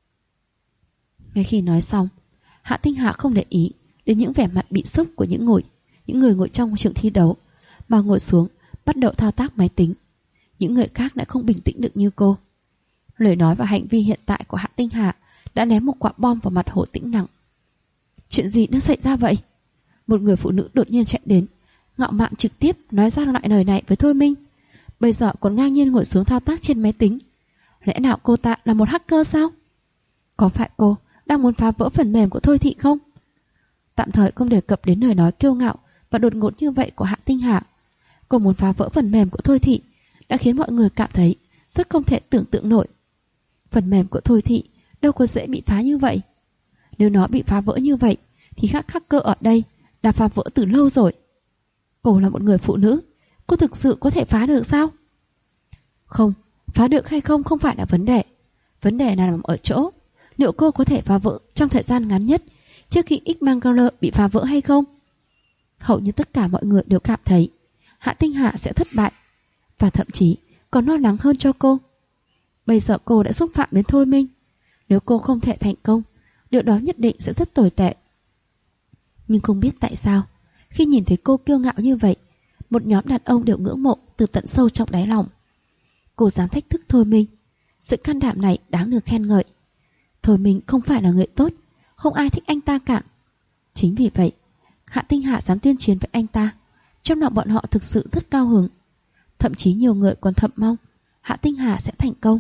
Ngay khi nói xong, Hạ Tinh Hà không để ý đến những vẻ mặt bị sốc của những người ngồi trong trường thi đấu, mà ngồi xuống bắt đầu thao tác máy tính. Những người khác lại không bình tĩnh được như cô. Lời nói và hành vi hiện tại của Hạ Tinh Hà đã ném một quả bom vào mặt Hồ Tĩnh Nặng. Chuyện gì đã xảy ra vậy? Một người phụ nữ đột nhiên chạy đến, ngạo mạn trực tiếp nói ra loại lời này với Thôi Minh. Bây giờ còn ngang nhiên ngồi xuống thao tác trên máy tính. Lẽ nào cô ta là một hacker sao? Có phải cô đang muốn phá vỡ phần mềm của Thôi Thị không? Tạm thời không đề cập đến lời nói kiêu ngạo và đột ngột như vậy của Hạ Tinh Hà. Cô muốn phá vỡ phần mềm của Thôi Thị đã khiến mọi người cảm thấy rất không thể tưởng tượng nổi. Phần mềm của Thôi Thị đâu có dễ bị phá như vậy. Nếu nó bị phá vỡ như vậy thì các hacker ở đây đã phá vỡ từ lâu rồi. Cô là một người phụ nữ, cô thực sự có thể phá được sao? Không, phá được hay không không phải là vấn đề. Vấn đề là nằm ở chỗ liệu cô có thể phá vỡ trong thời gian ngắn nhất trước khi X-Mangler bị phá vỡ hay không. Hầu như tất cả mọi người đều cảm thấy Hạ Tinh Hà sẽ thất bại, và thậm chí còn lo lắng hơn cho cô. Bây giờ cô đã xúc phạm đến Thôi Minh. Nếu cô không thể thành công, điều đó nhất định sẽ rất tồi tệ. Nhưng không biết tại sao, khi nhìn thấy cô kiêu ngạo như vậy, một nhóm đàn ông đều ngưỡng mộ từ tận sâu trong đáy lòng. Cô dám thách thức Thôi Minh, sự can đảm này đáng được khen ngợi. Thôi Minh không phải là người tốt, không ai thích anh ta cả. Chính vì vậy, Hạ Tinh Hà dám tuyên chiến với anh ta. Trong lòng bọn họ thực sự rất cao hứng. Thậm chí nhiều người còn thầm mong Hạ Tinh Hà sẽ thành công.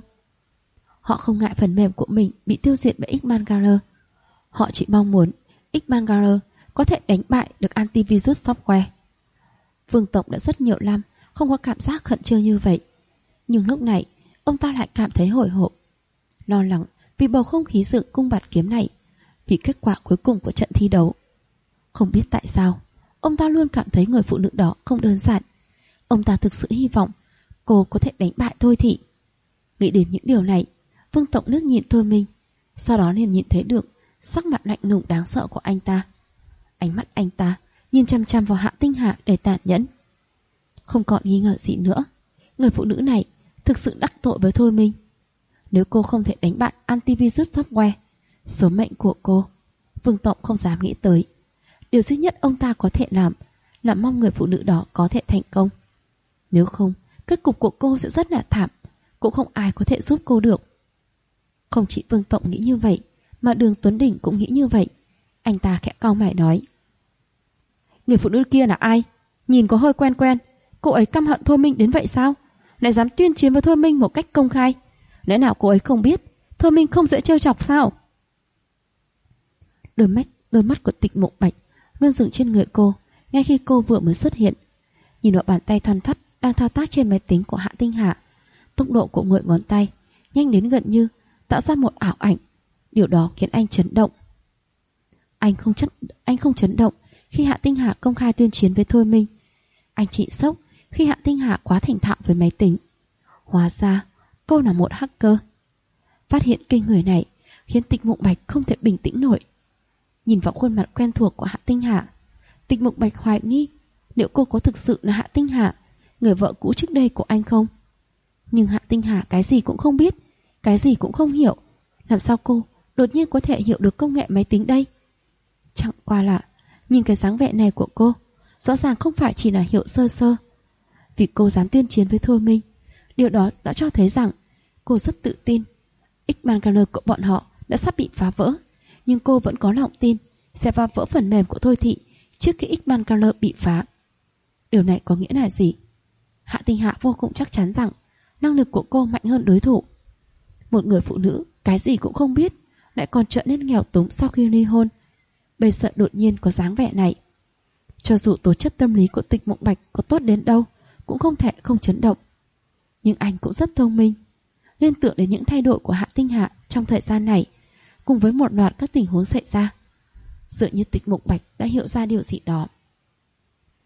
Họ không ngại phần mềm của mình bị tiêu diệt bởi X-Mangler. Họ chỉ mong muốn X-Mangler có thể đánh bại được antivirus software. Vương Tổng đã rất nhiều năm không có cảm giác khẩn trương như vậy. Nhưng lúc này, ông ta lại cảm thấy hồi hộp, lo lắng vì bầu không khí dựng cung bạt kiếm này, vì kết quả cuối cùng của trận thi đấu. Không biết tại sao, ông ta luôn cảm thấy người phụ nữ đó không đơn giản. Ông ta thực sự hy vọng cô có thể đánh bại Thôi Thị. Nghĩ đến những điều này, Vương Tổng liếc nhìn Thôi Minh, sau đó liền nhìn thấy được sắc mặt lạnh lùng đáng sợ của anh ta. Ánh mắt anh ta nhìn chăm chăm vào Hạ Tinh Hà để tàn nhẫn. Không còn nghi ngờ gì nữa, người phụ nữ này thực sự đắc tội với Thôi Minh. Nếu cô không thể đánh bại antivirus software, số mệnh của cô, Vương Tổng không dám nghĩ tới. Điều duy nhất ông ta có thể làm là mong người phụ nữ đó có thể thành công. Nếu không, kết cục của cô sẽ rất là thảm, cũng không ai có thể giúp cô được. Không chỉ Vương Tổng nghĩ như vậy, mà Đường Tuấn Đình cũng nghĩ như vậy. Anh ta khẽ cau mày nói: người phụ nữ kia là ai? Nhìn có hơi quen quen. Cô ấy căm hận Thôi Minh đến vậy sao? Lại dám tuyên chiến với Thôi Minh một cách công khai. Lẽ nào cô ấy không biết Thôi Minh không dễ trêu chọc sao? Đôi mắt của Tịch Mộng Bạch luôn dừng trên người cô ngay khi cô vừa mới xuất hiện. Nhìn vào bàn tay thoăn thoắt đang thao tác trên máy tính của Hạ Tinh Hà, tốc độ của người ngón tay nhanh đến gần như tạo ra một ảo ảnh. Điều đó khiến anh chấn động. Anh không chấn động khi Hạ Tinh Hà công khai tuyên chiến với Thôi Minh. Anh chỉ sốc khi Hạ Tinh Hà quá thành thạo với máy tính. Hóa ra cô là một hacker. Phát hiện kinh người này khiến Tịch Mộng Bạch không thể bình tĩnh nổi. Nhìn vào khuôn mặt quen thuộc của Hạ Tinh Hà, Tịch Mộng Bạch hoài nghi liệu cô có thực sự là Hạ Tinh Hà, người vợ cũ trước đây của anh không. Nhưng Hạ Tinh Hà cái gì cũng không biết, cái gì cũng không hiểu. Làm sao cô đột nhiên có thể hiểu được công nghệ máy tính đây? Chẳng qua là nhìn cái dáng vẻ này của cô, rõ ràng không phải chỉ là hiểu sơ sơ. Vì cô dám tuyên chiến với Thôi Minh, điều đó đã cho thấy rằng cô rất tự tin. X-Mangler của bọn họ đã sắp bị phá vỡ, nhưng cô vẫn có lòng tin sẽ phá vỡ phần mềm của Thôi Thị trước khi X-Mangler bị phá. Điều này có nghĩa là gì? Hạ Tinh Hạ vô cùng chắc chắn rằng năng lực của cô mạnh hơn đối thủ. Một người phụ nữ cái gì cũng không biết, lại còn trở nên nghèo túng sau khi ly hôn, bây giờ đột nhiên có dáng vẻ này. Cho dù tố chất tâm lý của Tịch Mộng Bạch có tốt đến đâu, cũng không thể không chấn động. Nhưng anh cũng rất thông minh. Liên tưởng đến những thay đổi của Hạ Tinh Hạ trong thời gian này, cùng với một loạt các tình huống xảy ra, dường như Tịch Mộng Bạch đã hiểu ra điều gì đó.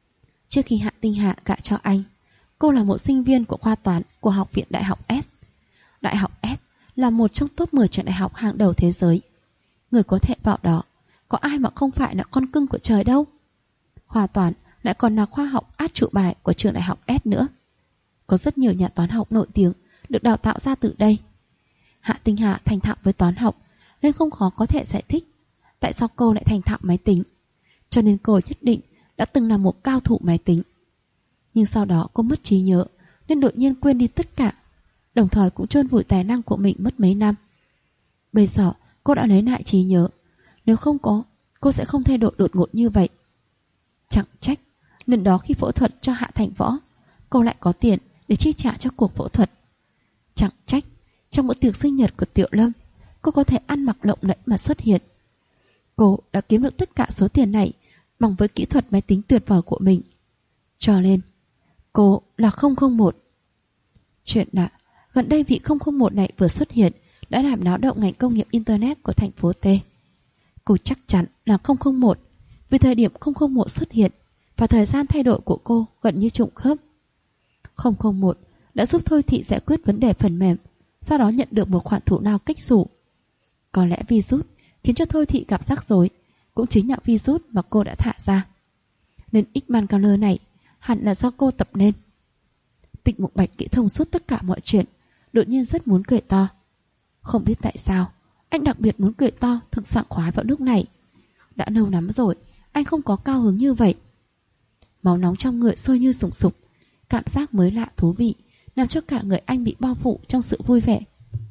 Trước khi Hạ Tinh Hà gả cho anh, cô là một sinh viên của khoa toán của Học viện Đại học S. Đại học S là một trong top 10 trường đại học hàng đầu thế giới. Người có thể vào đó, có ai mà không phải là con cưng của trời đâu. Khoa toán lại còn là khoa học át chủ bài của trường đại học S nữa. Có rất nhiều nhà toán học nổi tiếng được đào tạo ra từ đây. Hạ Tinh Hà thành thạo với toán học nên không khó có thể giải thích tại sao cô lại thành thạo máy tính. Cho nên cô nhất định đã từng là một cao thủ máy tính. Nhưng sau đó cô mất trí nhớ nên đột nhiên quên đi tất cả, đồng thời cũng chôn vùi tài năng của mình mất mấy năm. Bây giờ cô đã lấy lại trí nhớ. Nếu không có, cô sẽ không thay đổi đột ngột như vậy. Chẳng trách lần đó khi phẫu thuật cho Hạ Thành Võ, cô lại có tiền để chi trả cho cuộc phẫu thuật. Chẳng trách trong bữa tiệc sinh nhật của Tiểu Lâm, cô có thể ăn mặc lộng lẫy mà xuất hiện. Cô đã kiếm được tất cả số tiền này bằng với kỹ thuật máy tính tuyệt vời của mình. Cho nên cô là 001. Chuyện là gần đây vị 001 này vừa xuất hiện đã làm náo động ngành công nghiệp Internet của thành phố T. Cô chắc chắn là 001 vì thời điểm 001 xuất hiện và thời gian thay đổi của cô gần như trùng khớp. 001 đã giúp Thôi Thị giải quyết vấn đề phần mềm, sau đó nhận được một khoản thù lao cách xù. Có lẽ virus khiến cho Thôi Thị gặp rắc rối cũng chính là virus mà cô đã thả ra. Nên X-Man Color này hẳn là do cô tập nên. Tịch Mục Bạch nghĩ thông suốt tất cả mọi chuyện, đột nhiên rất muốn cười to. Không biết tại sao anh đặc biệt muốn cười to thực sảng khoái vào lúc này. Đã lâu lắm rồi anh không có cao hứng như vậy. Máu nóng trong người sôi như sùng sục, cảm giác mới lạ thú vị làm cho cả người anh bị bao phủ trong sự vui vẻ.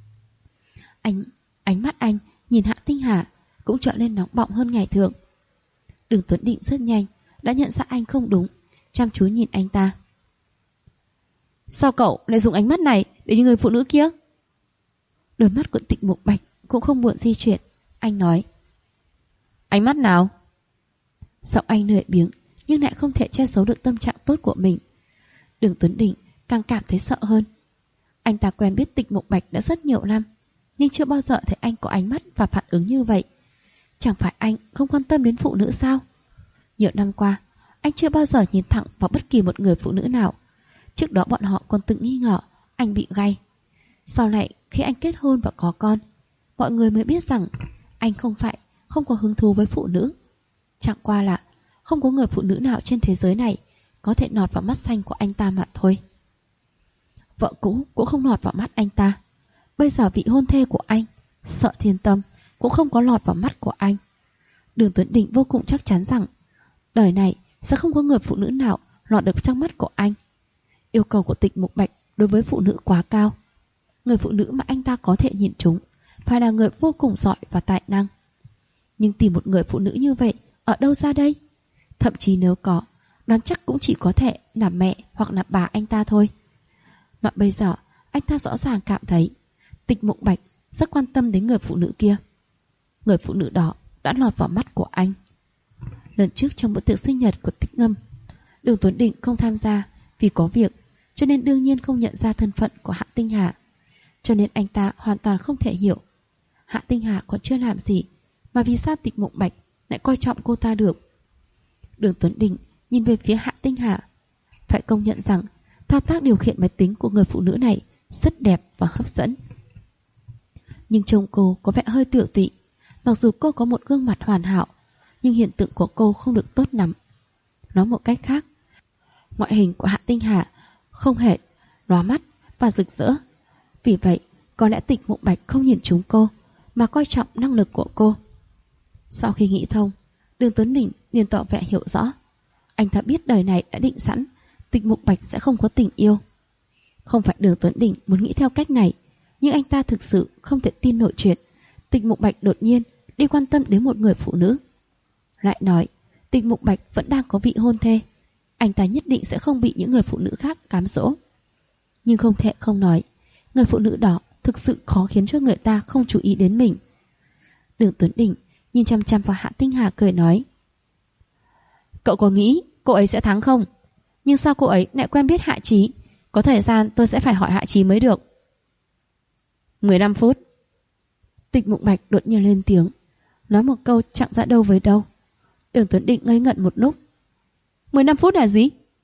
Ánh mắt anh nhìn Hạ Tinh Hà cũng trở nên nóng bỏng hơn ngày thường. Đường Tuấn Định rất nhanh đã nhận ra anh không đúng, chăm chú nhìn anh ta. Sao cậu lại dùng ánh mắt này để nhìn người phụ nữ kia? Đôi mắt của Tịch Mục Bạch cũng không buồn di chuyển. Anh nói: Ánh mắt nào? Giọng anh lười biếng nhưng lại không thể che giấu được tâm trạng tốt của mình. Đường Tuấn Định càng cảm thấy sợ hơn. Anh ta quen biết Tịch Mục Bạch đã rất nhiều năm, nhưng chưa bao giờ thấy anh có ánh mắt và phản ứng như vậy. Chẳng phải anh không quan tâm đến phụ nữ sao? Nhiều năm qua anh chưa bao giờ nhìn thẳng vào bất kỳ một người phụ nữ nào. Trước đó bọn họ còn từng nghi ngờ anh bị gay. Sau này khi anh kết hôn và có con, mọi người mới biết rằng anh không có hứng thú với phụ nữ. Chẳng qua là không có người phụ nữ nào trên thế giới này có thể lọt vào mắt xanh của anh ta mà thôi. Vợ cũ cũng không lọt vào mắt anh ta. Bây giờ vị hôn thê của anh, Sợ Thiên Tâm, cũng không có lọt vào mắt của anh. Đường Tuấn Định vô cùng chắc chắn rằng đời này sẽ không có người phụ nữ nào lọt được trong mắt của anh. Yêu cầu của Tịch Mục Bạch đối với phụ nữ quá cao. Người phụ nữ mà anh ta có thể nhìn trúng phải là người vô cùng giỏi và tài năng. Nhưng tìm một người phụ nữ như vậy ở đâu ra đây? Thậm chí nếu có, đoán chắc cũng chỉ có thể là mẹ hoặc là bà anh ta thôi. Mà bây giờ anh ta rõ ràng cảm thấy Tịch Mục Bạch rất quan tâm đến người phụ nữ kia. Người phụ nữ đó đã lọt vào mắt của anh. Lần trước trong bữa tiệc sinh nhật của Tích Ngâm, Đường Tuấn Định không tham gia vì có việc, cho nên đương nhiên không nhận ra thân phận của Hạ Tinh Hà. Cho nên anh ta hoàn toàn không thể hiểu Hạ Tinh Hà còn chưa làm gì mà vì sao Tịch Mục Bạch lại coi trọng cô ta được. Đường Tuấn Định nhìn về phía Hạ Tinh Hà. Phải công nhận rằng thao tác điều khiển máy tính của người phụ nữ này rất đẹp và hấp dẫn. Nhưng trông cô có vẻ hơi tiểu tụy. Mặc dù cô có một gương mặt hoàn hảo, nhưng hiện tượng của cô không được tốt lắm. Nói một cách khác, ngoại hình của Hạ Tinh Hà không hề lóa mắt và rực rỡ. Vì vậy có lẽ Tịch Mục Bạch không nhìn trúng cô mà coi trọng năng lực của cô. Sau khi nghĩ thông, Đường Tuấn Định liền tỏ vẻ hiểu rõ. Anh ta biết đời này đã định sẵn Tịch Mục Bạch sẽ không có tình yêu. Không phải Đường Tuấn Định muốn nghĩ theo cách này, nhưng anh ta thực sự không thể tin nổi chuyện Tịch Mục Bạch đột nhiên đi quan tâm đến một người phụ nữ. Lại nói Tịch Mục Bạch vẫn đang có vị hôn thê, anh ta nhất định sẽ không bị những người phụ nữ khác cám dỗ. Nhưng không thể không nói, người phụ nữ đó thực sự khó khiến cho người ta không chú ý đến mình. Đường Tuấn Định nhìn chăm chăm vào Hạ Tinh Hà cười nói: Cậu có nghĩ cô ấy sẽ thắng không? Nhưng sao cô ấy lại quen biết Hạ Chí? Có thời gian tôi sẽ phải hỏi Hạ Chí mới được. 15 phút. Tịch Mục Bạch đột nhiên lên tiếng, nói một câu chẳng ra đâu với đâu. Đường Tuấn Định ngây ngẩn một lúc. 15 phút là gì?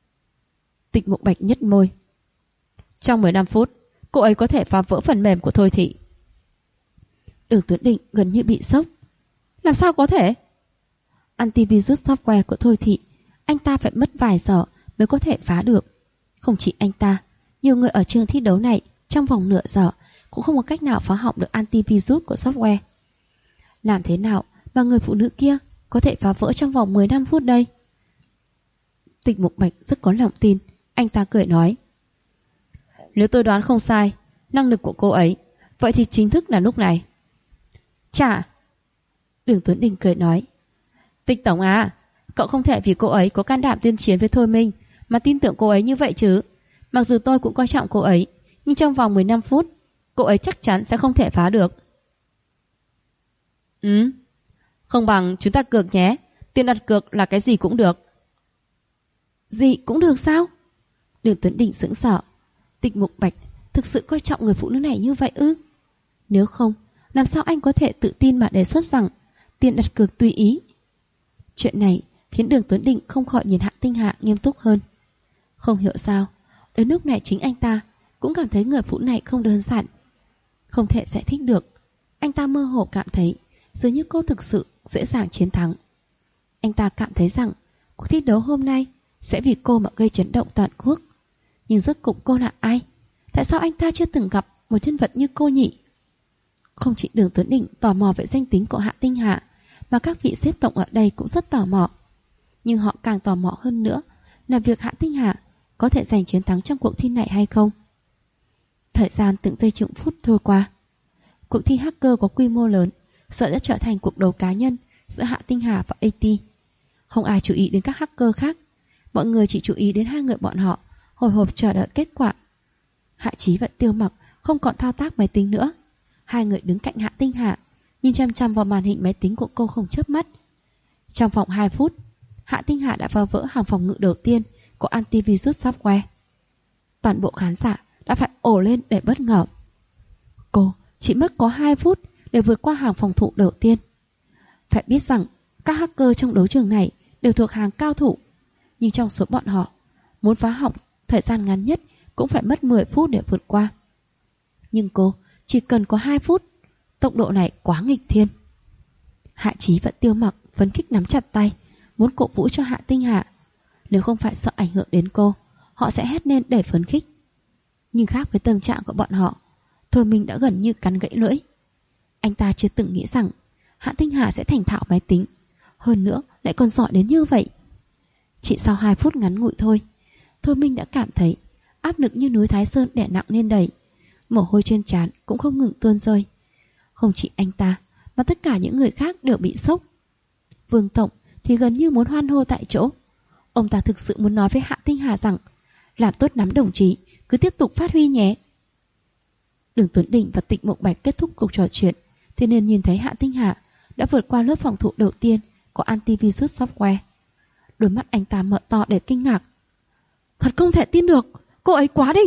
Tịch Mục Bạch nhếch môi. Trong 15 phút, cô ấy có thể phá vỡ phần mềm của Thôi Thị. Đường Tuấn Định gần như bị sốc. Làm sao có thể? Antivirus software của Thôi Thị, anh ta phải mất vài giờ mới có thể phá được. Không chỉ anh ta, nhiều người ở trường thi đấu này trong vòng nửa giờ cũng không có cách nào phá hỏng được antivirus của software. Làm thế nào mà người phụ nữ kia có thể phá vỡ trong vòng 15 phút đây? Tịch Mục Bạch rất có lòng tin. Anh ta cười nói, nếu tôi đoán không sai năng lực của cô ấy, vậy thì chính thức là lúc này. Chà! Đường Tuấn Đình cười nói, Tịch tổng à, cậu không thể vì cô ấy có can đảm tuyên chiến với Thôi Minh mà tin tưởng cô ấy như vậy chứ. Mặc dù tôi cũng coi trọng cô ấy, nhưng trong vòng 15 phút cô ấy chắc chắn sẽ không thể phá được. Không bằng chúng ta cược nhé. Tiền đặt cược là cái gì cũng được. Gì cũng được sao? Đường Tuấn Đình sững sờ. Tịch Mục Bạch thực sự coi trọng người phụ nữ này như vậy ư? Nếu không, làm sao anh có thể tự tin mà đề xuất rằng tiền đặt cược tùy ý? Chuyện này khiến Đường Tuấn Định không khỏi nhìn Hạ Tinh Hạ nghiêm túc hơn. Không hiểu sao, đến lúc này chính anh ta cũng cảm thấy người phụ nữ này không đơn giản. Không thể giải thích được. Anh ta mơ hồ cảm thấy dường như cô thực sự dễ dàng chiến thắng. Anh ta cảm thấy rằng cuộc thi đấu hôm nay sẽ vì cô mà gây chấn động toàn quốc. Nhưng rốt cuộc cô là ai? Tại sao anh ta chưa từng gặp một nhân vật như cô nhỉ? Không chỉ Đường Tuấn Định tò mò về danh tính của Hạ Tinh Hạ, mà các vị xếp tổng ở đây cũng rất tò mò. Nhưng họ càng tò mò hơn nữa là việc Hạ Tinh Hạ có thể giành chiến thắng trong cuộc thi này hay không. Thời gian từng giây từng phút trôi qua. Cuộc thi hacker có quy mô lớn, sợ đã trở thành cuộc đấu cá nhân giữa Hạ Tinh Hà và AT. Không ai chú ý đến các hacker khác. Mọi người chỉ chú ý đến hai người bọn họ, hồi hộp chờ đợi kết quả. Hạ Chí và Tiêu Mặc không còn thao tác máy tính nữa. Hai người đứng cạnh Hạ Tinh Hà, nhìn chăm chăm vào màn hình máy tính của cô không chớp mắt. Trong vòng 2 phút, Hạ Tinh Hà đã phá vỡ hàng phòng ngự đầu tiên của antivirus software. Toàn bộ khán giả đã phải ồ lên để bất ngờ. Cô chỉ mất có 2 phút để vượt qua hàng phòng thủ đầu tiên. Phải biết rằng các hacker trong đấu trường này đều thuộc hàng cao thủ, nhưng trong số bọn họ, muốn phá hỏng thời gian ngắn nhất cũng phải mất 10 phút để vượt qua. Nhưng cô chỉ cần có 2 phút. Tốc độ này quá nghịch thiên. Hạ Chí và Tiêu Mặc phấn khích nắm chặt tay, muốn cổ vũ cho Hạ Tinh Hạ. Nếu không phải sợ ảnh hưởng đến cô, họ sẽ hét lên để phấn khích. Nhưng khác với tâm trạng của bọn họ, Thôi Minh đã gần như cắn gãy lưỡi. Anh ta chưa từng nghĩ rằng Hạ Tinh Hạ sẽ thành thạo máy tính, hơn nữa lại còn giỏi đến như vậy. Chỉ sau 2 phút ngắn ngủi thôi, Thôi Minh đã cảm thấy áp lực như núi Thái Sơn đè nặng lên đầy. Mồ hôi trên trán cũng không ngừng tuôn rơi. Không chỉ anh ta, mà tất cả những người khác đều bị sốc. Vương Tổng thì gần như muốn hoan hô tại chỗ. Ông ta thực sự muốn nói với Hạ Tinh Hà rằng làm tốt lắm đồng chí, cứ tiếp tục phát huy nhé. Đường Tuấn Đình và Tịch Mục Bạch kết thúc cuộc trò chuyện thì nên nhìn thấy Hạ Tinh Hà đã vượt qua lớp phòng thủ đầu tiên của antivirus software. Đôi mắt anh ta mở to để kinh ngạc. Thật không thể tin được, cô ấy quá đỉnh.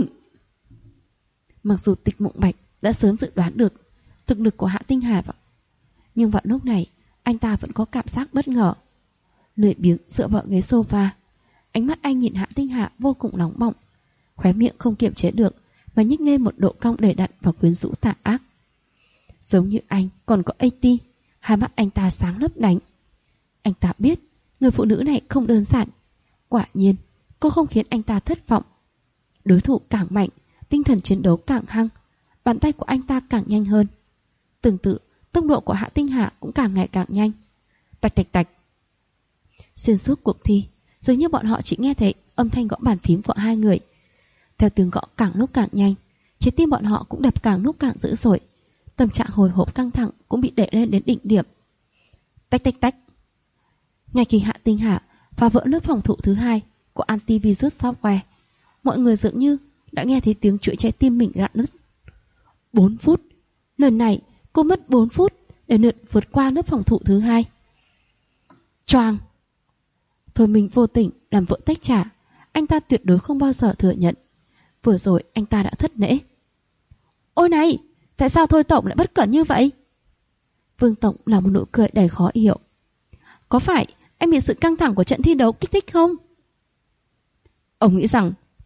Mặc dù Tịch Mục Bạch đã sớm dự đoán được thực lực của Hạ Tinh Hà, nhưng vào lúc này anh ta vẫn có cảm giác bất ngờ. Lười biếng dựa vào ghế sofa, ánh mắt anh nhìn Hạ Tinh Hà vô cùng nóng bỏng, khóe miệng không kiềm chế được mà nhếch lên một độ cong đầy đặn và quyến rũ tà ác. Giống như anh còn có AT, hai mắt anh ta sáng lấp lánh. Anh ta biết người phụ nữ này không đơn giản. Quả nhiên cô không khiến anh ta thất vọng. Đối thủ càng mạnh, tinh thần chiến đấu càng hăng, bàn tay của anh ta càng nhanh hơn. Tương tự, tốc độ của Hạ Tinh Hà cũng càng ngày càng nhanh. Tạch tạch tạch. Xuyên suốt cuộc thi, dường như bọn họ chỉ nghe thấy âm thanh gõ bàn phím của hai người. Theo tiếng gõ càng lúc càng nhanh, trái tim bọn họ cũng đập càng lúc càng dữ dội. Tâm trạng hồi hộp căng thẳng cũng bị đẩy lên đến đỉnh điểm. Tách tách tách. Ngay khi Hạ Tinh Hà phá vỡ lớp phòng thủ thứ 2 của antivirus software, mọi người dường như đã nghe thấy tiếng chuỗi trái tim mình rạn nứt. 4 phút. Lần này cô mất 4 phút để vượt qua lớp phòng thủ thứ 2. Choang. Thôi mình vô tình làm vỡ tách trà. Anh ta tuyệt đối không bao giờ thừa nhận. Vừa rồi anh ta đã thất lễ. Ôi này, tại sao Thôi Tổng lại bất cẩn như vậy? Vương Tổng là một nụ cười đầy khó hiểu. Có phải anh bị sự căng thẳng của trận thi đấu kích thích không? Ông nghĩ rằng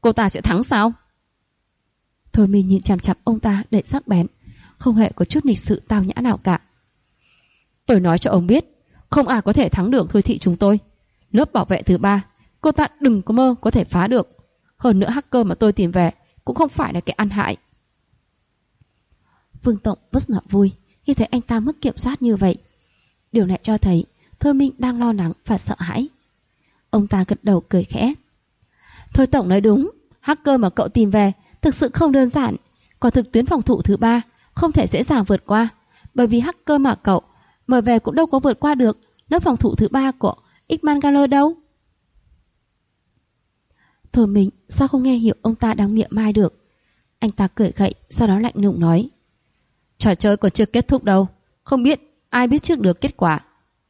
cô ta sẽ thắng sao? Thôi mình nhìn chằm chằm ông ta đầy sắc bén, không hề có chút lịch sự tao nhã nào cả. Tôi nói cho ông biết, không ai có thể thắng được Thôi Thị chúng tôi. Lớp bảo vệ thứ 3, cô ta đừng có mơ có thể phá được. Hơn nữa hacker mà tôi tìm về cũng không phải là kẻ ăn hại. Vương Tổng bất ngờ vui khi thấy anh ta mất kiểm soát như vậy. Điều này cho thấy Thôi Minh đang lo lắng và sợ hãi. Ông ta gật đầu cười khẽ. Thôi Tổng nói đúng, hacker mà cậu tìm về thực sự không đơn giản. Còn thực tuyến phòng thủ thứ 3 không thể dễ dàng vượt qua, bởi vì hacker mà cậu mời về cũng đâu có vượt qua được lớp phòng thủ thứ 3 của X-Mangaler đâu. Thôi mình sao không nghe hiểu ông ta đang miệng mai được. Anh ta cười gậy, sau đó lạnh lùng nói. Trò chơi còn chưa kết thúc đâu, không biết ai biết trước được kết quả.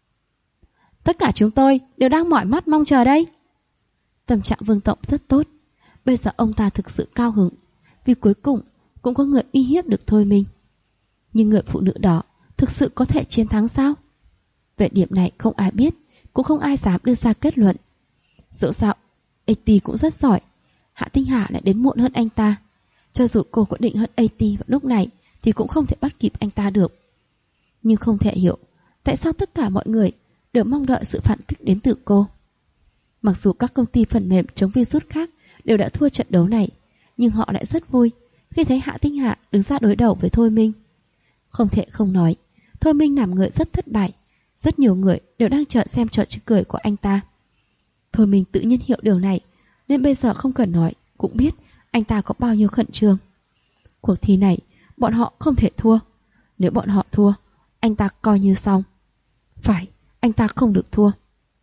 Tất cả chúng tôi đều đang mỏi mắt mong chờ đây. Tâm trạng Vương Tổng rất tốt. Bây giờ ông ta thực sự cao hứng, vì cuối cùng cũng có người uy hiếp được Thôi Minh. Nhưng người phụ nữ đó thực sự có thể chiến thắng sao? Về điểm này không ai biết, cũng không ai dám đưa ra kết luận. Dẫu sao AT cũng rất giỏi, Hạ Tinh Hà lại đến muộn hơn anh ta. Cho dù cô có định hơn AT vào lúc này thì cũng không thể bắt kịp anh ta được. Nhưng không thể hiểu tại sao tất cả mọi người đều mong đợi sự phản kích đến từ cô. Mặc dù các công ty phần mềm chống virus khác đều đã thua trận đấu này, nhưng họ lại rất vui khi thấy Hạ Tinh Hạ đứng ra đối đầu với Thôi Minh. Không thể không nói, Thôi Minh làm người rất thất bại. Rất nhiều người đều đang chờ xem trò cười của anh ta. Thôi Minh tự nhiên hiểu điều này, nên bây giờ không cần nói cũng biết anh ta có bao nhiêu khẩn trương. Cuộc thi này bọn họ không thể thua. Nếu bọn họ thua, anh ta coi như xong. Phải, anh ta không được thua.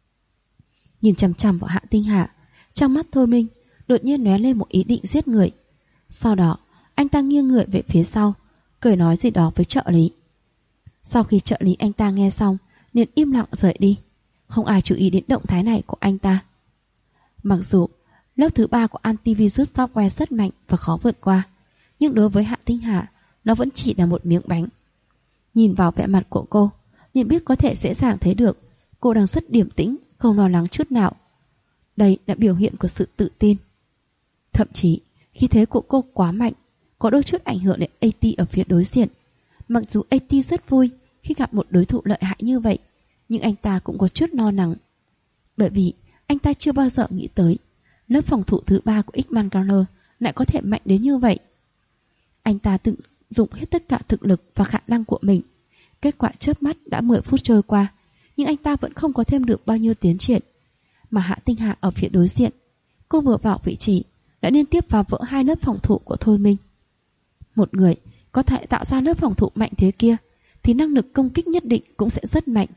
Nhìn chằm chằm vào Hạ Tinh Hà, trong mắt Thôi Minh đột nhiên lóe lên một ý định giết người. Sau đó anh ta nghiêng người về phía sau, cười nói gì đó với trợ lý. Sau khi trợ lý anh ta nghe xong liền im lặng rời đi. Không ai chú ý đến động thái này của anh ta. Mặc dù lớp thứ 3 của antivirus software rất mạnh và khó vượt qua, nhưng đối với Hạ Tinh Hà, nó vẫn chỉ là một miếng bánh. Nhìn vào vẻ mặt của cô, nhìn biết có thể dễ dàng thấy được cô đang rất điềm tĩnh, không lo lắng chút nào. Đây là biểu hiện của sự tự tin. Thậm chí khí thế của cô quá mạnh, có đôi chút ảnh hưởng đến AT ở phía đối diện. Mặc dù AT rất vui khi gặp một đối thủ lợi hại như vậy, nhưng anh ta cũng có chút lo lắng. Bởi vì anh ta chưa bao giờ nghĩ tới lớp phòng thủ thứ 3 của X-Mangaler lại có thể mạnh đến như vậy. Anh ta tự dùng hết tất cả thực lực và khả năng của mình. Kết quả chớp mắt đã 10 phút trôi qua, nhưng anh ta vẫn không có thêm được bao nhiêu tiến triển. Mà Hạ Tinh Hà ở phía đối diện, cô vừa vào vị trí đã liên tiếp phá vỡ 2 lớp phòng thủ của Thôi Minh. Một người có thể tạo ra lớp phòng thủ mạnh thế kia thì năng lực công kích nhất định cũng sẽ rất mạnh.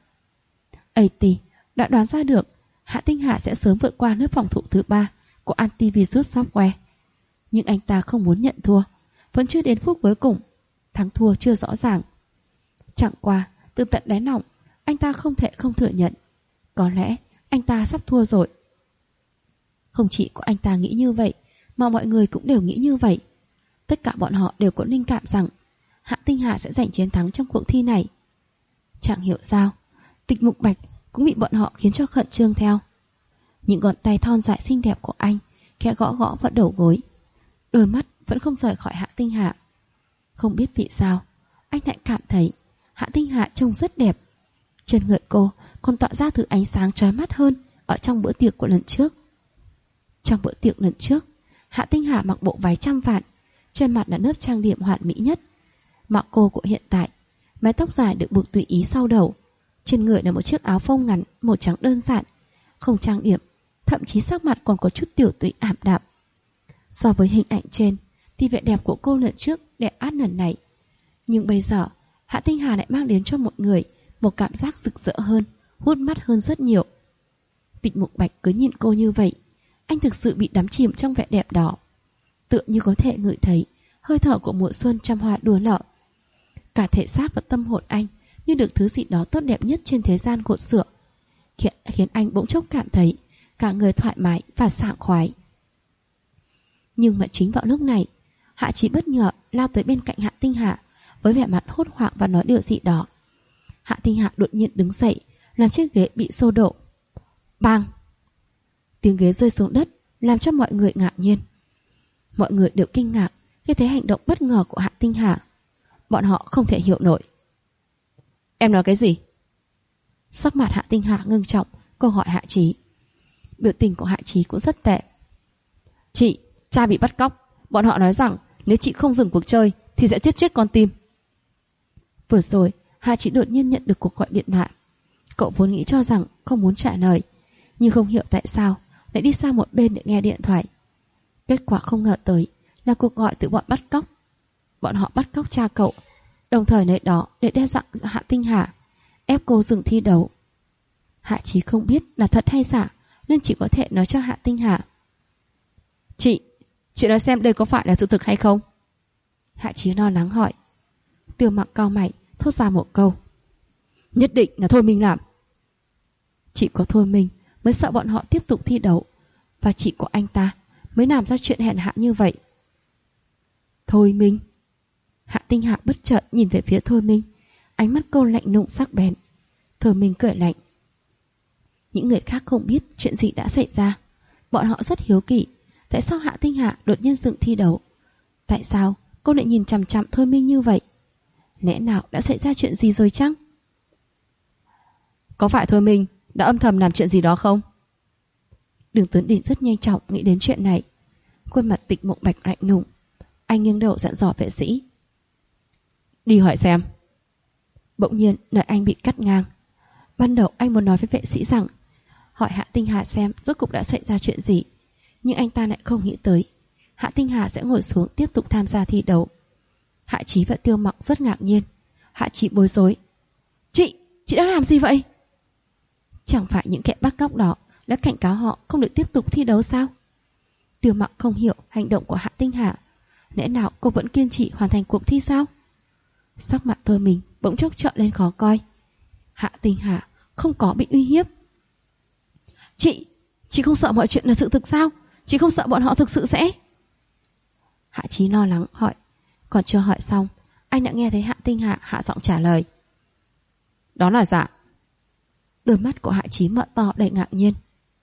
AT đã đoán ra được Hạ Tinh Hà sẽ sớm vượt qua lớp phòng thủ thứ 3 của antivirus software. Nhưng anh ta không muốn nhận thua. Vẫn chưa đến phút cuối cùng, thắng thua chưa rõ ràng. Chẳng qua từ tận đáy lòng, anh ta không thể không thừa nhận có lẽ anh ta sắp thua rồi. Không chỉ có anh ta nghĩ như vậy, mà mọi người cũng đều nghĩ như vậy. Tất cả bọn họ đều có linh cảm rằng Hạ Tinh Hà sẽ giành chiến thắng trong cuộc thi này. Chẳng hiểu sao, Tịch Mục Bạch cũng bị bọn họ khiến cho khẩn trương theo. Những ngón tay thon dài xinh đẹp của anh khẽ gõ gõ vào đầu gối, đôi mắt vẫn không rời khỏi Hạ Tinh Hà. Không biết vì sao, anh lại cảm thấy Hạ Tinh Hà trông rất đẹp. Trên người cô còn tỏa ra thứ ánh sáng chói mắt hơn ở trong bữa tiệc của lần trước. Trong bữa tiệc lần trước, Hạ Tinh Hà mặc bộ váy trăm vạn, trên mặt là lớp trang điểm hoàn mỹ nhất. Mà cô của hiện tại, mái tóc dài được buộc tùy ý sau đầu, trên người là một chiếc áo phông ngắn màu trắng đơn giản, không trang điểm, thậm chí sắc mặt còn có chút tiểu tụy ảm đạm. So với hình ảnh trên thì vẻ đẹp của cô lần trước đẹp át lần này, nhưng bây giờ Hạ Tinh Hà lại mang đến cho một người một cảm giác rực rỡ hơn, hút mắt hơn rất nhiều. Tịch Mục Bạch cứ nhìn cô như vậy, anh thực sự bị đắm chìm trong vẻ đẹp đó, tựa như có thể ngửi thấy hơi thở của mùa xuân trăm hoa đua nở. Cả thể xác và tâm hồn anh như được thứ gì đó tốt đẹp nhất trên thế gian gột rửa, khiến anh bỗng chốc cảm thấy cả người thoải mái và sảng khoái. Nhưng mà chính vào lúc này, Hạ Chí bất ngờ lao tới bên cạnh Hạ Tinh Hà với vẻ mặt hốt hoảng và nói điều gì đó. Hạ Tinh Hà đột nhiên đứng dậy, làm chiếc ghế bị xô đổ. Bang! Tiếng ghế rơi xuống đất làm cho mọi người ngạc nhiên. Mọi người đều kinh ngạc khi thấy hành động bất ngờ của Hạ Tinh Hà. Bọn họ không thể hiểu nổi. Em nói cái gì? Sắc mặt Hạ Tinh Hà ngưng trọng, cô hỏi Hạ Chí. Biểu tình của Hạ Chí cũng rất tệ. Chị, cha bị bắt cóc. Bọn họ nói rằng nếu chị không dừng cuộc chơi thì sẽ giết chết con tim. Vừa rồi Hạ Chí đột nhiên nhận được cuộc gọi điện thoại. Cậu vốn nghĩ cho rằng không muốn trả lời, nhưng không hiểu tại sao lại đi sang một bên để nghe điện thoại. Kết quả không ngờ tới là cuộc gọi từ bọn bắt cóc. Bọn họ bắt cóc cha cậu, đồng thời lấy đó để đe dọa Hạ Tinh Hà, ép cô dừng thi đấu. Hạ Chí không biết là thật hay giả nên chỉ có thể nói cho Hạ Tinh Hà. Chị nói xem đây có phải là sự thực hay không? Hạ Chí lo lắng hỏi. Tiêu Mặc cau mày thốt ra một câu. Nhất định là Thôi Minh làm. Chỉ có Thôi Minh mới sợ bọn họ tiếp tục thi đấu, và chỉ có anh ta mới làm ra chuyện hèn hạ như vậy. Thôi Minh. Hạ Tinh Hạ bất chợt nhìn về phía Thôi Minh, ánh mắt cô lạnh lùng sắc bén. Thôi Minh cười lạnh. Những người khác không biết chuyện gì đã xảy ra. Bọn họ rất hiếu kỳ tại sao Hạ Tinh Hạ đột nhiên dừng thi đấu. Tại sao cô lại nhìn chằm chằm Thôi Minh như vậy? Lẽ nào đã xảy ra chuyện gì rồi chăng? Có phải Thôi Minh đã âm thầm làm chuyện gì đó không? Đường Tuấn Đình rất nhanh chóng nghĩ đến chuyện này. Khuôn mặt Tịch Mộng Bạch lạnh lùng. Anh nghiêng đầu dặn dò vệ sĩ. Đi hỏi xem. Bỗng nhiên lời anh bị cắt ngang. Ban đầu anh muốn nói với vệ sĩ rằng hỏi Hạ Tinh Hà xem rốt cục đã xảy ra chuyện gì, nhưng anh ta lại không nghĩ tới Hạ Tinh Hà sẽ ngồi xuống tiếp tục tham gia thi đấu. Hạ Chí và Tiêu Mặc rất ngạc nhiên. Hạ Chí bối rối. Chị đã làm gì vậy? Chẳng phải những kẻ bắt cóc đó đã cảnh cáo họ không được tiếp tục thi đấu sao? Tiêu Mặc không hiểu hành động của Hạ Tinh Hà. Lẽ nào cô vẫn kiên trì hoàn thành cuộc thi sao? Sắc mặt Thôi Minh bỗng chốc trợn lên khó coi. Hạ Tinh Hà không có bị uy hiếp. Chị không sợ mọi chuyện là sự thực sao? Chị không sợ bọn họ thực sự sẽ... Hạ Chí lo lắng hỏi. Còn chưa hỏi xong, anh đã nghe thấy Hạ Tinh Hà hạ giọng trả lời. Đó là giả. Đôi mắt của Hạ Chí mở to đầy ngạc nhiên.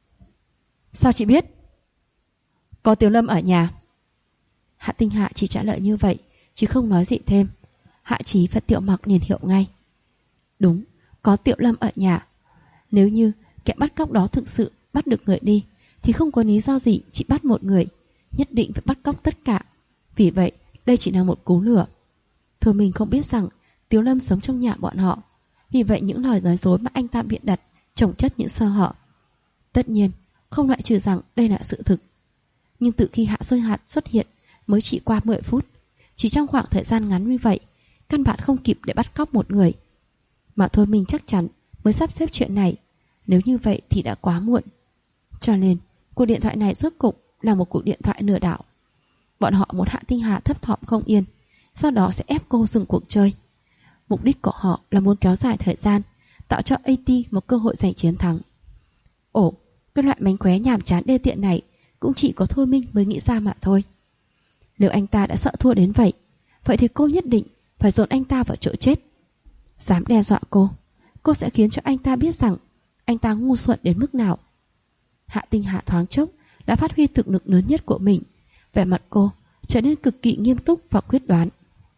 Sao chị biết? Có Tiểu Lâm ở nhà. Hạ Tinh Hà chỉ trả lời như vậy, chứ không nói gì thêm. Hạ Chí và Tiểu Mặc liền hiểu ngay. Đúng, có Tiểu Lâm ở nhà. Nếu như kẻ bắt cóc đó thực sự bắt được người đi, thì không có lý do gì chỉ bắt một người, nhất định phải bắt cóc tất cả. Vì vậy đây chỉ là một cú lừa. Thôi mình không biết rằng Tiểu Lâm sống trong nhà bọn họ. Vì vậy những lời nói dối mà anh ta biện đặt chồng chất những sơ hở. Tất nhiên không loại trừ rằng đây là sự thực. Nhưng từ khi Hạ Xuân Hạt xuất hiện mới chỉ qua 10 phút, chỉ trong khoảng thời gian ngắn như vậy, căn bản không kịp để bắt cóc một người. Mà Thôi mình chắc chắn mới sắp xếp chuyện này. Nếu như vậy thì đã quá muộn. Cho nên cuộc điện thoại này rốt cục là một cuộc điện thoại lừa đảo. Bọn họ muốn Hạ Tinh Hà thấp thỏm không yên, sau đó sẽ ép cô dừng cuộc chơi. Mục đích của họ là muốn kéo dài thời gian, tạo cho AT một cơ hội giành chiến thắng. Ồ, cái loại mánh khóe nhàm chán đê tiện này cũng chỉ có Thôi Minh mới nghĩ ra mà thôi. Nếu anh ta đã sợ thua đến vậy, vậy thì cô nhất định phải dồn anh ta vào chỗ chết. Dám đe dọa cô sẽ khiến cho anh ta biết rằng anh ta ngu xuẩn đến mức nào. Hạ Tinh Hà thoáng chốc đã phát huy thực lực lớn nhất của mình. Vẻ mặt cô trở nên cực kỳ nghiêm túc và quyết đoán.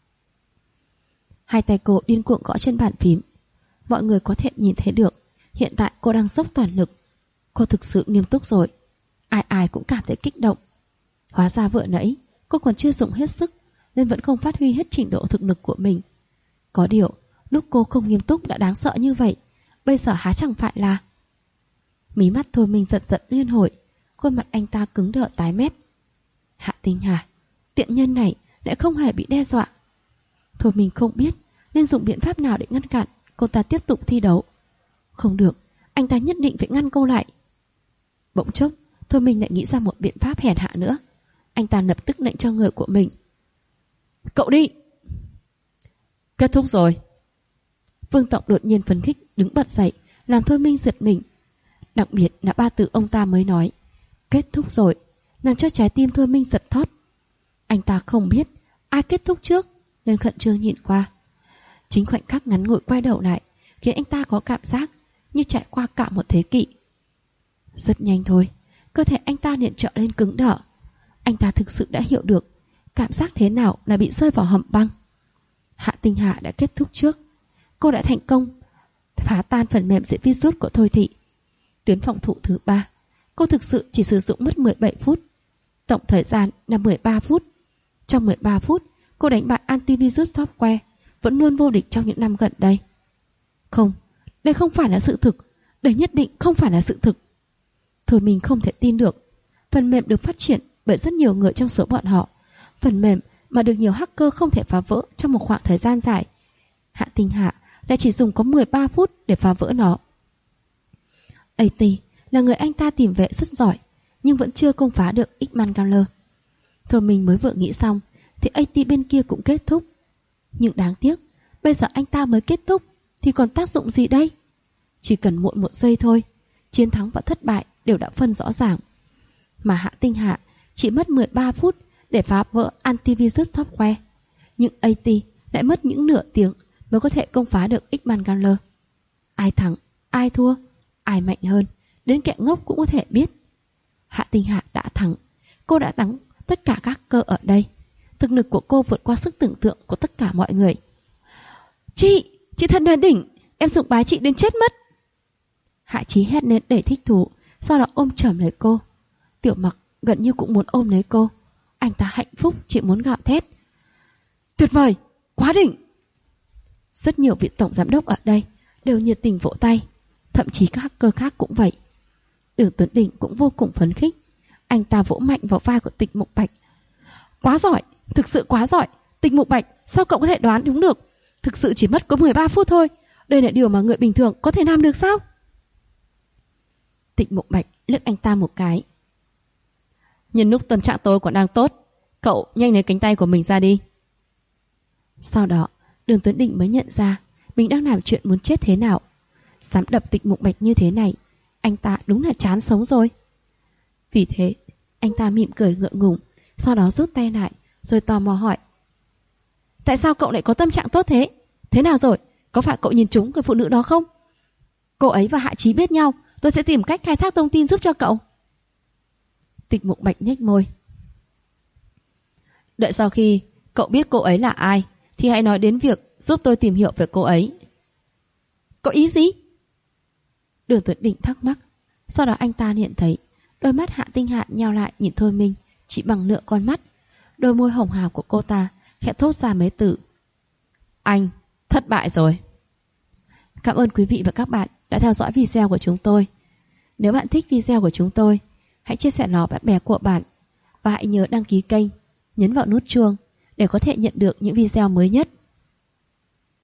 Hai tay cô điên cuồng gõ trên bàn phím. Mọi người có thể nhìn thấy được hiện tại cô đang dốc toàn lực. Cô thực sự nghiêm túc rồi. Ai cũng cảm thấy kích động. Hóa ra vừa nãy cô còn chưa dùng hết sức, nên vẫn không phát huy hết trình độ thực lực của mình. Có điều lúc cô không nghiêm túc đã đáng sợ như vậy, bây giờ há chẳng phải là... Mí mắt Thôi Minh giật giật liên hồi. Khuôn mặt anh ta cứng đờ tái mét. Hạ Tinh Hà, tiện nhân này lại không hề bị đe dọa. Thôi mình không biết nên dùng biện pháp nào để ngăn cản cô ta tiếp tục thi đấu. Không được, anh ta nhất định phải ngăn cô lại. Bỗng chốc Thôi mình lại nghĩ ra một biện pháp hèn hạ nữa. Anh ta lập tức lệnh cho người của mình. Cậu đi. Kết thúc rồi. Vương Tổng đột nhiên phấn khích đứng bật dậy, làm Thôi Minh giật mình. Đặc biệt là 3 từ ông ta mới nói kết thúc rồi, làm cho trái tim Thôi Minh giật thót. Anh ta không biết ai kết thúc trước nên khẩn trương nhìn qua. Chính khoảnh khắc ngắn ngủi quay đầu lại khiến anh ta có cảm giác như trải qua cả một thế kỷ. Rất nhanh thôi, cơ thể anh ta liền trở lên cứng đờ. Anh ta thực sự đã hiểu được cảm giác thế nào là bị rơi vào hầm băng. Hạ Tinh Hạ đã kết thúc trước. Cô đã thành công phá tan phần mềm diệt virus của Thôi Thị. Tuyến phòng thủ thứ 3, cô thực sự chỉ sử dụng mất 17 phút. Tổng thời gian là 13 phút. Trong 13 phút, cô đánh bại antivirus software vẫn luôn vô địch trong những năm gần đây. Không, đây không phải là sự thực. Đây nhất định không phải là sự thực. Thôi mình không thể tin được. Phần mềm được phát triển bởi rất nhiều người trong số bọn họ. Phần mềm mà được nhiều hacker không thể phá vỡ trong một khoảng thời gian dài. Hạ Tinh Hạ lại chỉ dùng có 13 phút để phá vỡ nó. AT là người anh ta tìm về rất giỏi, nhưng vẫn chưa công phá được X-Mangaler. Thôi mình mới vừa nghĩ xong thì AT bên kia cũng kết thúc. Nhưng đáng tiếc, bây giờ anh ta mới kết thúc thì còn tác dụng gì đây? Chỉ cần muộn 1 giây thôi, chiến thắng và thất bại đều đã phân rõ ràng. Mà Hạ Tinh Hạ chỉ mất 13 phút để phá vỡ antivirus software, nhưng AT lại mất những nửa tiếng mới có thể công phá được X-Mangaler. Ai thắng, ai thua, ai mạnh hơn, đến kẻ ngốc cũng có thể biết. Hạ Tinh Hạ đã thắng. Cô đã thắng tất cả các cơ ở đây. Thực lực của cô vượt qua sức tưởng tượng của tất cả mọi người. Chị thật là đỉnh. Em sùng bái chị đến chết mất. Hạ Chí hét lên để thích thú, sau đó ôm chầm lấy cô. Tiểu Mặc gần như cũng muốn ôm lấy cô. Anh ta hạnh phúc chỉ muốn gào thét. Tuyệt vời, quá đỉnh. Rất nhiều vị tổng giám đốc ở đây đều nhiệt tình vỗ tay. Thậm chí các hacker khác cũng vậy. Tưởng Tuấn Đình cũng vô cùng phấn khích. Anh ta vỗ mạnh vào vai của Tịch Mục Bạch. Quá giỏi, thực sự quá giỏi. Tịch Mục Bạch, sao cậu có thể đoán đúng được? Thực sự chỉ mất có 13 phút thôi. Đây là điều mà người bình thường có thể làm được sao? Tịch Mục Bạch liếc anh ta một cái. Nhân lúc tâm trạng tôi còn đang tốt, cậu nhanh lấy cánh tay của mình ra đi. Sau đó Đường Tuấn Đình mới nhận ra mình đang làm chuyện muốn chết thế nào. Dám đập Tịch Mục Bạch như thế này, anh ta đúng là chán sống rồi. Vì thế anh ta mỉm cười ngượng ngùng, sau đó rút tay lại, rồi tò mò hỏi. Tại sao cậu lại có tâm trạng tốt thế? Thế nào rồi? Có phải cậu nhìn trúng người phụ nữ đó không? Cô ấy và Hạ Chí biết nhau, tôi sẽ tìm cách khai thác thông tin giúp cho cậu. Tịch Mục Bạch nhếch môi. Đợi sau khi cậu biết cô ấy là ai thì hãy nói đến việc giúp tôi tìm hiểu về cô ấy. Có ý gì? Đường Tuấn Đình thắc mắc. Sau đó anh ta nhận thấy đôi mắt Hạ Tinh Hạ nheo lại nhìn Thôi Minh chỉ bằng nửa con mắt. Đôi môi hồng hào của cô ta khẽ thốt ra mấy từ. Anh thất bại rồi. Cảm ơn quý vị và các bạn đã theo dõi video của chúng tôi. Nếu bạn thích video của chúng tôi, hãy chia sẻ nó với bạn bè của bạn. Và hãy nhớ đăng ký kênh, nhấn vào nút chuông để có thể nhận được những video mới nhất.